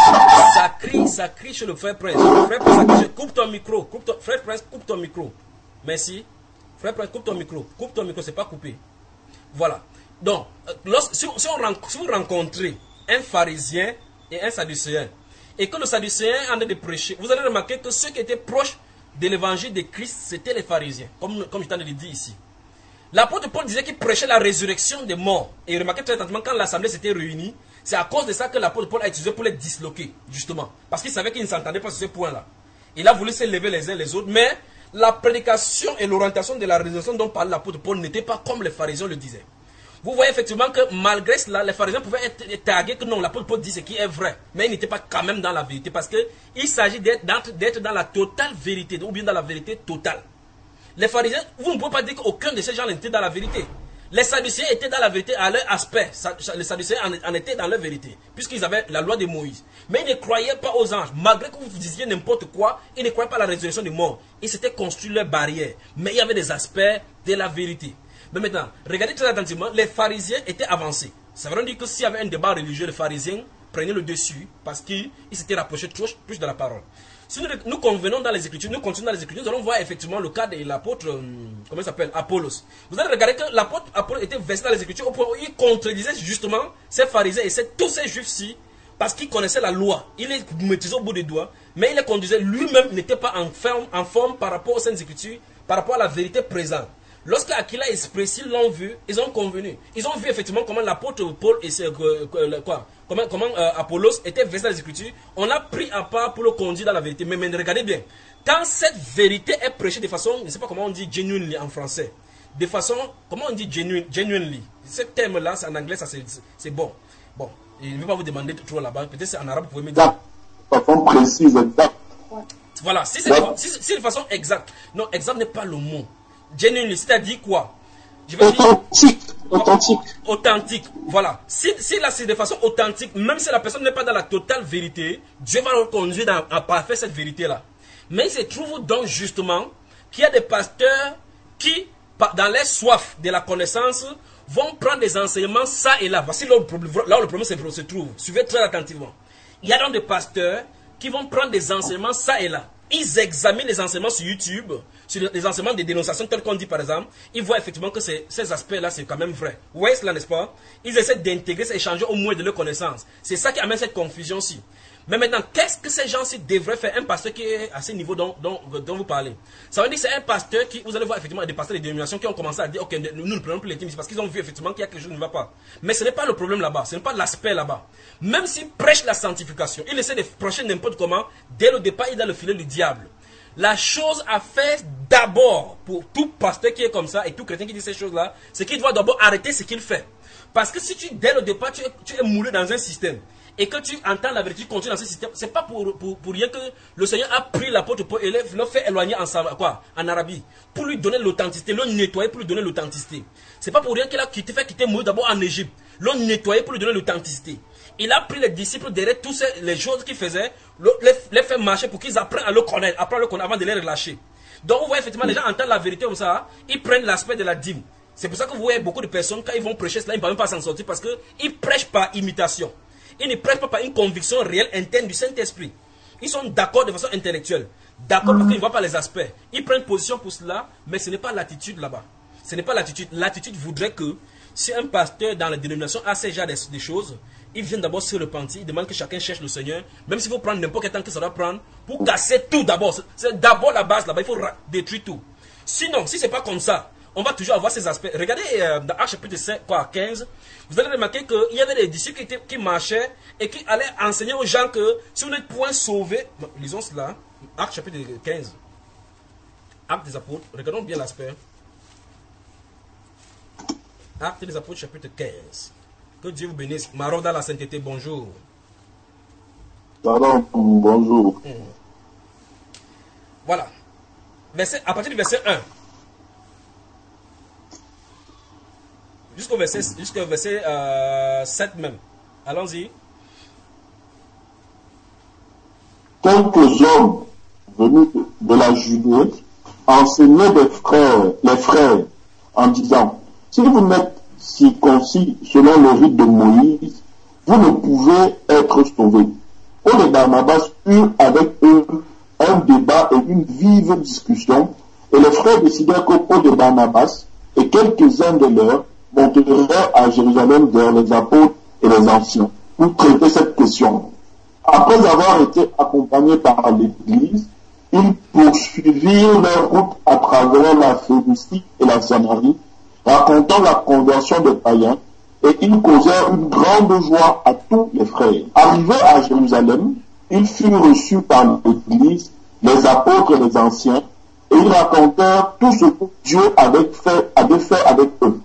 ça crie, ça crie chez le frère Prince. Frère Prince, ça crie, coupe ton micro, coupe ton, frère Prince, coupe ton micro. Merci. Frère Prince, coupe ton micro. Coupe ton micro, c'est pas coupé. Voilà. Donc, lorsque, si, si, on, si vous rencontrez un pharisien et un sadducéen, et que le sadducéen en train de prêcher, vous allez remarquer que ceux qui étaient proches de l'évangile de Christ, c'était les pharisiens, comme, comme je t'en ai dit ici. L'apôtre Paul disait qu'il prêchait la résurrection des morts. Et remarquez très attentivement, quand l'assemblée s'était réunie, c'est à cause de ça que l'apôtre Paul a utilisé pour les disloquer, justement. Parce qu'il savait qu'ils ne s'entendaient pas sur ce point-là. Il a voulu s'élever les uns les autres, mais la prédication et l'orientation de la résurrection dont parlait l'apôtre Paul n'était pas comme les pharisiens le disaient. Vous voyez effectivement que malgré cela, les pharisiens pouvaient être tagués que non, l'apôtre Paul dit ce qui est vrai. Mais il n'était pas quand même dans la vérité. Parce qu'il s'agit d'être dans la totale vérité, ou bien dans la vérité totale. Les pharisiens, vous ne pouvez pas dire qu'aucun de ces gens n'était dans la vérité. Les sadducéens étaient dans la vérité à leur aspect. Les sadducéens en étaient dans leur vérité, puisqu'ils avaient la loi de Moïse. Mais ils ne croyaient pas aux anges. Malgré que vous disiez n'importe quoi, ils ne croyaient pas à la résurrection des morts. Ils s'étaient construits leurs barrières. Mais il y avait des aspects de la vérité. Mais maintenant, regardez très attentivement, les pharisiens étaient avancés. Ça veut dire que s'il y avait un débat religieux, les pharisiens prenaient le dessus parce qu'ils s'étaient rapprochés plus de la parole. Si nous, nous convenons dans les Écritures, nous continuons dans les Écritures, nous allons voir effectivement le cas de l'apôtre, euh, comment il s'appelle, Apollos. Vous allez regarder que l'apôtre Apollos était versé dans les Écritures au point où il contredisait justement ces pharisiens et ces, tous ces juifs-ci parce qu'il connaissait la loi. Il les maîtrisait au bout des doigts, mais il les conduisait lui-même, n'était pas en forme, en forme par rapport aux Saintes Écritures, par rapport à la vérité présente. Lorsque Aquila et Priscille l'ont vu, ils ont convenu. Ils ont vu effectivement comment l'apôtre Paul et euh, quoi, comment, comment euh, Apollos étaient versés dans les Écritures. On a pris à part pour le conduire dans la vérité. Mais, mais regardez bien, quand cette vérité est prêchée de façon, je ne sais pas comment on dit genuine en français. de façon, comment on dit genuine, genuinely. Ce terme-là, en anglais, ça c'est bon. Bon, je ne vais pas vous demander trop là-bas. Peut-être c'est en arabe, vous pouvez me dire. De façon précise, exacte. Voilà, si c'est si, si de façon exacte. Non, exact n'est pas le mot. Genuinely, c'est-à-dire quoi? Je vais authentique. Dire, authentique. Authentique, voilà. Si, si là c'est de façon authentique, même si la personne n'est pas dans la totale vérité, Dieu va le conduire dans, à parfaire cette vérité-là. Mais il se trouve donc justement qu'il y a des pasteurs qui, dans leur soif de la connaissance, vont prendre des enseignements ça et là. Voici là où le problème, là où le problème se trouve. Suivez très attentivement. Il y a donc des pasteurs qui vont prendre des enseignements ça et là. Ils examinent les enseignements sur YouTube, sur les enseignements des dénonciations tels qu'on dit par exemple. Ils voient effectivement que ces, ces aspects-là, c'est quand même vrai. Vous voyez cela, n'est-ce pas? Ils essaient d'intégrer, d'échanger au moins de leurs connaissances. C'est ça qui amène cette confusion-ci. Mais maintenant, qu'est-ce que ces gens-ci devraient faire? Un pasteur qui est à ce niveau dont, dont, dont vous parlez. Ça veut dire que c'est un pasteur qui, vous allez voir effectivement des pasteurs de dénomination qui ont commencé à dire, ok, nous ne prenons plus les teams parce qu'ils ont vu effectivement qu'il y a quelque chose qui ne va pas. Mais ce n'est pas le problème là-bas, ce n'est pas l'aspect là-bas. Même s'il prêche la sanctification, il essaie de prêcher n'importe comment, dès le départ, il est dans le filet du diable. La chose à faire d'abord pour tout pasteur qui est comme ça et tout chrétien qui dit ces choses-là, c'est qu'il doit d'abord arrêter ce qu'il fait. Parce que si tu, dès le départ, tu es, tu es moulé dans un système et que tu entends la vérité, tu continues dans ce système, c'est pas pour, pour, pour rien que le Seigneur a pris l'apôtre Paul et le fait éloigner en, quoi, en Arabie pour lui donner l'authenticité, le nettoyer pour lui donner l'authenticité. C'est pas pour rien qu'il a quitté, fait quitter Moïse d'abord en Égypte, le nettoyer pour lui donner l'authenticité. Il a pris les disciples derrière toutes les choses qu'il faisait, les, les fait marcher pour qu'ils apprennent à le connaître, apprennent à le connaître avant de les relâcher. Donc vous voyez effectivement, les gens entendent la vérité comme ça, ils prennent l'aspect de la dîme. C'est pour ça que vous voyez beaucoup de personnes, quand ils vont prêcher cela, ils ne peuvent même pas s'en sortir parce qu'ils prêchent par imitation. Ils ne prêchent pas par une conviction réelle interne du Saint-Esprit. Ils sont d'accord de façon intellectuelle. D'accord parce qu'ils ne voient pas les aspects. Ils prennent position pour cela, mais ce n'est pas l'attitude là-bas. Ce n'est pas l'attitude. L'attitude voudrait que si un pasteur dans la dénomination a ces genres de, de choses, il vient d'abord se repentir, il demande que chacun cherche le Seigneur, même s'il faut prendre n'importe quel temps que ça doit prendre, pour casser tout d'abord. C'est d'abord la base là-bas, il faut détruire tout. Sinon, si ce n'est pas comme ça, on va toujours avoir ces aspects. Regardez euh, dans Actes chapitre sept, quoi, quinze, vous allez remarquer qu'il y avait des disciples qui, étaient, qui marchaient et qui allaient enseigner aux gens que si vous n'êtes point sauvés, bon, lisons cela, Actes chapitre quinze, Actes des apôtres, regardons bien l'aspect. Actes des apôtres chapitre quinze. Que Dieu vous bénisse. Marron dans la sainteté, bonjour. Pardon, bonjour. Mmh. Voilà. Verset, à partir du verset un. Jusqu'au verset, jusqu'au verset euh, sept même. Allons-y. Quelques hommes venus de la Judée enseignaient des frères, les frères en disant, si vous n'êtes circoncis selon le rite de Moïse, vous ne pouvez être sauvés. Paul et Barnabas eurent avec eux un débat et une vive discussion, et les frères décidèrent que Paul et Barnabas et quelques-uns de leurs monteraient à Jérusalem vers les apôtres et les anciens pour traiter cette question. Après avoir été accompagnés par l'Église, ils poursuivirent leur route à travers la Phénicie et la Samarie, racontant la conversion des païens, et ils causèrent une grande joie à tous les frères. Arrivés à Jérusalem, ils furent reçus par l'Église, les apôtres et les anciens, et ils racontèrent tout ce que Dieu avait fait, avait fait avec eux.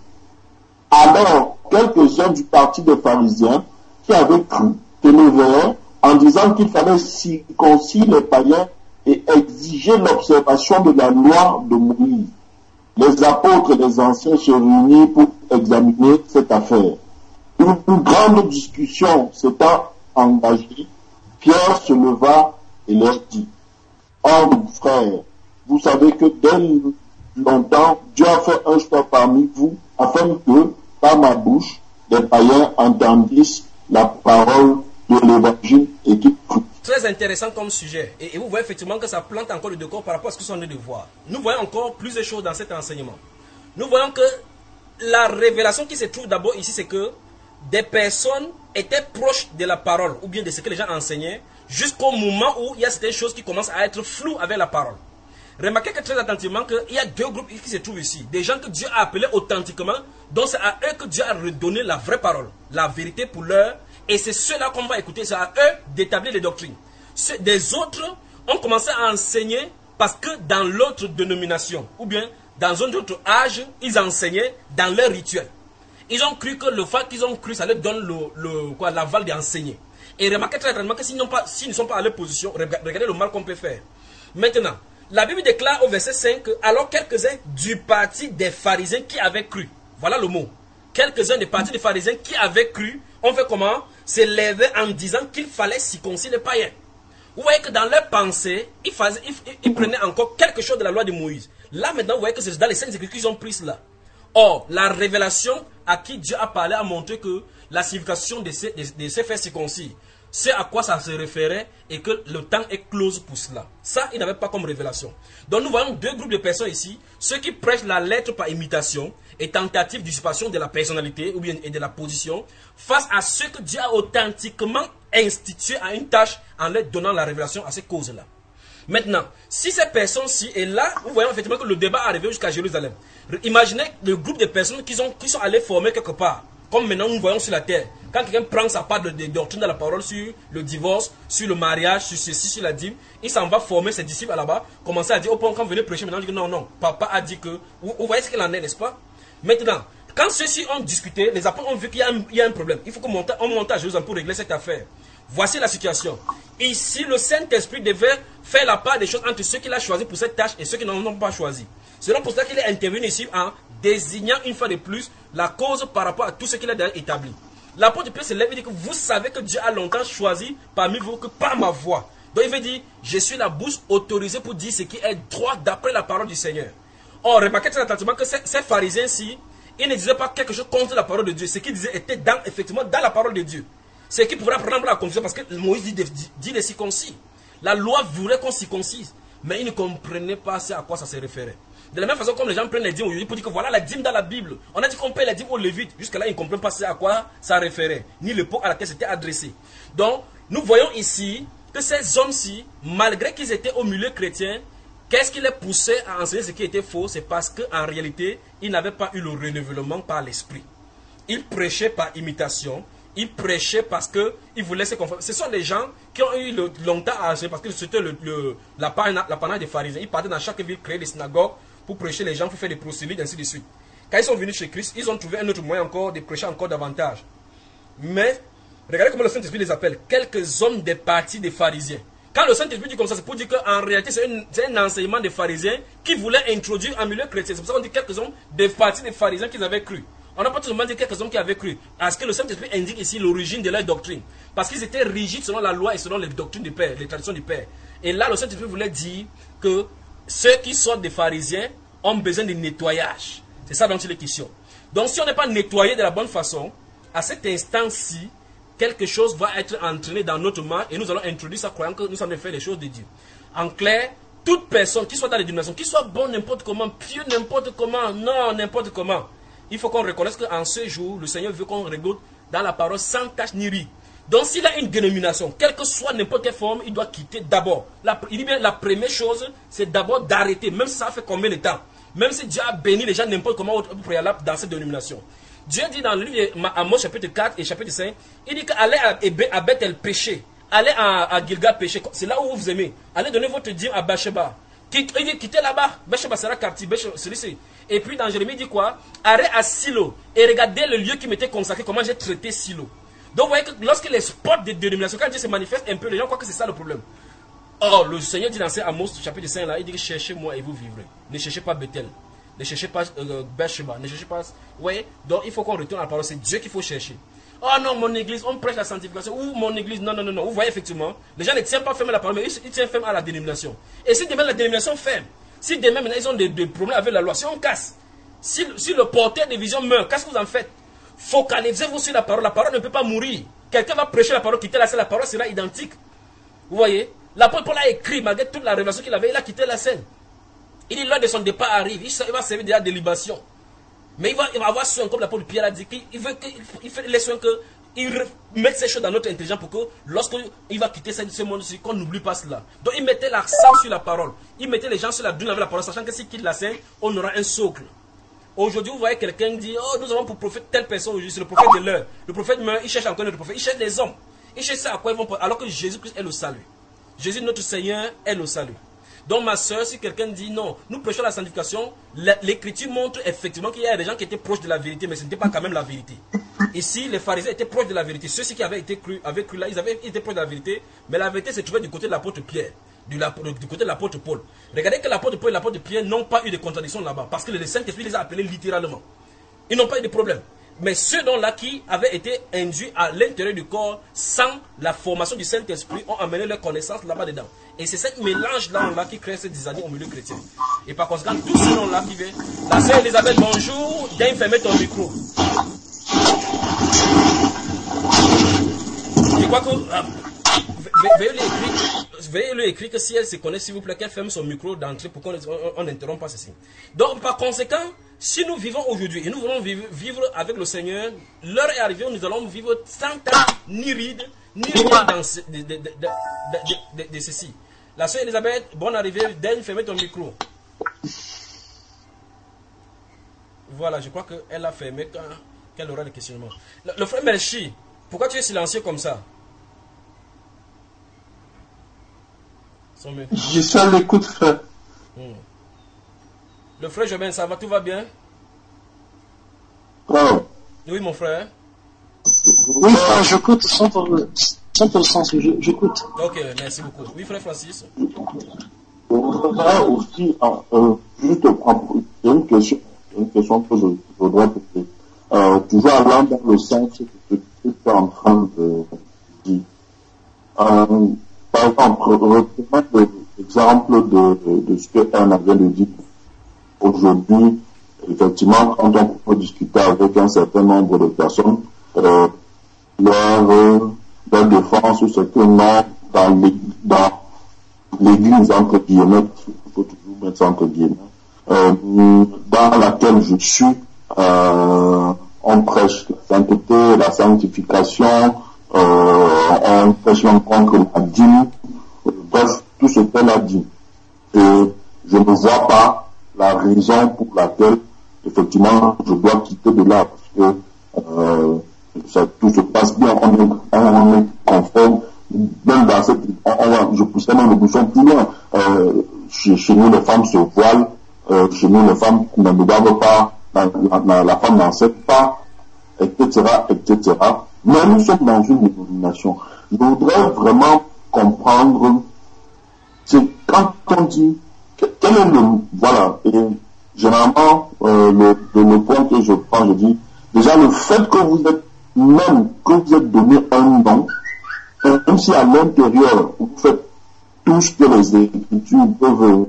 Alors, quelques-uns du parti des pharisiens, qui avaient cru, s'élevèrent en disant qu'il fallait circoncire les païens et exiger l'observation de la loi de Moïse. Les apôtres et les anciens se réunirent pour examiner cette affaire. Une, une grande discussion s'étant engagée, Pierre se leva et leur dit, « Hommes, frères, vous savez que dès longtemps, Dieu a fait un choix parmi vous, afin que, par ma bouche, les païens entendissent la parole de l'évangile et qu'ils crient. » Très intéressant comme sujet. Et, et vous voyez effectivement que ça plante encore le décor par rapport à ce que sont en train de voir. Nous voyons encore plus de choses dans cet enseignement. Nous voyons que la révélation qui se trouve d'abord ici, c'est que des personnes étaient proches de la parole, ou bien de ce que les gens enseignaient, jusqu'au moment où il y a certaines choses qui commencent à être floues avec la parole. Remarquez que très attentivement qu'il y a deux groupes qui se trouvent ici. Des gens que Dieu a appelés authentiquement, donc c'est à eux que Dieu a redonné la vraie parole, la vérité pour leur. Et c'est ceux-là qu'on va écouter, c'est à eux d'établir les doctrines. Des autres ont commencé à enseigner parce que dans l'autre dénomination, ou bien dans un autre âge, ils enseignaient dans leur rituel. Ils ont cru que le fait qu'ils ont cru, ça leur donne le, le, quoi, l'aval d'enseigner. Et remarquez très rapidement que s'ils, n'ont pas, s'ils ne sont pas à leur position, regardez le mal qu'on peut faire. Maintenant, la Bible déclare au verset cinq que alors quelques-uns du parti des pharisiens qui avaient cru, voilà le mot, quelques-uns du parti des pharisiens qui avaient cru, ont fait comment? S'élever en disant qu'il fallait circoncire les païens. Vous voyez que dans leur pensée, ils, faisaient, ils, ils prenaient encore quelque chose de la loi de Moïse. Là maintenant, vous voyez que c'est dans les Saintes Écritures qu'ils ont pris cela. Or, la révélation à qui Dieu a parlé a montré que la signification de ces, de, de ces faits circoncis, c'est à quoi ça se référait et que le temps est close pour cela. Ça, il n'avait pas comme révélation. Donc nous voyons deux groupes de personnes ici, ceux qui prêchent la lettre par imitation et tentative d'usurpation de la personnalité ou bien et de la position, face à ceux que Dieu a authentiquement institués à une tâche en leur donnant la révélation à ces causes-là. Maintenant, si ces personnes-ci, et là, vous voyez effectivement que le débat est arrivé jusqu'à Jérusalem. Imaginez le groupe de personnes qui sont, qui sont allées former quelque part, comme maintenant nous voyons sur la terre. Quand quelqu'un prend sa part de, de doctrine de la parole sur le divorce, sur le mariage, sur ceci, sur la dîme, il s'en va former ses disciples là-bas, commencer à dire, oh, quand vous venez prêcher, maintenant, il dit non, non, papa a dit que, vous, vous voyez ce qu'il en est, n'est-ce pas? Maintenant, quand ceux-ci ont discuté, les apôtres ont vu qu'il y a un, il y a un problème. Il faut qu'on monte, on monte à Jérusalem pour régler cette affaire. Voici la situation. Ici, le Saint-Esprit devait faire la part des choses entre ceux qu'il a choisis pour cette tâche et ceux qui n'en ont pas choisi. C'est donc pour cela qu'il est intervenu ici en désignant une fois de plus la cause par rapport à tout ce qu'il a déjà établi. L'apôtre Pierre se lève et dit que vous savez que Dieu a longtemps choisi parmi vous que par ma voix. Donc il veut dire, je suis la bouche autorisée pour dire ce qui est droit d'après la parole du Seigneur. Or, remarquez très attentivement que ces, ces pharisiens-ci, ils ne disaient pas quelque chose contre la parole de Dieu. Ce qu'ils disaient était dans, effectivement dans la parole de Dieu. Ce qui pourrait prendre la confusion parce que Moïse dit, dit, dit les circoncis. La loi voulait qu'on circoncise, mais ils ne comprenaient pas à quoi ça se référait. De la même façon comme les gens prennent les dîmes aujourd'hui pour dire que voilà la dîme dans la Bible. On a dit qu'on paie les dîmes aux Lévites. Jusque là ils ne comprennent pas à quoi ça référait, ni l'époque à laquelle c'était adressé. Donc nous voyons ici que ces hommes-ci, malgré qu'ils étaient au milieu chrétien, qu'est-ce qui les poussait à enseigner ce qui était faux? C'est parce qu'en réalité, ils n'avaient pas eu le renouvellement par l'esprit. Ils prêchaient par imitation. Ils prêchaient parce qu'ils voulaient se conformer. Ce sont les gens qui ont eu le, longtemps à enseigner parce que c'était le, le, l'apanage des pharisiens. Ils partaient dans chaque ville créer des synagogues pour prêcher les gens, pour faire des prosélytes, ainsi de suite. Quand ils sont venus chez Christ, ils ont trouvé un autre moyen encore de prêcher encore davantage. Mais, regardez comment le Saint-Esprit les appelle. Quelques hommes des partis des pharisiens. Quand le Saint-Esprit dit comme ça, c'est pour dire qu'en réalité, c'est un, un enseignement des pharisiens qui voulait introduire un milieu chrétien. C'est pour ça qu'on dit quelques hommes des partis des pharisiens qu'ils avaient cru. On n'a pas tout simplement dit quelques hommes qui avaient cru. Parce que le Saint-Esprit indique ici l'origine de leur doctrine. Parce qu'ils étaient rigides selon la loi et selon les doctrines du Père, les traditions du Père. Et là, le Saint-Esprit voulait dire que ceux qui sortent des pharisiens ont besoin de nettoyage. C'est ça dont il est question. Donc si on n'est pas nettoyé de la bonne façon, à cet instant-ci, quelque chose va être entraîné dans notre main et nous allons introduire ça croyant que nous sommes en train de faire les choses de Dieu. En clair, toute personne qui soit dans les dénominations, qui soit bon n'importe comment, pieux n'importe comment, non n'importe comment, il faut qu'on reconnaisse qu'en ce jour, le Seigneur veut qu'on regarde dans la parole sans tache ni ride. Donc s'il a une dénomination, quelle que soit n'importe quelle forme, il doit quitter d'abord. La, il dit bien la première chose, c'est d'abord d'arrêter, même si ça fait combien de temps. Même si Dieu a béni les gens n'importe comment au préalable dans cette dénomination. Dieu dit dans le livre d'Amos chapitre quatre et chapitre cinq, il dit qu'allez à, à Bethel pécher, allez à, à Gilgal pécher, c'est là où vous vous aimez. Allez donner votre dîme à Bathsheba. Il dit quittez là-bas, Bathsheba sera captive, celui-ci. Et puis dans Jérémie, il dit quoi? Allez à Silo et regardez le lieu qui m'était consacré, comment j'ai traité Silo. Donc vous voyez que lorsque les spots de dénomination, quand Dieu se manifeste un peu, les gens croient que c'est ça le problème. Or, le Seigneur dit dans Amos chapitre cinq là, il dit cherchez-moi et vous vivrez. Ne cherchez pas Bethel. Ne cherchez pas euh, Bathsheba. Ne cherchez pas. Vous voyez? Donc il faut qu'on retourne à la parole. C'est Dieu qu'il faut chercher. Oh non, mon église, on prêche la sanctification. Ou mon église, non, non, non, non. Vous voyez effectivement, les gens ne tiennent pas ferme à la parole, mais ils, ils tiennent ferme à la dénomination. Et si demain la dénomination ferme, si demain maintenant ils ont des, des problèmes avec la loi, si on casse, si, si le porteur de vision meurt, qu'est-ce que vous en faites? Focalisez-vous sur la parole. La parole ne peut pas mourir. Quelqu'un va prêcher la parole, quitter la scène, la parole sera identique. Vous voyez? L'apôtre Paul a écrit, malgré toute la révélation qu'il avait, il a quitté la scène. Il dit, l'heure de son départ arrive, il va servir déjà de libation. Mais il va, il va avoir soin, comme l'apôtre Pierre a dit, qu'il veut qu'il fait les soins qu'il mette ces choses dans notre intelligence pour que lorsqu'il va quitter ce monde-ci, qu'on n'oublie pas cela. Donc il mettait l'accent sur la parole. Il mettait les gens sur la dune avec la parole, sachant que s'il quitte la scène, on aura un socle. Aujourd'hui, vous voyez quelqu'un dire, oh, nous avons pour prophète telle personne aujourd'hui, c'est le prophète de l'heure. Le prophète meurt, il cherche encore notre prophète, il cherche les hommes. Il cherche ça à quoi ils vont, alors que Jésus-Christ est le salut. Jésus, notre Seigneur, est le salut. Donc ma soeur, si quelqu'un dit non, nous prêchons la sanctification, l'écriture montre effectivement qu'il y a des gens qui étaient proches de la vérité, mais ce n'était pas quand même la vérité. Ici, les pharisiens étaient proches de la vérité. Ceux-ci qui avaient été cru, avaient cru là, ils avaient été proches de la vérité, mais la vérité se trouvait du côté de l'apôtre Pierre, du, du côté de l'apôtre Paul. Regardez que l'apôtre Paul et l'apôtre Pierre n'ont pas eu de contradiction là-bas, parce que le Saint-Esprit les a appelés littéralement. Ils n'ont pas eu de problème. Mais ceux dont-là qui avaient été induits à l'intérieur du corps sans la formation du Saint-Esprit ont amené leur connaissance là-bas dedans. Et c'est ce mélange-là là qui crée cette dysanie au milieu chrétien. Et par conséquent, tous ceux dont-là qui viennent. La sœur Elisabeth, bonjour. Viens fermer ton micro. Je crois que... Euh, veuillez lui écrire, veuillez lui écrire que si elle se connaît, s'il vous plaît, qu'elle ferme son micro d'entrée pour qu'on n'interrompe pas ceci. Donc, par conséquent, si nous vivons aujourd'hui et nous voulons vivre, vivre avec le Seigneur, l'heure est arrivée où nous allons vivre sans temps, ni ride, ni rien dans ce, de, de, de, de, de, de ceci. La sœur Elisabeth, bonne arrivée. Daigne, fermez ton micro. Voilà, je crois qu'elle a fermé quand qu'elle aura des questionnements. Le, le frère Melchi, pourquoi tu es silencieux comme ça? Je suis à l'écoute, frère. Hmm. Le frère Jobin, ça va, tout va bien? Oh. Oui, mon frère. Oui, frère, j'écoute cent pour cent, j'écoute. Ok, merci beaucoup. Oui, frère Francis. Là aussi, euh, juste une question, une question que je voudrais poser. Euh, toujours allant dans le sens de ce que tu es en train de dire. Euh, Par exemple, reprenons l'exemple de, de ce que Anne avait dit. Aujourd'hui, effectivement, quand on peut discuter avec un certain nombre de personnes, euh, leur, euh, leur défense, c'est que non, dans l'église, entre guillemets, il faut toujours mettre ça entre guillemets, euh, dans laquelle je suis, euh, on prêche la sainteté, la sanctification, euh, on prêche contre la dîme, bref, tout ce qu'elle a dit. Et je ne vois pas la raison pour laquelle, effectivement, je dois quitter de là, parce que euh, ça, tout se passe bien, on est, on est conforme, même dans cette, on, on, je poussais même le bouchon plus loin. Euh, chez, chez nous, les femmes se voilent, euh, chez nous, les femmes ne doivent pas, la, la, la femme n'enseigne pas, et cetera, et cetera. Mais nous sommes dans une dénomination. Je voudrais vraiment comprendre, c'est quand on dit, quel est le, voilà, et généralement, euh, le, le, le point que je prends, je dis, déjà le fait que vous êtes, même que vous êtes donné un nom, même si à l'intérieur, vous faites tout ce que les Écritures peuvent,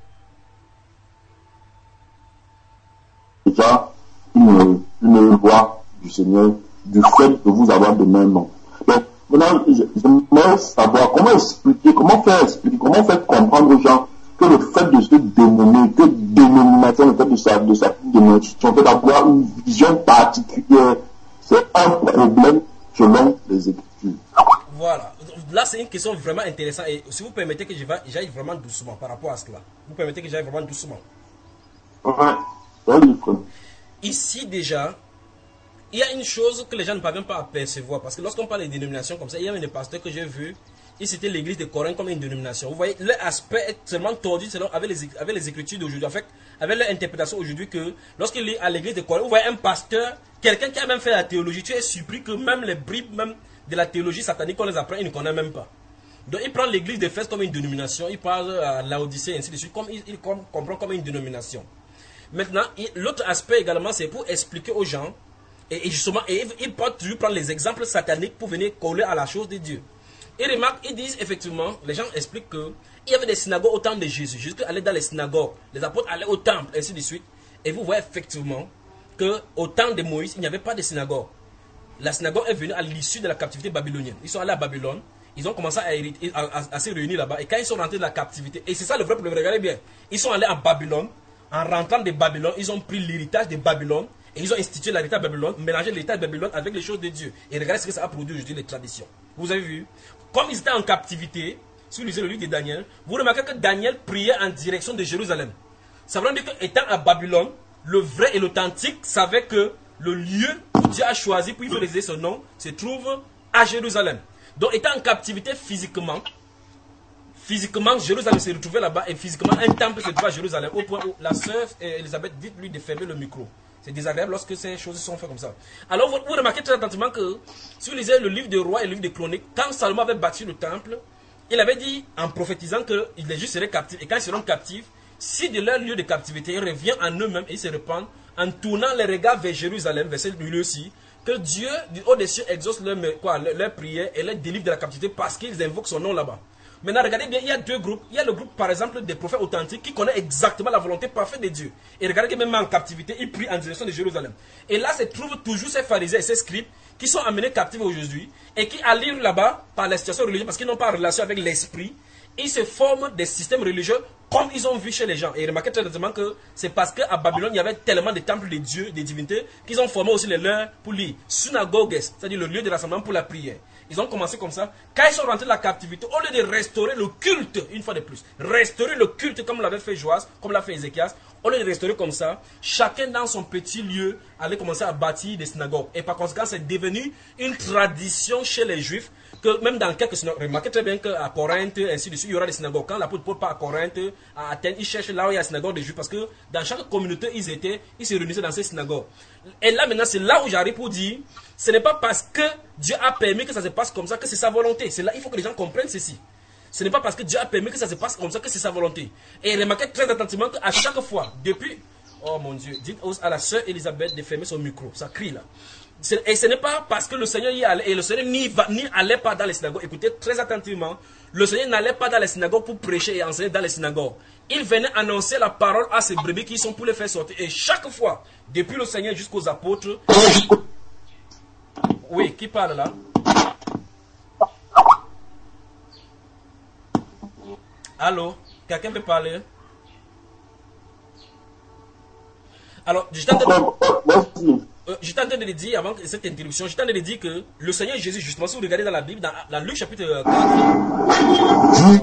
déjà, une, une loi du Seigneur, du fait de vous avoir donné un nom. Donc, maintenant, j'aimerais savoir comment expliquer, comment faire expliquer, comment faire comprendre aux gens que le fait de se dénominer, que dénomination, le fait de sa, de sa dénomination, fait d'avoir une vision particulière, c'est un problème selon les Écritures. Voilà. Là, c'est une question vraiment intéressante. Et si vous permettez que j'aille vraiment doucement par rapport à cela. Vous permettez que j'aille vraiment doucement. Ouais. Ici, déjà, il y a une chose que les gens ne parviennent pas à percevoir. Parce que lorsqu'on parle de dénomination comme ça, il y a un des pasteurs que j'ai vu, il citait l'église de Corinthe comme une dénomination. Vous voyez, leur aspect est tellement tordu selon, avec, les, avec les écritures d'aujourd'hui. En fait, avec leur interprétation aujourd'hui, que lorsqu'il lit à l'église de Corinthe, vous voyez un pasteur, quelqu'un qui a même fait la théologie, tu es surpris que même les bribes même de la théologie satanique qu'on les apprend, il ne connaît même pas. Donc il prend l'église de Fès comme une dénomination, il parle à Laodicée et ainsi de suite, comme il, il comprend comme une dénomination. Maintenant, l'autre aspect également, c'est pour expliquer aux gens, et, et justement, et il peut toujours prendre les exemples sataniques pour venir coller à la chose de Dieu. Ils remarquent, ils disent effectivement, les gens expliquent que il y avait des synagogues au temps de Jésus. Jésus allait dans les synagogues, les apôtres allaient au temple, ainsi de suite. Et vous voyez effectivement qu'au temps de Moïse, il n'y avait pas de synagogue. La synagogue est venue à l'issue de la captivité babylonienne. Ils sont allés à Babylone, ils ont commencé à, hériter, à, à, à se réunir là-bas. Et quand ils sont rentrés de la captivité, et c'est ça le vrai problème, regardez bien, ils sont allés en Babylone, en rentrant de Babylone, ils ont pris l'héritage de Babylone, et ils ont institué l'héritage de Babylone, mélangé l'héritage de Babylone avec les choses de Dieu. Et regardez ce que ça a produit aujourd'hui, les traditions. Vous avez vu? Comme ils étaient en captivité, si vous lisez le livre de Daniel, vous remarquez que Daniel priait en direction de Jérusalem. Ça veut dire qu'étant à Babylone, le vrai et l'authentique savait que le lieu où Dieu a choisi pour y faire résider son nom se trouve à Jérusalem. Donc étant en captivité physiquement, physiquement, Jérusalem s'est retrouvé là-bas et physiquement, un temple se trouve à Jérusalem au point où la sœur Elisabeth dit lui de fermer le micro. C'est désagréable lorsque ces choses sont faites comme ça. Alors, vous, vous remarquez très attentivement que si vous lisez le livre des rois et le livre des chroniques, quand Salomon avait bâti le temple, il avait dit en prophétisant que les Juifs seraient captifs. Et quand ils seront captifs, si de leur lieu de captivité, ils reviennent en eux-mêmes et ils se répandent en tournant les regards vers Jérusalem, vers cette lieu aussi, que Dieu, du haut des cieux, exauce leur, quoi, leur, leur prière et les délivre de la captivité parce qu'ils invoquent son nom là-bas. Maintenant, regardez bien, il y a deux groupes. Il y a le groupe, par exemple, des prophètes authentiques qui connaissent exactement la volonté parfaite de Dieu. Et regardez que même en captivité, ils prient en direction de Jérusalem. Et là se trouvent toujours ces pharisiens et ces scribes qui sont amenés captifs aujourd'hui et qui, à lire là-bas, par la situation religieuse, parce qu'ils n'ont pas de relation avec l'esprit, ils se forment des systèmes religieux comme ils ont vu chez les gens. Et remarquez très exactement que c'est parce qu'à Babylone, il y avait tellement de temples de dieux, des divinités, qu'ils ont formé aussi les leurs pour les synagogues, c'est-à-dire le lieu de rassemblement pour la prière. Ils ont commencé comme ça. Quand ils sont rentrés de la captivité, au lieu de restaurer le culte, une fois de plus, restaurer le culte comme l'avait fait Joas, comme l'a fait Ézéchias, au lieu de restaurer comme ça, chacun dans son petit lieu allait commencer à bâtir des synagogues. Et par conséquent, c'est devenu une tradition chez les Juifs, que même dans quelques synagogues, remarquez très bien qu'à Corinthe, ainsi de suite, il y aura des synagogues. Quand l'apôtre Paul part à Corinthe, à Athènes, ils cherchent là où il y a la synagogue des Juifs, parce que dans chaque communauté, ils étaient, ils se réunissaient dans ces synagogues. Et là, maintenant, c'est là où j'arrive pour dire, ce n'est pas parce que Dieu a permis que ça se passe comme ça que c'est sa volonté. C'est là, il faut que les gens comprennent ceci. Ce n'est pas parce que Dieu a permis que ça se passe comme ça que c'est sa volonté. Et remarquez très attentivement qu'à chaque fois, depuis, oh mon Dieu, dites à la sœur Elisabeth de fermer son micro, ça crie là. Et ce n'est pas parce que le Seigneur y allait, et le Seigneur n'y allait pas dans les synagogues. Écoutez très attentivement, le Seigneur n'allait pas dans les synagogues pour prêcher et enseigner dans les synagogues. Il venait annoncer la parole à ses brebis qui sont pour les faire sortir. Et chaque fois, depuis le Seigneur jusqu'aux apôtres, oui, qui parle là? Allô? Quelqu'un peut parler? Alors, j'étais en train de... Euh, j'étais en train de le dire, avant cette interruption, j'étais en train de dire que le Seigneur Jésus, justement, si vous regardez dans la Bible, dans, dans Luc chapitre quatre,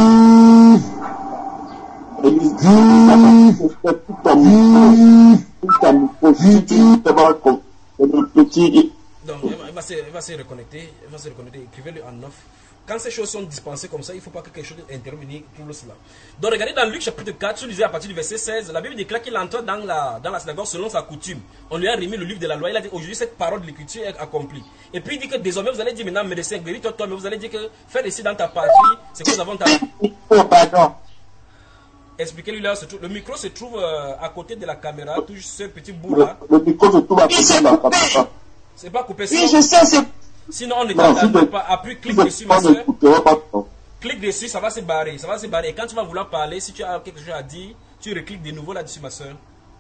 donc, il va, se, il va se reconnecter, il va se reconnecter, écrivez-le en neuf. Quand ces choses sont dispensées comme ça, il ne faut pas que quelque chose intervienne trouble cela. Donc regardez dans Luc chapitre quatre, si vous lisez à partir du verset seize, la Bible déclare qu'il entre dans la, dans la synagogue selon sa coutume. On lui a remis le livre de la loi, il a dit aujourd'hui cette parole de l'écriture est accomplie. Et puis il dit que désormais vous allez dire maintenant médecin, guéris-toi toi, mais vous allez dire que faire ici dans ta patrie, c'est que nous avons ta... Oh, pardon. Expliquez-lui là, le micro se trouve euh, à côté de la caméra, tout ce petit bout là. Le, le micro se trouve à côté de la caméra. C'est pas coupé, sinon... Oui, je sais, c'est... Sinon, on ne t'entend pas. Appuie, clique dessus, ma soeur. Clique dessus, ça va se barrer. Ça va se barrer. Et quand tu vas vouloir parler, si tu as quelque chose à dire, tu recliques de nouveau là-dessus, ma soeur.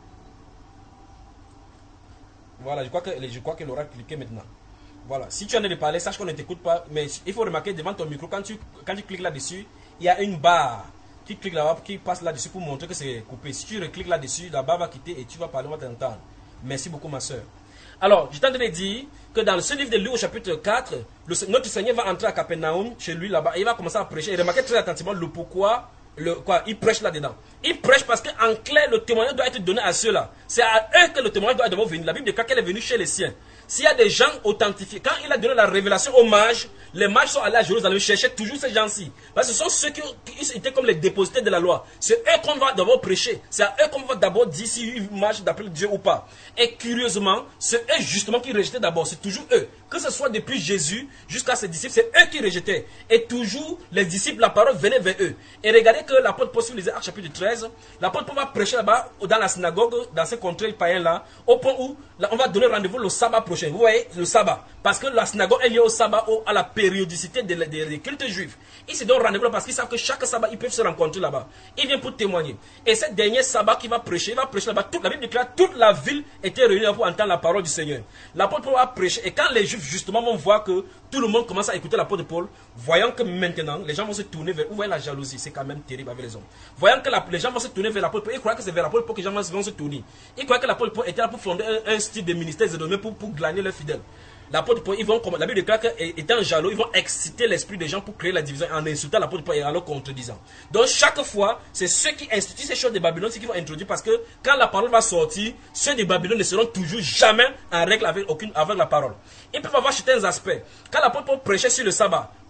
Voilà, je crois que je crois qu'elle aura cliqué maintenant. Voilà. Si tu en as de parler, sache qu'on ne t'écoute pas. Mais il faut remarquer devant ton micro, quand tu, quand tu cliques là-dessus, il y a une barre qui clique là-bas, qui passe là-dessus pour montrer que c'est coupé. Si tu recliques là-dessus, la barre va quitter et tu vas parler, on va t'entendre. Merci beaucoup, ma soeur. Alors, je t'entends dire que dans ce livre de Luc au chapitre quatre, le, notre Seigneur va entrer à Capernaum, chez lui là-bas, et il va commencer à prêcher. Et remarquez très attentivement le pourquoi, le, quoi, il prêche là-dedans. Il prêche parce qu'en clair, le témoignage doit être donné à ceux-là. C'est à eux que le témoignage doit d'abord venir. La Bible déclare qu'elle est venue chez les siens. S'il y a des gens authentifiés, quand il a donné la révélation aux mages, les mages sont allés à Jérusalem chercher toujours ces gens-ci. Parce que ce sont ceux qui, qui étaient comme les dépositaires de la loi. C'est eux qu'on va d'abord prêcher. C'est à eux qu'on va d'abord dire si ils marchent d'après Dieu ou pas. Et curieusement, c'est eux justement qui rejetaient d'abord. C'est toujours eux. Que ce soit depuis Jésus jusqu'à ses disciples, c'est eux qui rejetaient. Et toujours, les disciples, la parole venait vers eux. Et regardez que l'apôtre Paul, si vous lisez Actes chapitre treize, l'apôtre Paul va prêcher là-bas, dans la synagogue, dans ces contrées païens-là, au point où là, on va donner rendez-vous le sabbat prochain. Vous voyez, le sabbat. Parce que la synagogue est liée au sabbat, au, à la périodicité des, des, des cultes juifs. Ils se donnent rendez-vous là parce qu'ils savent que chaque sabbat, ils peuvent se rencontrer là-bas. Ils viennent pour témoigner. Et ce dernier sabbat qui va prêcher, il va prêcher là-bas. Toute la Bible déclare toute la ville était réunie pour entendre la parole du Seigneur. L'apôtre Paul va prêcher. Et quand les juifs, justement, vont voir que tout le monde commence à écouter l'apôtre Paul, voyant que maintenant, les gens vont se tourner vers... Vous voyez la jalousie, c'est quand même terrible avec les hommes. Voyant que la, les gens vont se tourner vers l'apôtre Paul, ils croient que c'est vers l'apôtre Paul que les gens vont se tourner. Ils croient que l'apôtre Paul était là pour fonder un, un style de ministère de pour, pour glaner leurs fidèles. L'apôtre Paul, ils vont, la Bible déclare qu'étant jaloux, ils vont exciter l'esprit des gens pour créer la division en insultant l'apôtre Paul et en le contredisant. Donc chaque fois, c'est ceux qui instituent ces choses de Babylone, c'est qui vont introduire parce que quand la parole va sortir, ceux de Babylone ne seront toujours jamais en règle avec, aucune, avec la parole. Ils peuvent avoir certains aspects. Quand l'apôtre Paul prêchait sur le sabbat,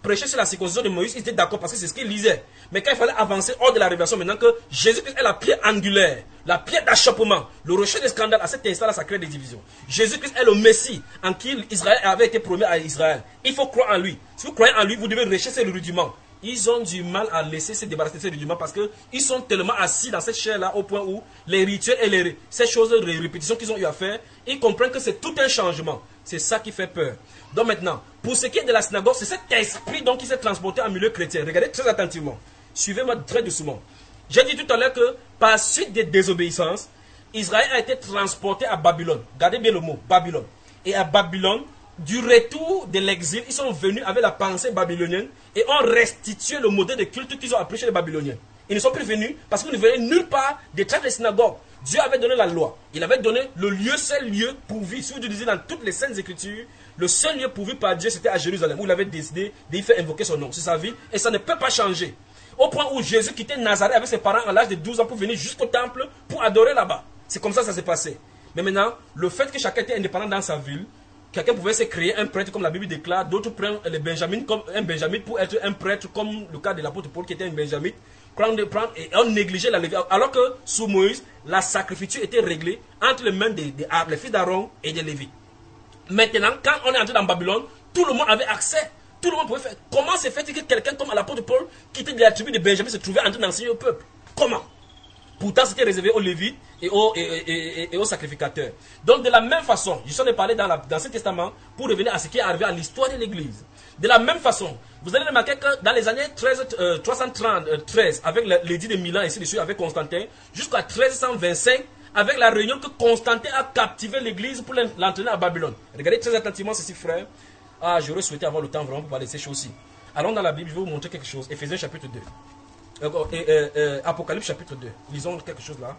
prêchait sur la circoncision de Moïse, ils étaient d'accord parce que c'est ce qu'ils lisaient. Mais quand il fallait avancer hors de la révélation, maintenant que Jésus-Christ est la pierre angulaire, la pierre d'achoppement, le rocher de scandale, à cet instant-là, ça crée des divisions. Jésus-Christ est le Messie en qui Israël avait été promis à Israël. Il faut croire en lui. Si vous croyez en lui, vous devez rejeter ces rudiments. Ils ont du mal à laisser se débarrasser de ces rudiments parce qu'ils sont tellement assis dans cette chair-là au point où les rituels et les, ces choses, les répétitions qu'ils ont eu à faire, ils comprennent que c'est tout un changement. C'est ça qui fait peur. Donc maintenant, pour ce qui est de la synagogue, c'est cet esprit donc qui s'est transporté en milieu chrétien. Regardez très attentivement. Suivez-moi très doucement. J'ai dit tout à l'heure que par suite des désobéissances, Israël a été transporté à Babylone. Regardez bien le mot, Babylone. Et à Babylone, du retour de l'exil, ils sont venus avec la pensée babylonienne et ont restitué le modèle de culte qu'ils ont appris chez les Babyloniens. Ils ne sont plus venus parce qu'ils ne venaient nulle part des traits des synagogues. Dieu avait donné la loi. Il avait donné le lieu, seul lieu pourvu. Si vous lisez dans toutes les saintes écritures, le seul lieu pourvu par Dieu, c'était à Jérusalem, où il avait décidé d'y faire invoquer son nom. C'est sa vie et ça ne peut pas changer. Au point où Jésus quittait Nazareth avec ses parents à l'âge de douze ans pour venir jusqu'au temple pour adorer là-bas. C'est comme ça que ça s'est passé. Mais maintenant, le fait que chacun était indépendant dans sa ville, quelqu'un pouvait se créer un prêtre comme la Bible déclare, d'autres prennent les Benjamins comme un Benjamin pour être un prêtre comme le cas de l'apôtre Paul qui était un Benjamin, prendre, prendre, et on négligeait la Lévitique. Alors que sous Moïse, la sacrifice était réglée entre les mains des, des, des fils d'Aaron et des Lévites. Maintenant, quand on est entré dans Babylone, tout le monde avait accès. Tout le monde pouvait faire. Comment s'est fait que quelqu'un comme l'apôtre Paul, qui était de la tribu de Benjamin, se trouvait en train d'enseigner au peuple? Comment? Pourtant, c'était réservé aux Lévites et aux, et, et, et, et aux sacrificateurs. Donc, de la même façon, je suis en train de parler dans l'Ancien Testament pour revenir à ce qui est arrivé à l'histoire de l'Église. De la même façon, vous allez remarquer que dans les années treize, euh, trois cent treize, avec l'édit de Milan et ainsi de suite, avec Constantin, jusqu'à treize cent vingt-cinq, avec la réunion que Constantin a captivé l'Église pour l'entraîner à Babylone. Regardez très attentivement ceci, frère. Ah, j'aurais souhaité avoir le temps vraiment pour parler de ces choses-ci. Allons dans la Bible, je vais vous montrer quelque chose. Éphésiens chapitre deux. Euh, euh, euh, Apocalypse chapitre deux. Lisons quelque chose là.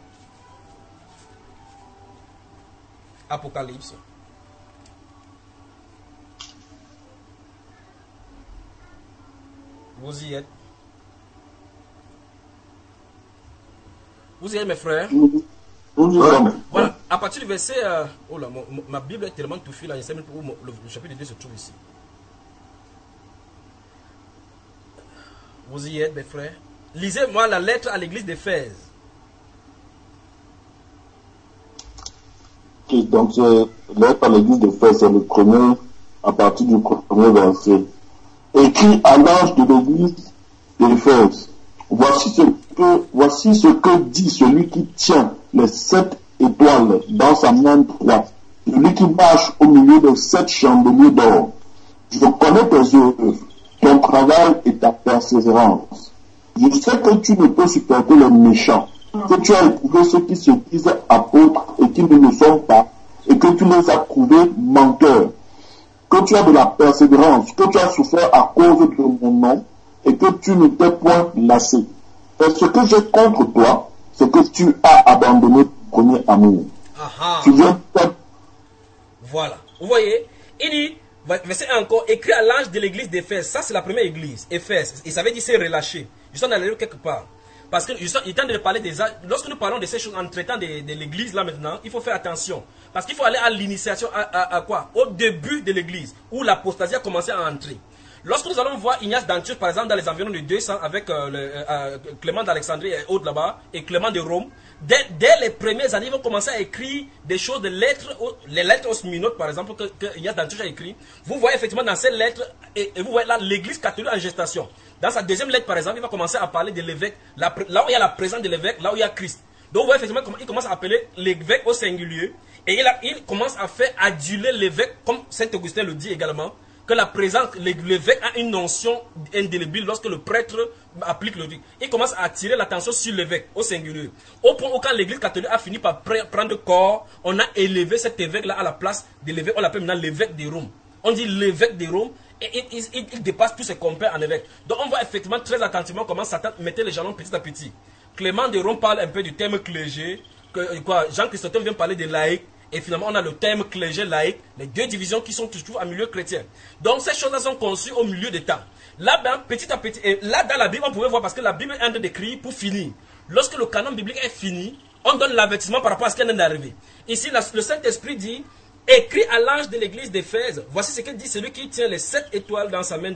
Apocalypse. Vous y êtes. Vous y êtes, mes frères. Voilà, à partir du verset... Euh, oh là, mon, ma Bible est tellement touffue là, je ne sais même pas où le, le chapitre deux se trouve ici. Vous y êtes, mes frères. Lisez-moi la lettre à l'église d'Éphèse. Okay, donc, la lettre à l'église d'Éphèse, c'est le premier, à partir du premier verset. Écrit à l'ange de l'église d'Éphèse. Voici ce que, voici ce que dit celui qui tient les sept étoiles dans sa main droite, celui qui marche au milieu de sept chandeliers d'or. Je connais tes œuvres, ton travail et ta persévérance. Je sais que tu ne peux supporter les méchants, que tu as éprouvé ceux qui se disent apôtres et qui ne le sont pas, et que tu les as trouvés menteurs, que tu as de la persévérance, que tu as souffert à cause de mon nom, et que tu ne t'es point lassé. Et ce que j'ai contre toi, c'est que tu as abandonné ton premier amour. Aha. Tu viens de... Voilà. Vous voyez, il dit, verset un encore, écrit à l'ange de l'église d'Éphèse. Ça, c'est la première église, Éphèse. Il savait dire c'est relâché. Je suis en allé quelque part. Parce que il est temps de parler des... Lorsque nous parlons de ces choses en traitant de, de l'église là maintenant, il faut faire attention. Parce qu'il faut aller à l'initiation, à, à, à quoi? Au début de l'église, où l'apostasie a commencé à entrer. Lorsque nous allons voir Ignace d'Antioche, par exemple, dans les environs de deux cents, avec euh, le, euh, Clément d'Alexandrie et autres là-bas, et Clément de Rome, dès, dès les premières années, ils vont commencer à écrire des choses, des lettres, les lettres aux Smyrnotes, par exemple, que, que Ignace d'Antioche a écrit. Vous voyez effectivement dans ces lettres, et, et vous voyez là, l'église catholique en gestation. Dans sa deuxième lettre, par exemple, il va commencer à parler de l'évêque, là où il y a la présence de l'évêque, là où il y a Christ. Donc vous voyez effectivement comment il commence à appeler l'évêque au singulier, et il, a, il commence à faire aduler l'évêque, comme Saint Augustin le dit également, que la présence, l'évêque a une notion indélébile lorsque le prêtre applique le rite. Il commence à attirer l'attention sur l'évêque, au singulier. Au point où quand l'église catholique a fini par prendre corps, on a élevé cet évêque-là à la place de l'évêque, on l'appelle maintenant l'évêque de Rome. On dit l'évêque de Rome, et il, il, il, il dépasse tous ses compères en évêque. Donc on voit effectivement très attentivement comment Satan mettait les jalons petit à petit. Clément de Rome parle un peu du terme clergé, que, quoi, Jean Chrysostome vient parler des laïcs. Et finalement, on a le terme clergé laïque, les deux divisions qui sont toujours en milieu chrétien. Donc, ces choses-là sont conçues au milieu des temps. Là, ben, petit à petit, et là, dans la Bible, on pouvait voir, parce que la Bible est en train d'écrire pour finir. Lorsque le canon biblique est fini, on donne l'avertissement par rapport à ce qui est en train d'arriver. Ici, la, le Saint-Esprit dit, écrit à l'ange de l'église d'Éphèse, voici ce que dit celui qui tient les sept étoiles dans sa main droite,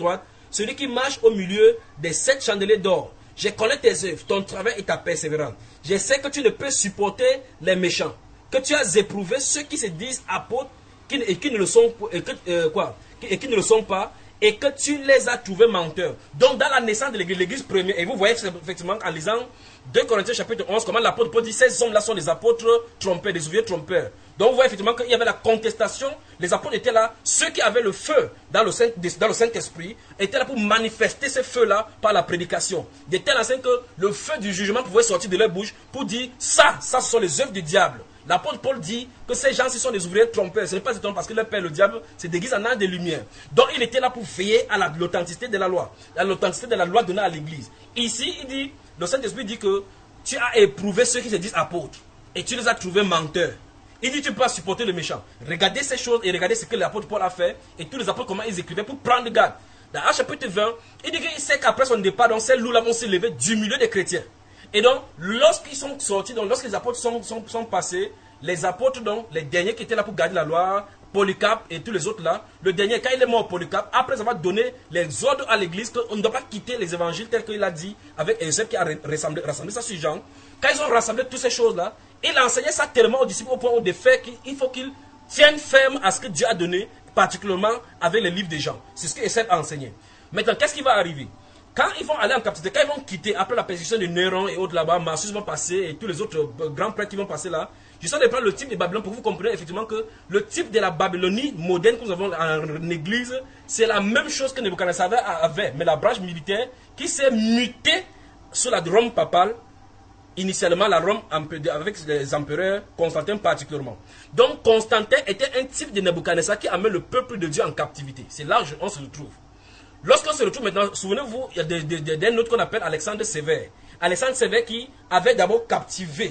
celui qui marche au milieu des sept chandeliers d'or. Je connais tes œuvres, ton travail et ta persévérance. Je sais que tu ne peux supporter les méchants, que tu as éprouvé ceux qui se disent apôtres qui, et, qui ne le sont, et, que, euh, quoi, et qui ne le sont pas, et que tu les as trouvés menteurs. Donc dans la naissance de l'église, l'église première, et vous voyez effectivement en lisant deux Corinthiens chapitre onze, comment l'apôtre Paul dit, ces hommes-là sont des apôtres trompeurs, des ouvriers trompeurs. Donc vous voyez effectivement qu'il y avait la contestation, les apôtres étaient là, ceux qui avaient le feu dans le Saint, dans le Saint-Esprit étaient là pour manifester ce feu-là par la prédication. De telle enseigne que le feu du jugement pouvait sortir de leur bouche pour dire, ça, ça ce sont les œuvres du diable. L'apôtre Paul dit que ces gens-ci sont des ouvriers trompeurs. Ce n'est pas étonnant parce que leur père, le diable, se déguise en âge de lumière. Donc il était là pour veiller à l'authenticité de la loi. À l'authenticité de la loi donnée à l'église. Ici, il dit, le Saint-Esprit dit que tu as éprouvé ceux qui se disent apôtres. Et tu les as trouvés menteurs. Il dit tu peux pas supporter le méchant. Regardez ces choses et regardez ce que l'apôtre Paul a fait. Et tous les apôtres, comment ils écrivaient pour prendre garde. Dans un chapitre vingt, il dit qu'il sait qu'après son départ, donc ces loups-là vont se lever du milieu des chrétiens. Et donc, lorsqu'ils sont sortis, donc lorsque les apôtres sont, sont, sont passés, les apôtres, donc, les derniers qui étaient là pour garder la loi, Polycarpe et tous les autres là, le dernier, quand il est mort, Polycarpe, après avoir donné les ordres à l'église, qu'on ne doit pas quitter les évangiles tels qu'il a dit, avec Eusèbe qui a rassemblé, rassemblé ça sur Jean, quand ils ont rassemblé toutes ces choses-là, il a enseigné ça tellement aux disciples au point où de fait qu'il faut qu'ils tiennent ferme à ce que Dieu a donné, particulièrement avec les livres des gens. C'est ce que Eusèbe a enseigné. Maintenant, qu'est-ce qui va arriver? Quand ils vont aller en captivité, quand ils vont quitter, après la persécution de Néron et autres là-bas, Marcus vont passer et tous les autres grands prêtres qui vont passer là, je suis de prendre le type de Babylone pour que vous compreniez effectivement que le type de la Babylonie moderne que nous avons en église, c'est la même chose que Nebuchadnezzar avait, mais la branche militaire qui s'est mutée sous la Rome papale, initialement la Rome avec les empereurs, Constantin particulièrement. Donc Constantin était un type de Nebuchadnezzar qui amène le peuple de Dieu en captivité. C'est là où on se retrouve. Lorsqu'on se retrouve maintenant, souvenez-vous, il y a d'un autre qu'on appelle Alexandre Sévère. Alexandre Sévère qui avait d'abord captivé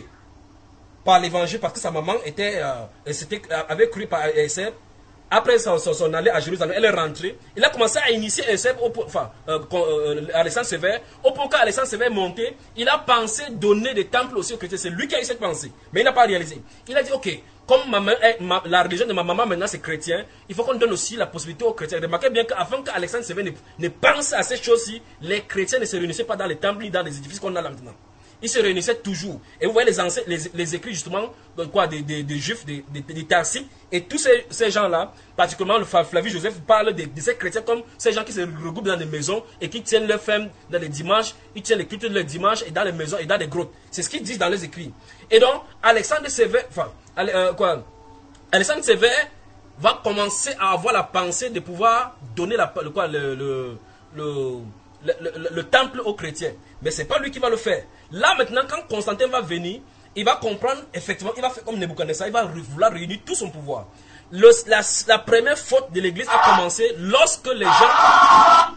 par l'évangile parce que sa maman était, euh, c'était, avait cru par Eusèbe. Après son, son, son allée à Jérusalem, elle est rentrée. Il a commencé à initier Eusèbe, enfin, euh, euh, Alexandre Sévère. Au point qu'Alexandre Sévère est monté, il a pensé donner des temples aussi aux chrétiens. C'est lui qui a eu cette pensée. Mais il n'a pas réalisé. Il a dit, ok, comme ma, ma, la religion de ma maman maintenant c'est chrétien, il faut qu'on donne aussi la possibilité aux chrétiens. Remarquez bien qu'avant qu'Alexandre Sévère ne, ne pense à ces choses-ci, les chrétiens ne se réunissaient pas dans les temples ni dans les édifices qu'on a là maintenant. Ils se réunissaient toujours. Et vous voyez les, anciens, les, les écrits justement quoi, des, des, des juifs, des, des, des Tarsites. Et tous ces, ces gens-là, particulièrement le Flavius Joseph, parle de, de ces chrétiens comme ces gens qui se regroupent dans des maisons et qui tiennent leurs femmes dans les dimanches, ils tiennent les cultes de les dimanches et dans les maisons et dans les grottes. C'est ce qu'ils disent dans les écrits. Et donc, Alexandre Sévère, enfin, euh, quoi, Alexandre Sévère va commencer à avoir la pensée de pouvoir donner la, le, quoi, le, le, le, le, le, le temple aux chrétiens. Mais ce n'est pas lui qui va le faire. Là maintenant, quand Constantin va venir, il va comprendre, effectivement, il va faire comme Nebuchadnezzar, il va vouloir réunir tout son pouvoir. Le, la, la première faute de l'église a commencé lorsque les gens... Ah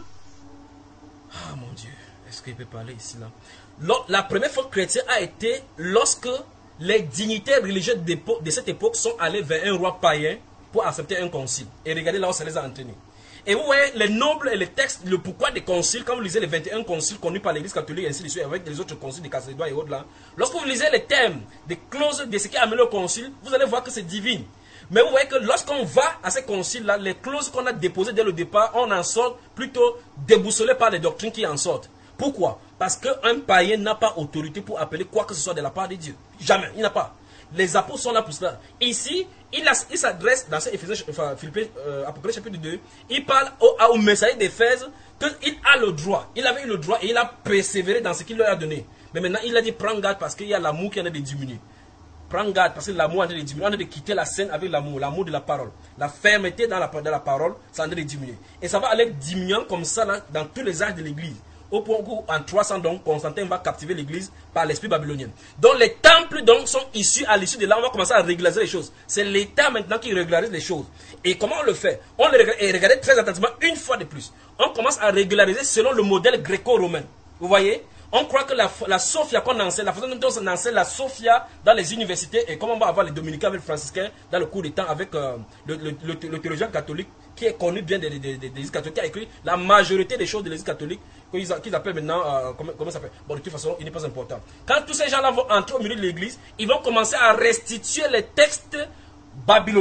mon Dieu, est-ce qu'il peut parler ici là? La première faute chrétienne a été lorsque les dignitaires religieux de cette époque sont allés vers un roi païen pour accepter un concile. Et regardez là où ça les a entraînés. Et vous voyez les nobles et les textes, le pourquoi des conciles, quand vous lisez les vingt et un conciles connus par l'église catholique, ainsi de suite, avec les autres conciles de Chalcédoine et autres là, lorsque vous lisez les thèmes, des clauses de ce qui a amené le concile, vous allez voir que c'est divin. Mais vous voyez que lorsqu'on va à ces conciles-là, les clauses qu'on a déposées dès le départ, on en sort plutôt déboussolé par les doctrines qui en sortent. Pourquoi? Parce qu'un païen n'a pas autorité pour appeler quoi que ce soit de la part de Dieu. Jamais, il n'a pas. Les apôtres sont là pour cela. Ici, il, il s'adresse dans ces Éphésiens, enfin, Philippiens, euh, Apocalypse chapitre deux, il parle au, au messager d'Éphèse qu'il a le droit. Il avait eu le droit et il a persévéré dans ce qu'il leur a donné. Mais maintenant, il a dit, prends garde parce qu'il y a l'amour qui est en train de diminuer. Prends garde parce que l'amour est en train de diminuer. On est en train de quitter la scène avec l'amour, l'amour de la parole. La fermeté dans la, dans la parole, ça est en train de diminuer. Et ça va aller diminuant comme ça là, dans tous les âges de l'église. Au point où en trois cents, donc, Constantin va captiver l'église par l'esprit babylonien. Donc les temples donc, sont issus, à l'issue de là, on va commencer à régulariser les choses. C'est l'État maintenant qui régularise les choses. Et comment on le fait? On le regarde, et regardez très attentivement une fois de plus. On commence à régulariser selon le modèle gréco-romain. Vous voyez? On croit que la, la Sophia qu'on enseigne, la façon dont on enseigne la Sophia dans les universités, et comment on va avoir les dominicains avec les franciscains dans le cours des temps avec euh, le, le, le, le théologien catholique qui est connu bien des, des, des, des, des catholiques, qui a écrit la majorité des choses de l'église catholique, qu'ils qu'ils appellent maintenant, euh, comment, comment ça s'appelle? Bon, de toute façon, il n'est pas important. Quand tous ces gens-là vont entrer au milieu de l'église, ils vont commencer à restituer les textes babyloniens.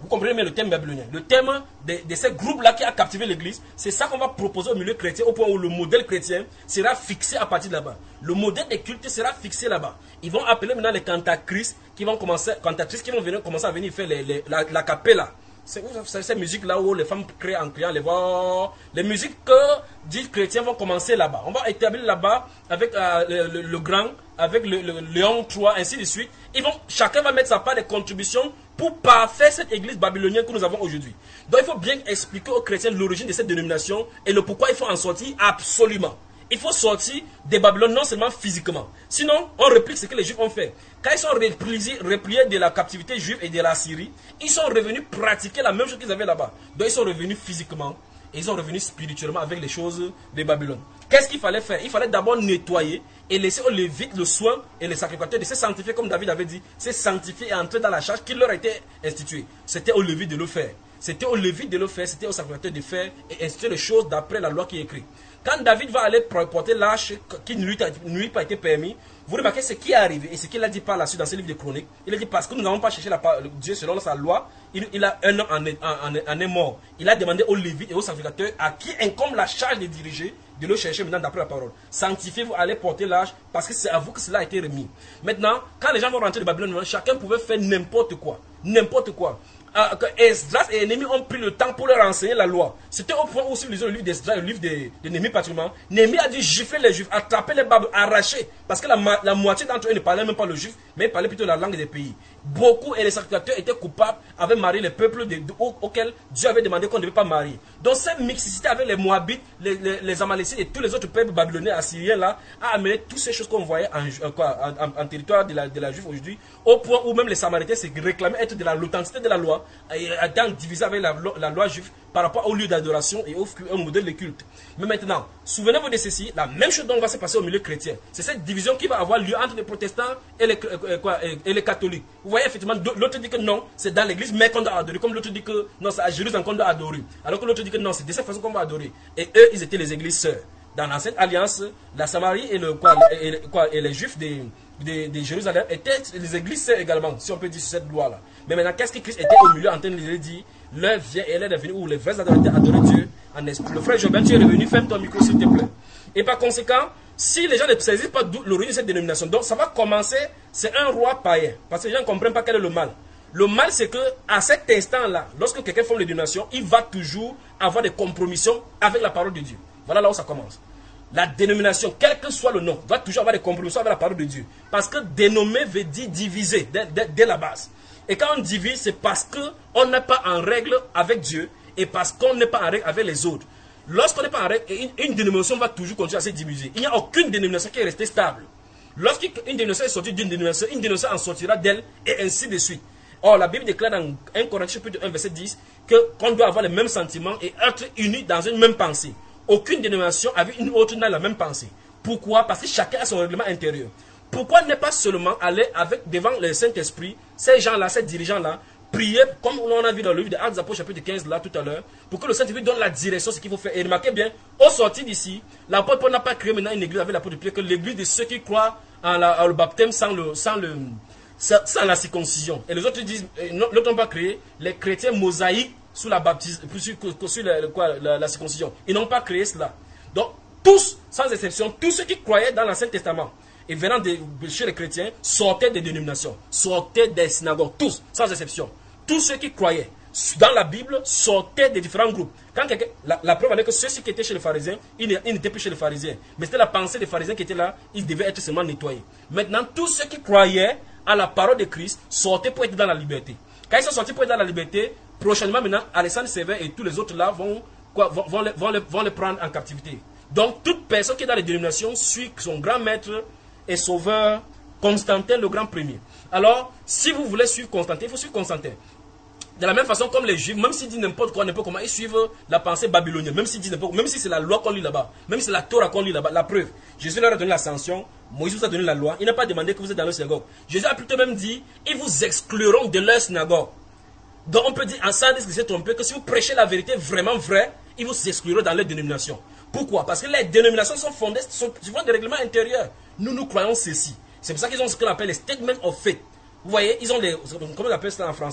Vous comprenez bien le thème babylonien. Le thème de, de ces groupes-là qui a captivé l'église, c'est ça qu'on va proposer au milieu chrétien, au point où le modèle chrétien sera fixé à partir de là-bas. Le modèle des cultes sera fixé là-bas. Ils vont appeler maintenant les cantatrices qui vont commencer, cantatrices qui vont venir, commencer à venir faire les, les, la, la capella. C'est ces musiques-là où les femmes créent en criant les voix. Les musiques que dits chrétiens vont commencer là-bas. On va établir là-bas avec euh, le, le, le grand, avec le, le Léon trois, ainsi de suite. Ils vont, chacun va mettre sa part de contribution pour parfaire cette église babylonienne que nous avons aujourd'hui. Donc il faut bien expliquer aux chrétiens l'origine de cette dénomination et le pourquoi il faut en sortir absolument. Il faut sortir des Babylone non seulement physiquement. Sinon, on réplique ce que les Juifs ont fait. Quand ils sont repliés, repliés de la captivité juive et de la Syrie, ils sont revenus pratiquer la même chose qu'ils avaient là-bas. Donc ils sont revenus physiquement et ils sont revenus spirituellement avec les choses de Babylone. Qu'est-ce qu'il fallait faire? Il fallait d'abord nettoyer et laisser aux Lévites le soin et les sacrificateurs de se sanctifier, comme David avait dit, se sanctifier et entrer dans la charge qui leur était instituée. C'était aux Lévites de le faire. C'était aux Lévites de le faire, c'était aux sacrificateurs de faire et instituer les choses d'après la loi qui est écrite. Quand David va aller porter l'arche qui ne lui a pas été permis, vous remarquez ce qui est arrivé et ce qu'il a dit par la suite dans ce livre de Chroniques. Il a dit parce que nous n'avons pas cherché la, Dieu selon sa loi, il, il a un an en, en, en, en est mort. Il a demandé aux Lévites et aux sacrificateurs à qui incombe la charge de diriger, de le chercher maintenant d'après la parole. Sanctifiez-vous, allez porter l'arche parce que c'est à vous que cela a été remis. Maintenant, quand les gens vont rentrer de Babylone, chacun pouvait faire n'importe quoi. N'importe quoi. Euh, que Esdras et Néhémie ont pris le temps pour leur enseigner la loi. C'était au point où, si vous lisez le livre d'Esdras, le livre de, de Néhémie particulièrement, Néhémie a dû gifler les Juifs, attraper les Babes, arracher. Parce que la, la moitié d'entre eux ne parlaient même pas le juif, mais parlaient plutôt la langue des pays. Beaucoup, et les sacrificateurs étaient coupables, avaient marié les peuples de, de, au, auxquels Dieu avait demandé qu'on ne devait pas marier. Donc cette mixité avec les Moabites, les, les, les Amalécites et tous les autres peuples babyloniens, assyriens là, a amené toutes ces choses qu'on voyait en, quoi, en, en, en territoire de la, de la Juif aujourd'hui, au point où même les Samaritains se réclamaient être de l'authenticité de la loi, et étant divisés avec la, la loi juive par rapport au lieu d'adoration et au, au modèle de culte. Mais maintenant, souvenez-vous de ceci, la même chose dont va se passer au milieu chrétien. C'est cette division qui va avoir lieu entre les protestants et les, euh, quoi, et les catholiques. Vous voyez, effectivement, l'autre dit que non, c'est dans l'église, mais qu'on doit adorer. Comme l'autre dit que non, c'est à Jérusalem qu'on doit adorer. Alors que l'autre dit que non, c'est de cette façon qu'on va adorer. Et eux, ils étaient les églises sœurs. Dans l'ancienne alliance, la Samarie et, le, quoi, et, quoi, et les Juifs de, de, de Jérusalem étaient les églises sœurs également, si on peut dire sur cette loi-là. Mais maintenant, qu'est-ce que Christ était au milieu en train de lui dire? L'heure vient et elle est devenue où les vrais adorateurs adorent Dieu en esprit. Le frère Jobin, tu es revenu, ferme ton micro s'il te plaît. Et par conséquent, si les gens ne saisissent pas l'origine de cette dénomination, donc ça va commencer, c'est un roi païen. Parce que les gens ne comprennent pas quel est le mal. Le mal, c'est que à cet instant-là, lorsque quelqu'un forme une dénomination, il va toujours avoir des compromissions avec la parole de Dieu. Voilà là où ça commence. La dénomination, quel que soit le nom, doit toujours avoir des compromissions avec la parole de Dieu. Parce que dénommer veut dire diviser dès, dès, dès la base. Et quand on divise, c'est parce qu'on n'est pas en règle avec Dieu et parce qu'on n'est pas en règle avec les autres. Lorsqu'on n'est pas en règle, une, une dénomination va toujours continuer à se diviser. Il n'y a aucune dénomination qui est restée stable. Lorsqu'une dénomination est sortie d'une dénomination, une dénomination en sortira d'elle et ainsi de suite. Or, la Bible déclare dans un Corinthiens chapitre un verset dix qu'on doit avoir les mêmes sentiments et être unis dans une même pensée. Aucune dénomination avec une autre n'a la même pensée. Pourquoi? Parce que chacun a son règlement intérieur. Pourquoi ne pas seulement aller avec devant le Saint-Esprit, ces gens-là, ces dirigeants-là, prier, comme on a vu dans le livre de Actes des Apôtres chapitre quinze là tout à l'heure, pour que le Saint-Esprit donne la direction, ce qu'il faut faire. Et remarquez bien, au sortir d'ici, l'apôtre Paul n'a pas créé maintenant une église avec l'apôtre Pierre, que l'église de ceux qui croient en, la, en le baptême sans, le, sans, le, sans la circoncision. Et les autres disent, l'autre n'ont pas créé les chrétiens mosaïques sous la baptise, sur, sur la, quoi, la, la circoncision. Ils n'ont pas créé cela. Donc, tous, sans exception, tous ceux qui croyaient dans l'Ancien Testament, et venant de chez les chrétiens, sortaient des dénominations, sortaient des synagogues, tous, sans exception. Tous ceux qui croyaient dans la Bible sortaient des différents groupes. Quand la, la preuve est que ceux qui étaient chez les pharisiens, ils n'étaient plus chez les pharisiens. Mais c'était la pensée des pharisiens qui était là, ils devaient être seulement nettoyés. Maintenant, tous ceux qui croyaient à la parole de Christ sortaient pour être dans la liberté. Quand ils sont sortis pour être dans la liberté, prochainement maintenant, Alexandre Sévère et tous les autres là vont, quoi, vont, vont, les, vont, les, vont les prendre en captivité. Donc, toute personne qui est dans les dénominations suit son grand maître et sauveur, Constantin le grand premier. Alors, si vous voulez suivre Constantin, il faut suivre Constantin. De la même façon comme les Juifs, même s'ils disent n'importe quoi, n'importe comment, ils suivent la pensée babylonienne, même s'ils disent n'importe quoi, même si c'est la loi qu'on lit là-bas, même si c'est la Torah qu'on lit là-bas, la preuve. Jésus leur a donné l'ascension, Moïse vous a donné la loi, il n'a pas demandé que vous êtes dans leur synagogue. Jésus a plutôt même dit, ils vous excluront de leur synagogue. Donc on peut dire, en sans risque de se tromper, que si vous prêchez la vérité vraiment vraie, ils vous excluront dans leur dénomination. Pourquoi? Parce que les dénominations sont fondées sur des règlements intérieurs. Nous, nous croyons ceci. C'est pour ça qu'ils ont ce qu'on appelle les statements of faith. Vous voyez, ils ont les, comment on appelle ça en français?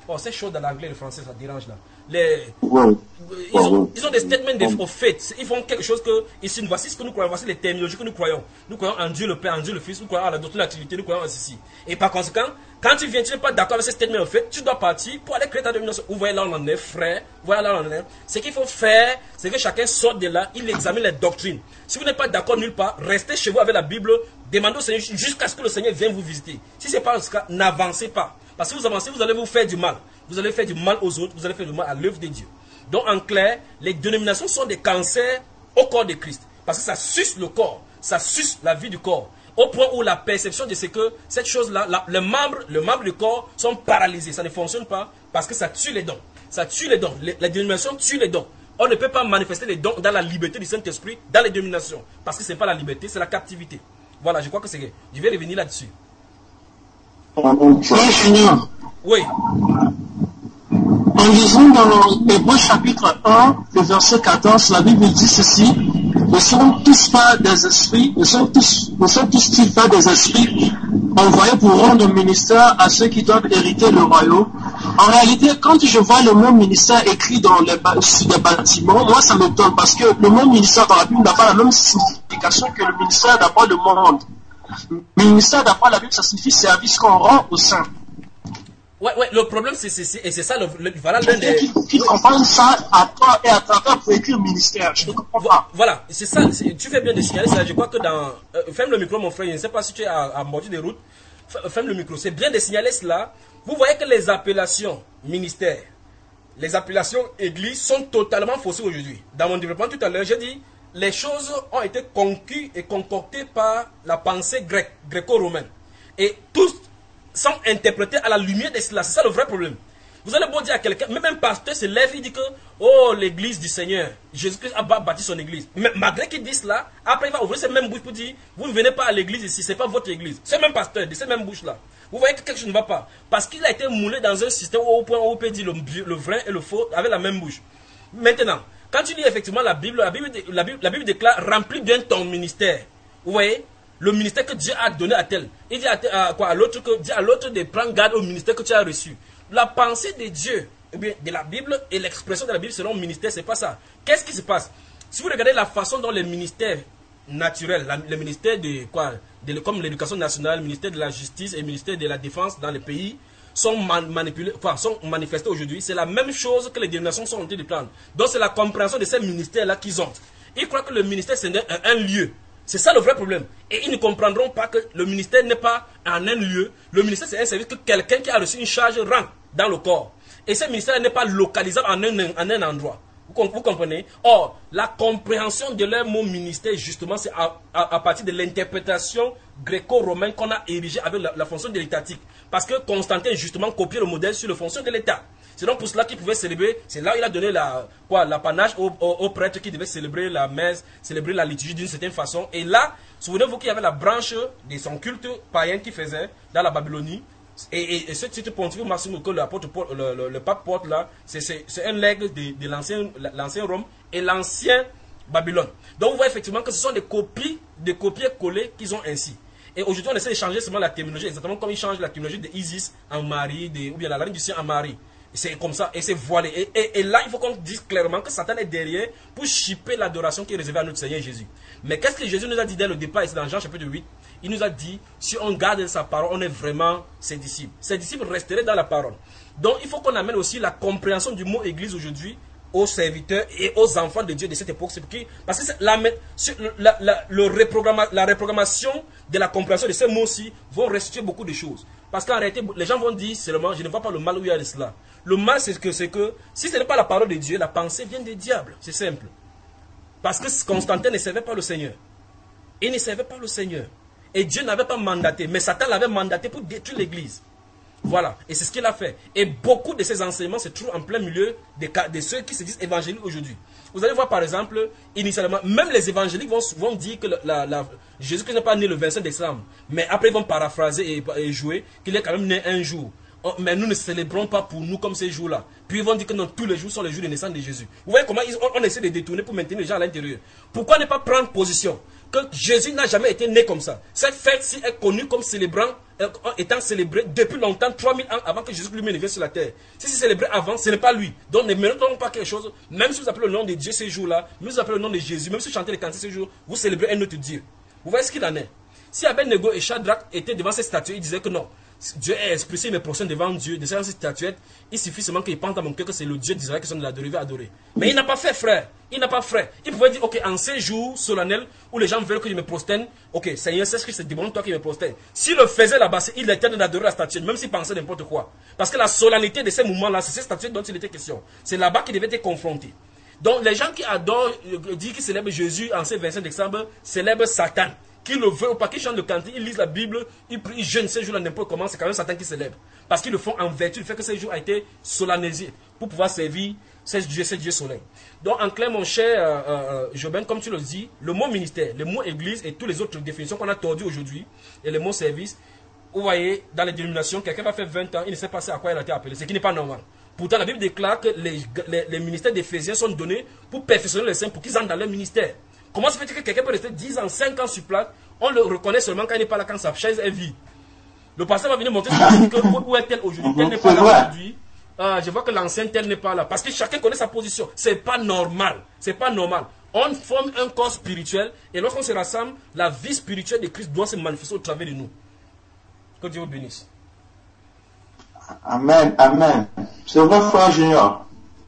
Oh, c'est chaud dans l'anglais et le français, ça dérange là. Les, Ouais. ils, ont, ils ont des statements of faith. Ils font quelque chose que, ici, voici ce que nous croyons, voici les terminologies que nous croyons. Nous croyons en Dieu le Père, en Dieu le Fils, nous croyons en la doctrine de la Trinité, nous croyons en ceci. Et par conséquent, quand tu viens, tu n'es pas d'accord avec ces statements of faith, tu dois partir pour aller créer ta domination. Vous voyez là on en est, frère. Vous voyez là on en est. Ce qu'il faut faire, c'est que chacun sorte de là, il examine les doctrines. Si vous n'êtes pas d'accord nulle part, restez chez vous avec la Bible, demandez au Seigneur jusqu'à ce que le Seigneur vienne vous visiter. Si ce n'est pas le cas, n'avancez pas. Parce que vous avancez, vous allez vous faire du mal. Vous allez faire du mal aux autres, vous allez faire du mal à l'œuvre de Dieu. Donc en clair, les dénominations sont des cancers au corps de Christ. Parce que ça suce le corps, ça suce la vie du corps. Au point où la perception de ce que cette chose-là, la, le membre, le membre du corps sont paralysés. Ça ne fonctionne pas parce que ça tue les dons. Ça tue les dons. Les, la dénomination tue les dons. On ne peut pas manifester les dons dans la liberté du Saint-Esprit, dans les dénominations. Parce que ce n'est pas la liberté, c'est la captivité. Voilà, je crois que c'est... Je vais revenir là-dessus. Frère Junior. Oui. En lisant dans Hébreux chapitre un, le verset quatorze, la Bible dit ceci: ne sont tous pas des esprits, ne sont tous, ne sont tous pas des esprits envoyés pour rendre ministère à ceux qui doivent hériter le royaume. En réalité, quand je vois le mot ministère écrit dans les, sur les bâtiments, moi ça m'étonne parce que le mot ministère dans la Bible n'a pas la même signification que le ministère d'après le monde. Ministère d'après la Bible, ça signifie service qu'on rend au sein. Ouais, ouais, le problème, c'est, c'est, c'est, et c'est ça, le, le, voilà l'un des... Qui, qui comprennent ça à toi et à travers pour écrire ministère, je ne comprends pas. Voilà, c'est ça, c'est, tu fais bien de signaler ça, je crois que dans... Euh, ferme le micro, mon frère, je ne sais pas si tu es à, à bord des routes, ferme le micro, c'est bien de signaler cela. Vous voyez que les appellations ministère, les appellations église sont totalement faussées aujourd'hui. Dans mon développement tout à l'heure, j'ai dit, les choses ont été conquis et concoctées par la pensée grecque, gréco-romaine. Et tous sont interprétés à la lumière de cela. C'est ça le vrai problème. Vous allez bon dire à quelqu'un, même un pasteur se lève, il dit que, oh, l'église du Seigneur, Jésus-Christ a bâti son église. Mais malgré qu'il dise cela, après il va ouvrir ses mêmes bouches pour dire, vous ne venez pas à l'église ici, ce n'est pas votre église. C'est même pasteur, de ces mêmes bouches-là. Vous voyez que quelque chose ne va pas. Parce qu'il a été moulé dans un système où au point où on peut dire le, le vrai et le faux avec la même bouche. Maintenant, quand tu lis effectivement la Bible, la Bible, la Bible, la Bible déclare, remplis bien ton ministère. Vous voyez? Le ministère que Dieu a donné à tel. Il dit à, à, quoi, à l'autre que dit à l'autre de prendre garde au ministère que tu as reçu. La pensée de Dieu, eh bien, de la Bible et l'expression de la Bible selon le ministère, c'est pas ça. Qu'est-ce qui se passe? Si vous regardez la façon dont les ministères naturels, la, le ministère de quoi, de, comme l'éducation nationale, le ministère de la justice et le ministère de la défense dans les pays sont man, manipulés, enfin, sont manifestés aujourd'hui, c'est la même chose que les dénominations sont en train de prendre. Donc c'est la compréhension de ces ministères-là qu'ils ont. Ils croient que le ministère c'est un, un lieu. C'est ça le vrai problème. Et ils ne comprendront pas que le ministère n'est pas en un lieu. Le ministère, c'est un service que quelqu'un qui a reçu une charge rentre dans le corps. Et ce ministère n'est pas localisable en un, en un endroit. Vous, vous comprenez? Or, la compréhension de leur mot ministère, justement, c'est à, à, à partir de l'interprétation gréco-romaine qu'on a érigée avec la, la fonction de l'étatique. Parce que Constantin, justement, copiait le modèle sur la fonction de l'État. C'est donc pour cela qu'il pouvait célébrer, c'est là où il a donné la, quoi, l'apanage aux, aux, aux prêtres qui devaient célébrer la messe, célébrer la liturgie d'une certaine façon. Et là, souvenez-vous qu'il y avait la branche de son culte païen qui faisait dans la Babylonie. Et, et, et ce titre pontifique maximum que l'apôtre Paul, le, le, le pape porte là, c'est, c'est, c'est un legs de, de l'ancien, l'ancien Rome et l'ancien Babylone. Donc vous voyez effectivement que ce sont des copies, des copier-coller qu'ils ont ainsi. Et aujourd'hui, on essaie de changer seulement la terminologie, exactement comme ils changent la terminologie de Isis en Marie, de, ou bien la langue du ciel en Marie. C'est comme ça, et c'est voilé. Et, et, et là, il faut qu'on dise clairement que Satan est derrière pour chipper l'adoration qui est réservée à notre Seigneur Jésus. Mais qu'est-ce que Jésus nous a dit dès le départ, et c'est dans Jean chapitre huit, il nous a dit, si on garde sa parole, on est vraiment ses disciples. Ses disciples resteraient dans la parole. Donc, il faut qu'on amène aussi la compréhension du mot église aujourd'hui aux serviteurs et aux enfants de Dieu de cette époque. Parce que la, la, la, le reprogramma, la reprogrammation de la compréhension de ces mots-ci vont restituer beaucoup de choses. Parce qu'en réalité, les gens vont dire seulement, je ne vois pas le mal où il y a de cela. Le mal, c'est que, c'est que si ce n'est pas la parole de Dieu, la pensée vient des diables. C'est simple. Parce que Constantin ne servait pas le Seigneur. Il ne servait pas le Seigneur. Et Dieu n'avait pas mandaté. Mais Satan l'avait mandaté pour détruire l'église. Voilà. Et c'est ce qu'il a fait. Et beaucoup de ces enseignements se trouvent en plein milieu de, de ceux qui se disent évangéliques aujourd'hui. Vous allez voir par exemple, initialement, même les évangéliques vont, vont dire que la, la, Jésus-Christ n'est pas né le vingt-cinq décembre. Mais après, ils vont paraphraser et, et jouer qu'il est quand même né un jour. Mais nous ne célébrons pas pour nous comme ces jours-là. Puis ils vont dire que non, tous les jours sont les jours de naissance de Jésus. Vous voyez comment ils, on, on essaie de détourner pour maintenir les gens à l'intérieur. Pourquoi ne pas prendre position? que Jésus n'a jamais été né comme ça. Cette fête-ci est connue comme célébrant, euh, étant célébrée depuis longtemps, trois mille ans avant que Jésus lui-même ne vienne sur la terre. Si c'est célébré avant, ce n'est pas lui. Donc ne méritons pas quelque chose, même si vous appelez le nom de Dieu ces jours-là, même si vous appelez le nom de Jésus, même si vous chantez les cantiques ces jours, vous célébrez un autre Dieu. Vous voyez ce qu'il en est. Si Abednego et Shadrach étaient devant cette statue, ils disaient que non, Dieu est expulsé, mais prosterne devant Dieu, de cette statuette, il suffit seulement qu'il pense dans mon cœur que c'est le Dieu d'Israël qui sont de la dérivée adorée. Mais il n'a pas fait, frère. Il n'a pas fait. Il pouvait dire, ok, en ces jours solennels où les gens veulent que je me prosterne, ok, Seigneur, c'est ce que c'est demande toi qui me prosterne. S'il le faisait là-bas, il était d'adorer la statuette, même s'il pensait n'importe quoi. Parce que la solennité de ces moments-là, c'est cette statuette dont il était question. C'est là-bas qu'il devait être confronté. Donc les gens qui adorent, euh, disent qu'ils célèbrent Jésus en ce vingt-cinq décembre, célèbrent Satan. Qu'ils le veulent ou pas, qu'ils chantent le cantique, ils lisent la Bible, ils prient, ils jeûnent ces jours-là n'importe comment, c'est quand même Satan qui célèbre. Parce qu'ils le font en vertu du fait que ce jour a été solennisé pour pouvoir servir ces dieux, ces dieux soleil. Donc en clair, mon cher euh, euh, Joben, comme tu le dis, le mot ministère, le mot église et toutes les autres définitions qu'on a tordues aujourd'hui, et le mot service, vous voyez, dans les dénominations, quelqu'un va faire vingt ans, il ne sait pas à quoi il a été appelé, ce qui n'est pas normal. Pourtant, la Bible déclare que les, les, les ministères d'Éphésiens sont donnés pour perfectionner les saints, pour qu'ils entrent dans leur ministère. Comment se fait-il que quelqu'un peut rester dix ans, cinq ans sur place, on le reconnaît seulement quand il n'est pas là, quand sa chaise est vide. Le pasteur va venir montrer que, où est-elle aujourd'hui, tel n'est pas là aujourd'hui. Euh, je vois que l'ancien tel n'est pas là. Parce que chacun connaît sa position. C'est pas normal. C'est pas normal. On forme un corps spirituel et lorsqu'on se rassemble, la vie spirituelle de Christ doit se manifester au travers de nous. Que Dieu vous bénisse. Amen, amen. C'est vrai, frère Junior.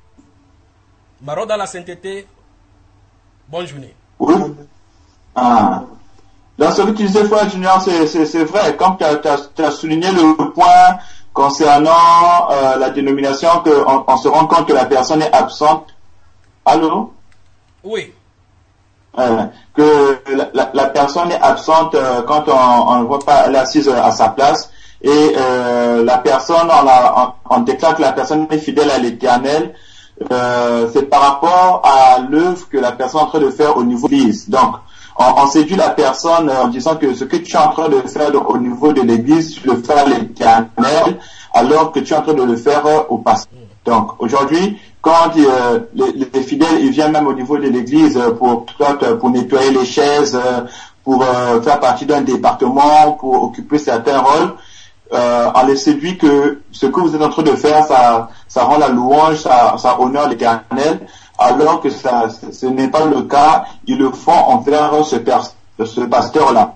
Marot dans la sainteté. Bonne journée. Oui. Ah. Dans ce que tu disais, frère Junior, c'est vrai. Comme tu as, as, as souligné le point concernant euh, la dénomination, qu'on on se rend compte que la personne est absente. Allô? Oui. Euh, que la, la, la personne est absente euh, quand on ne voit pas, elle est assise à sa place. Et euh, la personne, on, la, on, on déclare que la personne est fidèle à l'Éternel. Euh, c'est par rapport à l'œuvre que la personne est en train de faire au niveau de l'Église. Donc, on, on séduit la personne en disant que ce que tu es en train de faire au niveau de l'Église, tu le fais à l'Éternel, alors que tu es en train de le faire au pasteur. Donc, aujourd'hui, quand euh, les, les fidèles ils viennent même au niveau de l'Église pour, pour nettoyer les chaises, pour euh, faire partie d'un département, pour occuper certains rôles, Euh, on les séduit que ce que vous êtes en train de faire, ça, ça rend la louange, ça, ça honore l'Éternel, alors que ça, ce n'est pas le cas. Ils le font envers ce, ce pasteur-là.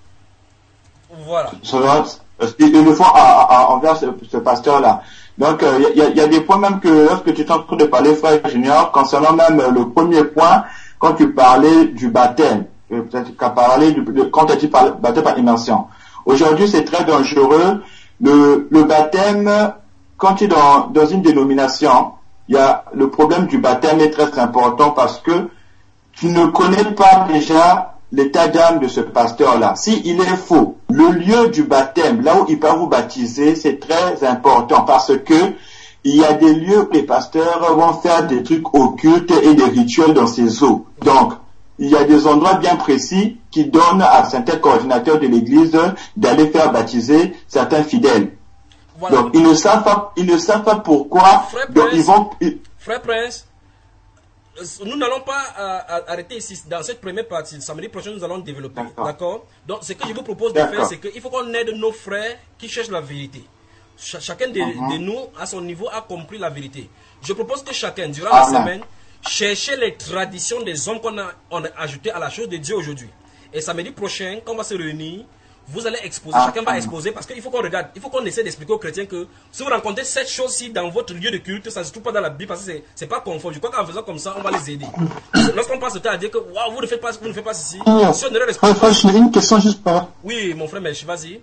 Voilà. Ils le font à, à, envers ce, ce pasteur-là. Donc, il euh, y, y a des points même que lorsque tu es en train de parler, frère Junior, concernant même le premier point, quand tu parlais du baptême, peut-être qu'à parler du, de, quand tu as dit par, baptême par immersion. Aujourd'hui, c'est très dangereux. Le, le baptême, quand tu es dans, dans une dénomination, il y a le problème du baptême est très important parce que tu ne connais pas déjà l'état d'âme de ce pasteur-là. S'il est faux, le lieu du baptême, là où il va vous baptiser, c'est très important parce que il y a des lieux où les pasteurs vont faire des trucs occultes et des rituels dans ces eaux. Donc, il y a des endroits bien précis qui donnent à certains coordinateurs de l'Église d'aller faire baptiser certains fidèles. Voilà. Donc ils ne savent pas, ils ne savent pas pourquoi. Frère donc Prince, ils vont. Frère Prince, nous n'allons pas euh, arrêter ici dans cette première partie. Samedi prochain, nous allons développer. D'accord. Donc ce que je vous propose de faire, c'est qu'il faut qu'on aide nos frères qui cherchent la vérité. Ch chacun de, uh-huh. de nous, à son niveau, a compris la vérité. Je propose que chacun, durant ah, la semaine, chercher les traditions des hommes qu'on a, on a ajoutées à la chose de Dieu aujourd'hui. Et samedi prochain, quand on va se réunir, vous allez exposer, ah, chacun va exposer, parce qu'il faut qu'on regarde, il faut qu'on essaie d'expliquer aux chrétiens que si vous rencontrez cette chose-ci dans votre lieu de culte, ça ne se trouve pas dans la Bible, parce que c'est pas conforme. Je crois qu'en faisant comme ça, on va les aider. Lorsqu'on passe le temps à dire que wow, vous ne faites pas, vous ne faites pas ceci, mmh. si on aurait respecté... Frère, j'ai une question juste par... Oui, mon frère, mais vas-y.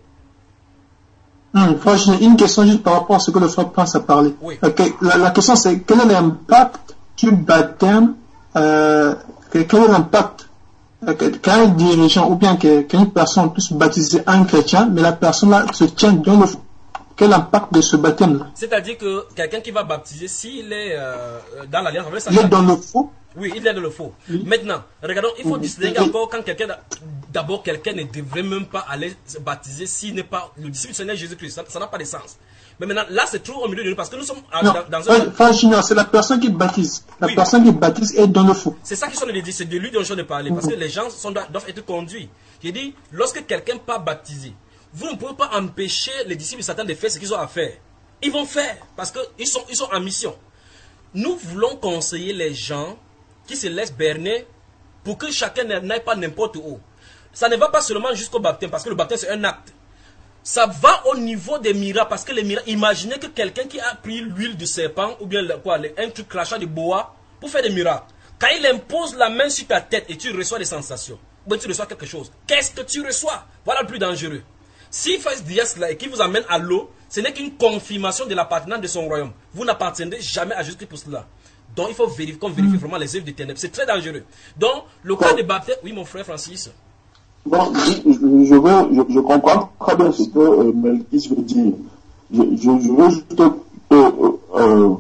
Mmh, frère, j'ai une question juste par rapport à ce que le frère Prince a parlé. Oui. Okay. La, la question c'est, quel est l'impact du baptême, euh, quel est l'impact quand un dirigeant ou bien qu'une personne puisse baptiser un chrétien, mais la personne là se tient dans le fond. Quel impact de ce baptême là? C'est-à-dire que quelqu'un qui va baptiser, s'il est euh, dans l'alliance avec ça. Il est dans le faux. Oui, il est dans le faux. Oui. Maintenant, regardons, il faut distinguer encore quand quelqu'un d'abord, quelqu'un ne devrait même pas aller se baptiser s'il n'est pas le disciple du Seigneur Jésus-Christ. Ça n'a pas de sens. Mais maintenant, là, c'est trop au milieu de nous parce que nous sommes non, dans, dans un. Frère Junior, c'est la personne qui baptise. La oui, personne qui baptise est dans le faux. C'est ça qui sont les dire, c'est de lui dont je de parler. Parce que les gens sont, doivent être conduits. J'ai dit, lorsque quelqu'un n'est pas baptisé, vous ne pouvez pas empêcher les disciples de Satan de faire ce qu'ils ont à faire. Ils vont faire parce qu'ils sont, ils sont en mission. Nous voulons conseiller les gens qui se laissent berner pour que chacun n'aille pas n'importe où. Ça ne va pas seulement jusqu'au baptême, parce que le baptême c'est un acte. Ça va au niveau des miracles, parce que les miracles, imaginez que quelqu'un qui a pris l'huile du serpent, ou bien quoi, un truc crachat de bois, pour faire des miracles. Quand il impose la main sur ta tête et tu reçois des sensations, ou bien tu reçois quelque chose, qu'est-ce que tu reçois? Voilà le plus dangereux. S'il fait cela et qu'il vous amène à l'eau, ce n'est qu'une confirmation de l'appartenance de son royaume. Vous n'appartenez jamais à Jésus-Christ pour cela. Donc il faut vérifier, qu'on vérifie vraiment les œuvres des ténèbres. C'est très dangereux. Donc le cas de baptême, oui mon frère Francis. Bon, je, je, veux, je, je comprends très bien ce que euh, Melkis veut dire. Je, je, je veux juste euh, euh,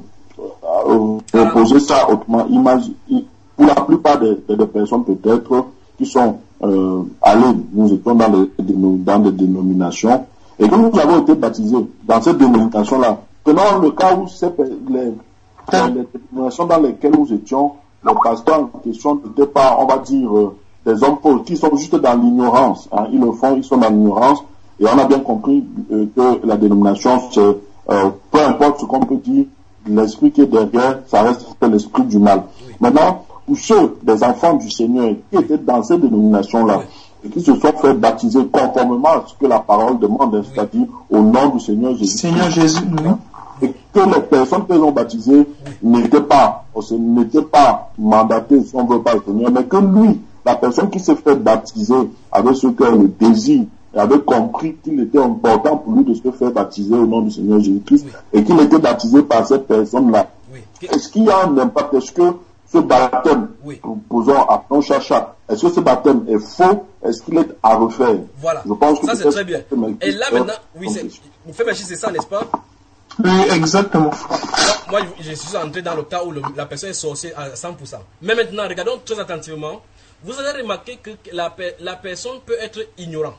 euh, euh, poser ça autrement. Imagine, pour la plupart des, des personnes peut-être qui sont euh, allées, nous étions dans, les, dans des dénominations, et que nous avons été baptisés dans cette dénomination-là. Tenons le cas où c'est les, les dénominations dans lesquelles nous étions, les pasteurs en question n'étaient pas, on va dire, euh, des hommes pauvres qui sont juste dans l'ignorance. Hein. Ils le font, ils sont dans l'ignorance. Et on a bien compris euh, que la dénomination, c'est, euh, peu importe ce qu'on peut dire, l'esprit qui est derrière, ça reste l'esprit du mal. Oui. Maintenant, pour ceux des enfants du Seigneur qui étaient dans cette dénomination-là, oui, et qui se sont fait baptiser conformément à ce que la parole demande, oui, c'est-à-dire au nom du Seigneur Jésus. Seigneur Jésus, oui. Et que les personnes qu'ils ont baptisées, oui, n'étaient pas, n'étaient pas mandatées, si on ne veut pas le Seigneur, mais que lui, la personne qui s'est fait baptiser avec ce cœur, le désir, et avait compris qu'il était important pour lui de se faire baptiser au nom du Seigneur Jésus-Christ, oui, et qu'il était baptisé par cette personne-là. Oui. Est-ce qu'il y a un impact? Est-ce que ce baptême, oui, posons à ton chacha, est-ce que ce baptême est faux? Est-ce qu'il est à refaire? Voilà, je pense que ça c'est très bien. Et là maintenant, oui, vous faites c'est ça, n'est-ce pas? Oui, exactement. Alors, moi, je suis entré dans le cas où le, la personne est sorcière à cent pour cent. Mais maintenant, regardons très attentivement. Vous allez remarquer que la, la personne peut être ignorante.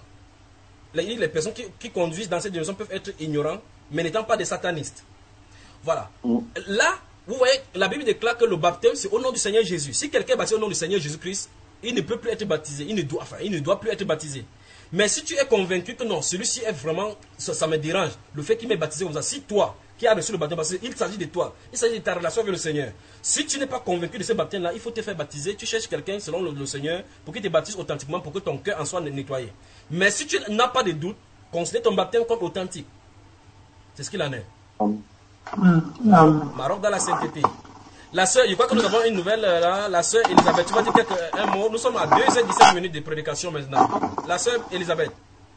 Les, les personnes qui, qui conduisent dans cette direction peuvent être ignorantes, mais n'étant pas des satanistes. Voilà. Mm. Là, vous voyez, la Bible déclare que le baptême, c'est au nom du Seigneur Jésus. Si quelqu'un est baptisé au nom du Seigneur Jésus-Christ, il ne peut plus être baptisé. Il ne doit, enfin, il ne doit plus être baptisé. Mais si tu es convaincu que non, celui-ci est vraiment, ça, ça me dérange, le fait qu'il m'ait baptisé comme ça, si toi, qui as reçu le baptême, parce qu'il s'agit de toi, il s'agit de ta relation avec le Seigneur. Si tu n'es pas convaincu de ce baptême-là, il faut te faire baptiser, tu cherches quelqu'un selon le, le Seigneur pour qu'il te baptise authentiquement, pour que ton cœur en soit nettoyé. Mais si tu n'as pas de doute, considère ton baptême comme authentique. C'est ce qu'il en est. Maroc dans la sainteté. La sœur, je crois que nous avons une nouvelle là, la sœur Elisabeth, tu vas dire quelque, un mot. Nous sommes à deux heures dix-sept minutes de prédication maintenant. La sœur Elisabeth.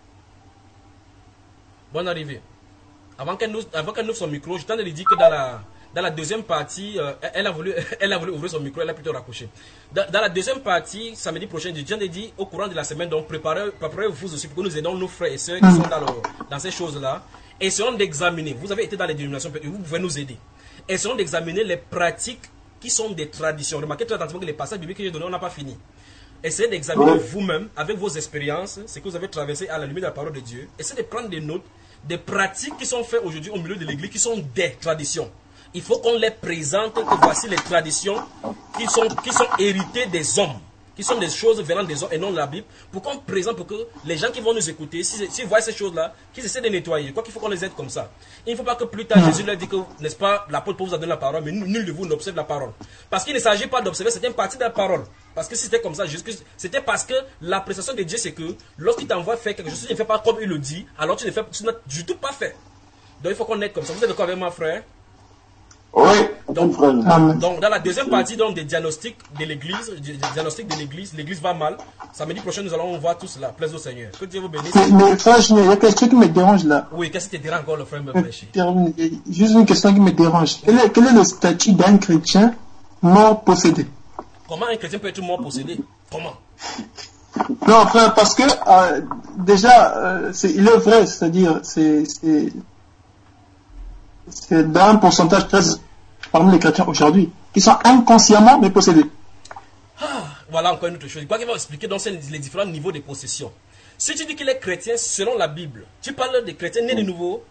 Bonne arrivée. Avant qu'elle nous, avant qu'elle ouvre son micro, je t'en ai dit que dans la, dans la deuxième partie, euh, elle, a voulu, elle a voulu ouvrir son micro, elle a plutôt raccroché. Dans, dans la deuxième partie, samedi prochain, je t'en ai dit au courant de la semaine, donc préparez, préparez-vous aussi pour que nous aidons nos frères et sœurs qui sont dans, le, dans ces choses-là. Essayons d'examiner. Vous avez été dans les dénominations, vous pouvez nous aider. Essayons d'examiner les pratiques qui sont des traditions. Remarquez très attentivement que les passages bibliques que j'ai donnés, on n'a pas fini. Essayez d'examiner vous-même, avec vos expériences, ce que vous avez traversé à la lumière de la parole de Dieu. Essayez de prendre des notes des pratiques qui sont faites aujourd'hui au milieu de l'église, qui sont des traditions. Il faut qu'on les présente, que voici les traditions qui sont, qui sont héritées des hommes, qui sont des choses venant des hommes et non de la Bible, pour qu'on présente, pour que les gens qui vont nous écouter, s'ils si, si voient ces choses-là, qu'ils essaient de nettoyer. Je crois qu'il faut qu'on les aide comme ça. Il ne faut pas que plus tard Jésus leur dit que, n'est-ce pas, l'apôtre Paul vous a donné la parole, mais nul de vous n'observe la parole. Parce qu'il ne s'agit pas d'observer, c'était une partie de la parole. Parce que si c'était comme ça, c'était parce que l'appréciation de Dieu, c'est que lorsqu'il t'envoie faire quelque chose, si tu ne fais pas comme il le dit, alors tu ne fais tu n'as du tout pas fait. Donc il faut qu'on aide comme ça. Vous êtes d'accord avec moi, frère? Oui. Donc, donc dans la deuxième partie donc, des diagnostics de l'église, des diagnostics de l'église, l'église va mal. Samedi prochain, nous allons voir tout cela. Plaise au Seigneur. Que Dieu vous bénisse. Mais frère, il y a quelque chose qui me dérange là. Oui, qu'est-ce qui te dérange encore, le frère me péché? Juste une question qui me dérange. Quel est, quel est le statut d'un chrétien mort possédé? Comment un chrétien peut être mort possédé? Comment? Non, frère, parce que euh, déjà, euh, c'est, il est vrai, c'est-à-dire, c'est, c'est, c'est d'un pourcentage très parmi les chrétiens aujourd'hui qui sont inconsciemment mais possédés. Ah, voilà encore une autre chose. Quoi qu'il va expliquer donc les différents niveaux de possession. Si tu dis qu'il est chrétien selon la Bible, tu parles des chrétiens nés de nouveau.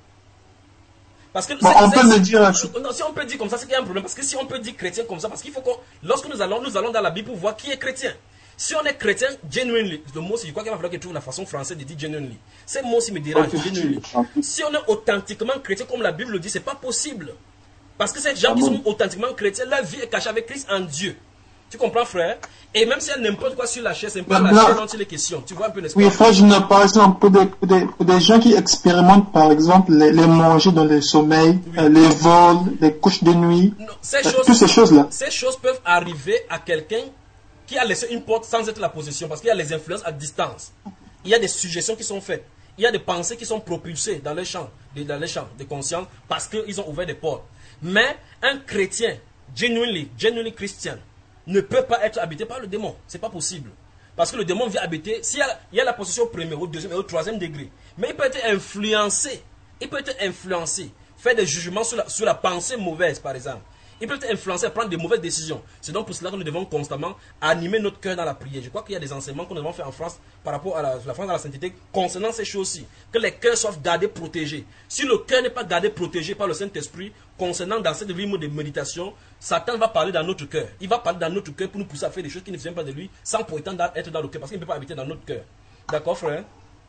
Parce que bon, on peut le dire. Non, si on peut dire comme ça, c'est qu'il y a un problème. Parce que si on peut dire chrétien comme ça, parce qu'il faut qu'on, lorsque nous allons, nous allons dans la Bible pour voir qui est chrétien. Si on est chrétien, genuinely, le mot, c'est je crois qu'il va falloir qu'il trouve la façon française de dire genuinely. C'est mot qui me dérange, genuinely. Si on est authentiquement chrétien, comme la Bible le dit, c'est pas possible. Parce que ces gens qui sont authentiquement chrétiens, leur vie est cachée avec Christ en Dieu. Tu comprends, frère? Et même si elle n'importe quoi sur la chair, c'est pas la chair dont il est question. Tu vois un peu, n'est-ce pas? Oui, frère, je ne par exemple, pour des, pour, des, pour des gens qui expérimentent, par exemple, les, les manger dans le sommeil, oui. euh, les vols, les couches de nuit, non, ces euh, choses, toutes ces choses-là. Ces choses peuvent arriver à quelqu'un qui a laissé une porte sans être la possession, parce qu'il y a les influences à distance. Il y a des suggestions qui sont faites. Il y a des pensées qui sont propulsées dans les champs, dans les champs de conscience, parce qu'ils ont ouvert des portes. Mais un chrétien, genuinely, genuinely Christian, ne peut pas être habité par le démon. C'est pas possible. Parce que le démon vient habiter, s'il y a, il y a la possession au premier, au deuxième et au troisième degré. Mais il peut être influencé. Il peut être influencé. Faire des jugements sur la, sur la pensée mauvaise, par exemple. Il peut être influencé à prendre des mauvaises décisions. C'est donc pour cela que nous devons constamment animer notre cœur dans la prière. Je crois qu'il y a des enseignements que nous avons fait en France par rapport à la, la France à la sainteté concernant ces choses-ci. Que les cœurs soient gardés, protégés. Si le cœur n'est pas gardé, protégé par le Saint-Esprit, concernant dans cette vie de méditation, Satan va parler dans notre cœur. Il va parler dans notre cœur pour nous pousser à faire des choses qui ne viennent pas de lui, sans pour autant être dans le cœur, parce qu'il ne peut pas habiter dans notre cœur. D'accord, frère?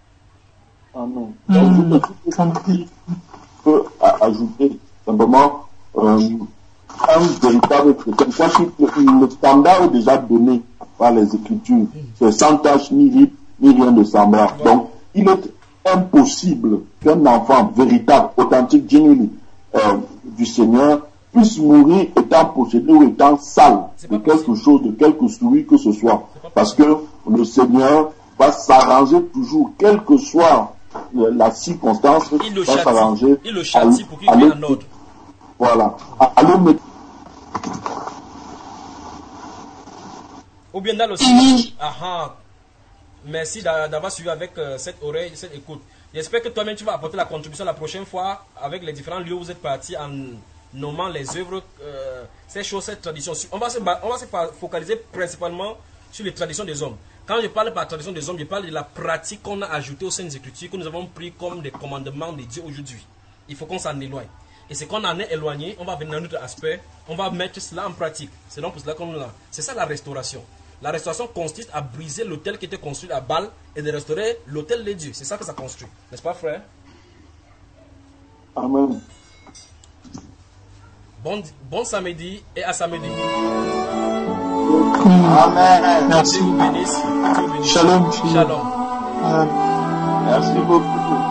Amen. Donc, je peux ajouter simplement euh, un véritable chrétien. Le standard est déjà donné par les Écritures. C'est sans tache, ni rite, ni rien de semblable. Ouais. Donc, il est impossible qu'un enfant véritable, authentique, genuine euh, du Seigneur puisse mourir étant possédé ou étant sale de quelque chose, de quelque souris que ce soit. Parce que le Seigneur va s'arranger toujours, quelle que soit la circonstance, il le va châtie, s'arranger. Il le châtie pour qu'il vienne en ordre. Voilà. Allez mettre. Ou bien dans le silence. Aha. Merci d'avoir suivi avec euh, cette oreille, cette écoute. J'espère que toi-même tu vas apporter la contribution la prochaine fois avec les différents lieux où vous êtes partis en nommant les œuvres, euh, ces choses, cette tradition. On va, se, on va se focaliser principalement sur les traditions des hommes. Quand je parle par tradition des hommes, je parle de la pratique qu'on a ajoutée aux Saintes Écritures, que nous avons pris comme des commandements de Dieu aujourd'hui. Il faut qu'on s'en éloigne. Et c'est qu'on en est éloigné, on va venir dans notre aspect, on va mettre cela en pratique. C'est donc pour cela qu'on a. C'est ça la restauration. La restauration consiste à briser l'autel qui était construit à Baal et de restaurer l'autel de Dieu. C'est ça que ça construit. N'est-ce pas, frère? Amen. Bon, bon samedi et à samedi. Amen. Merci. Dieu vous bénisse. Dieu vous bénisse. Shalom. Shalom. Amen. Merci beaucoup.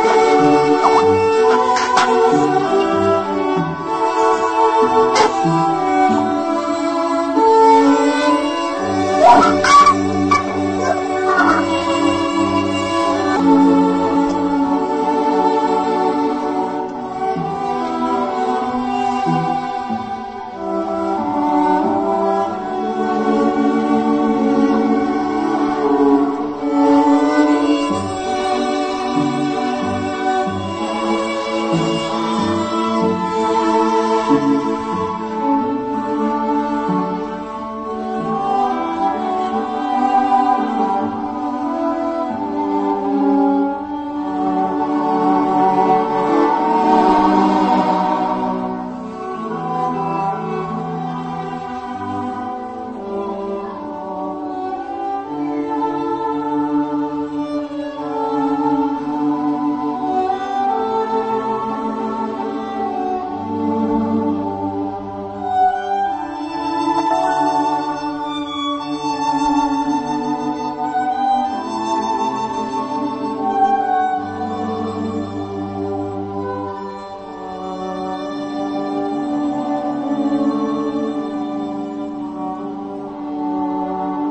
Thank you.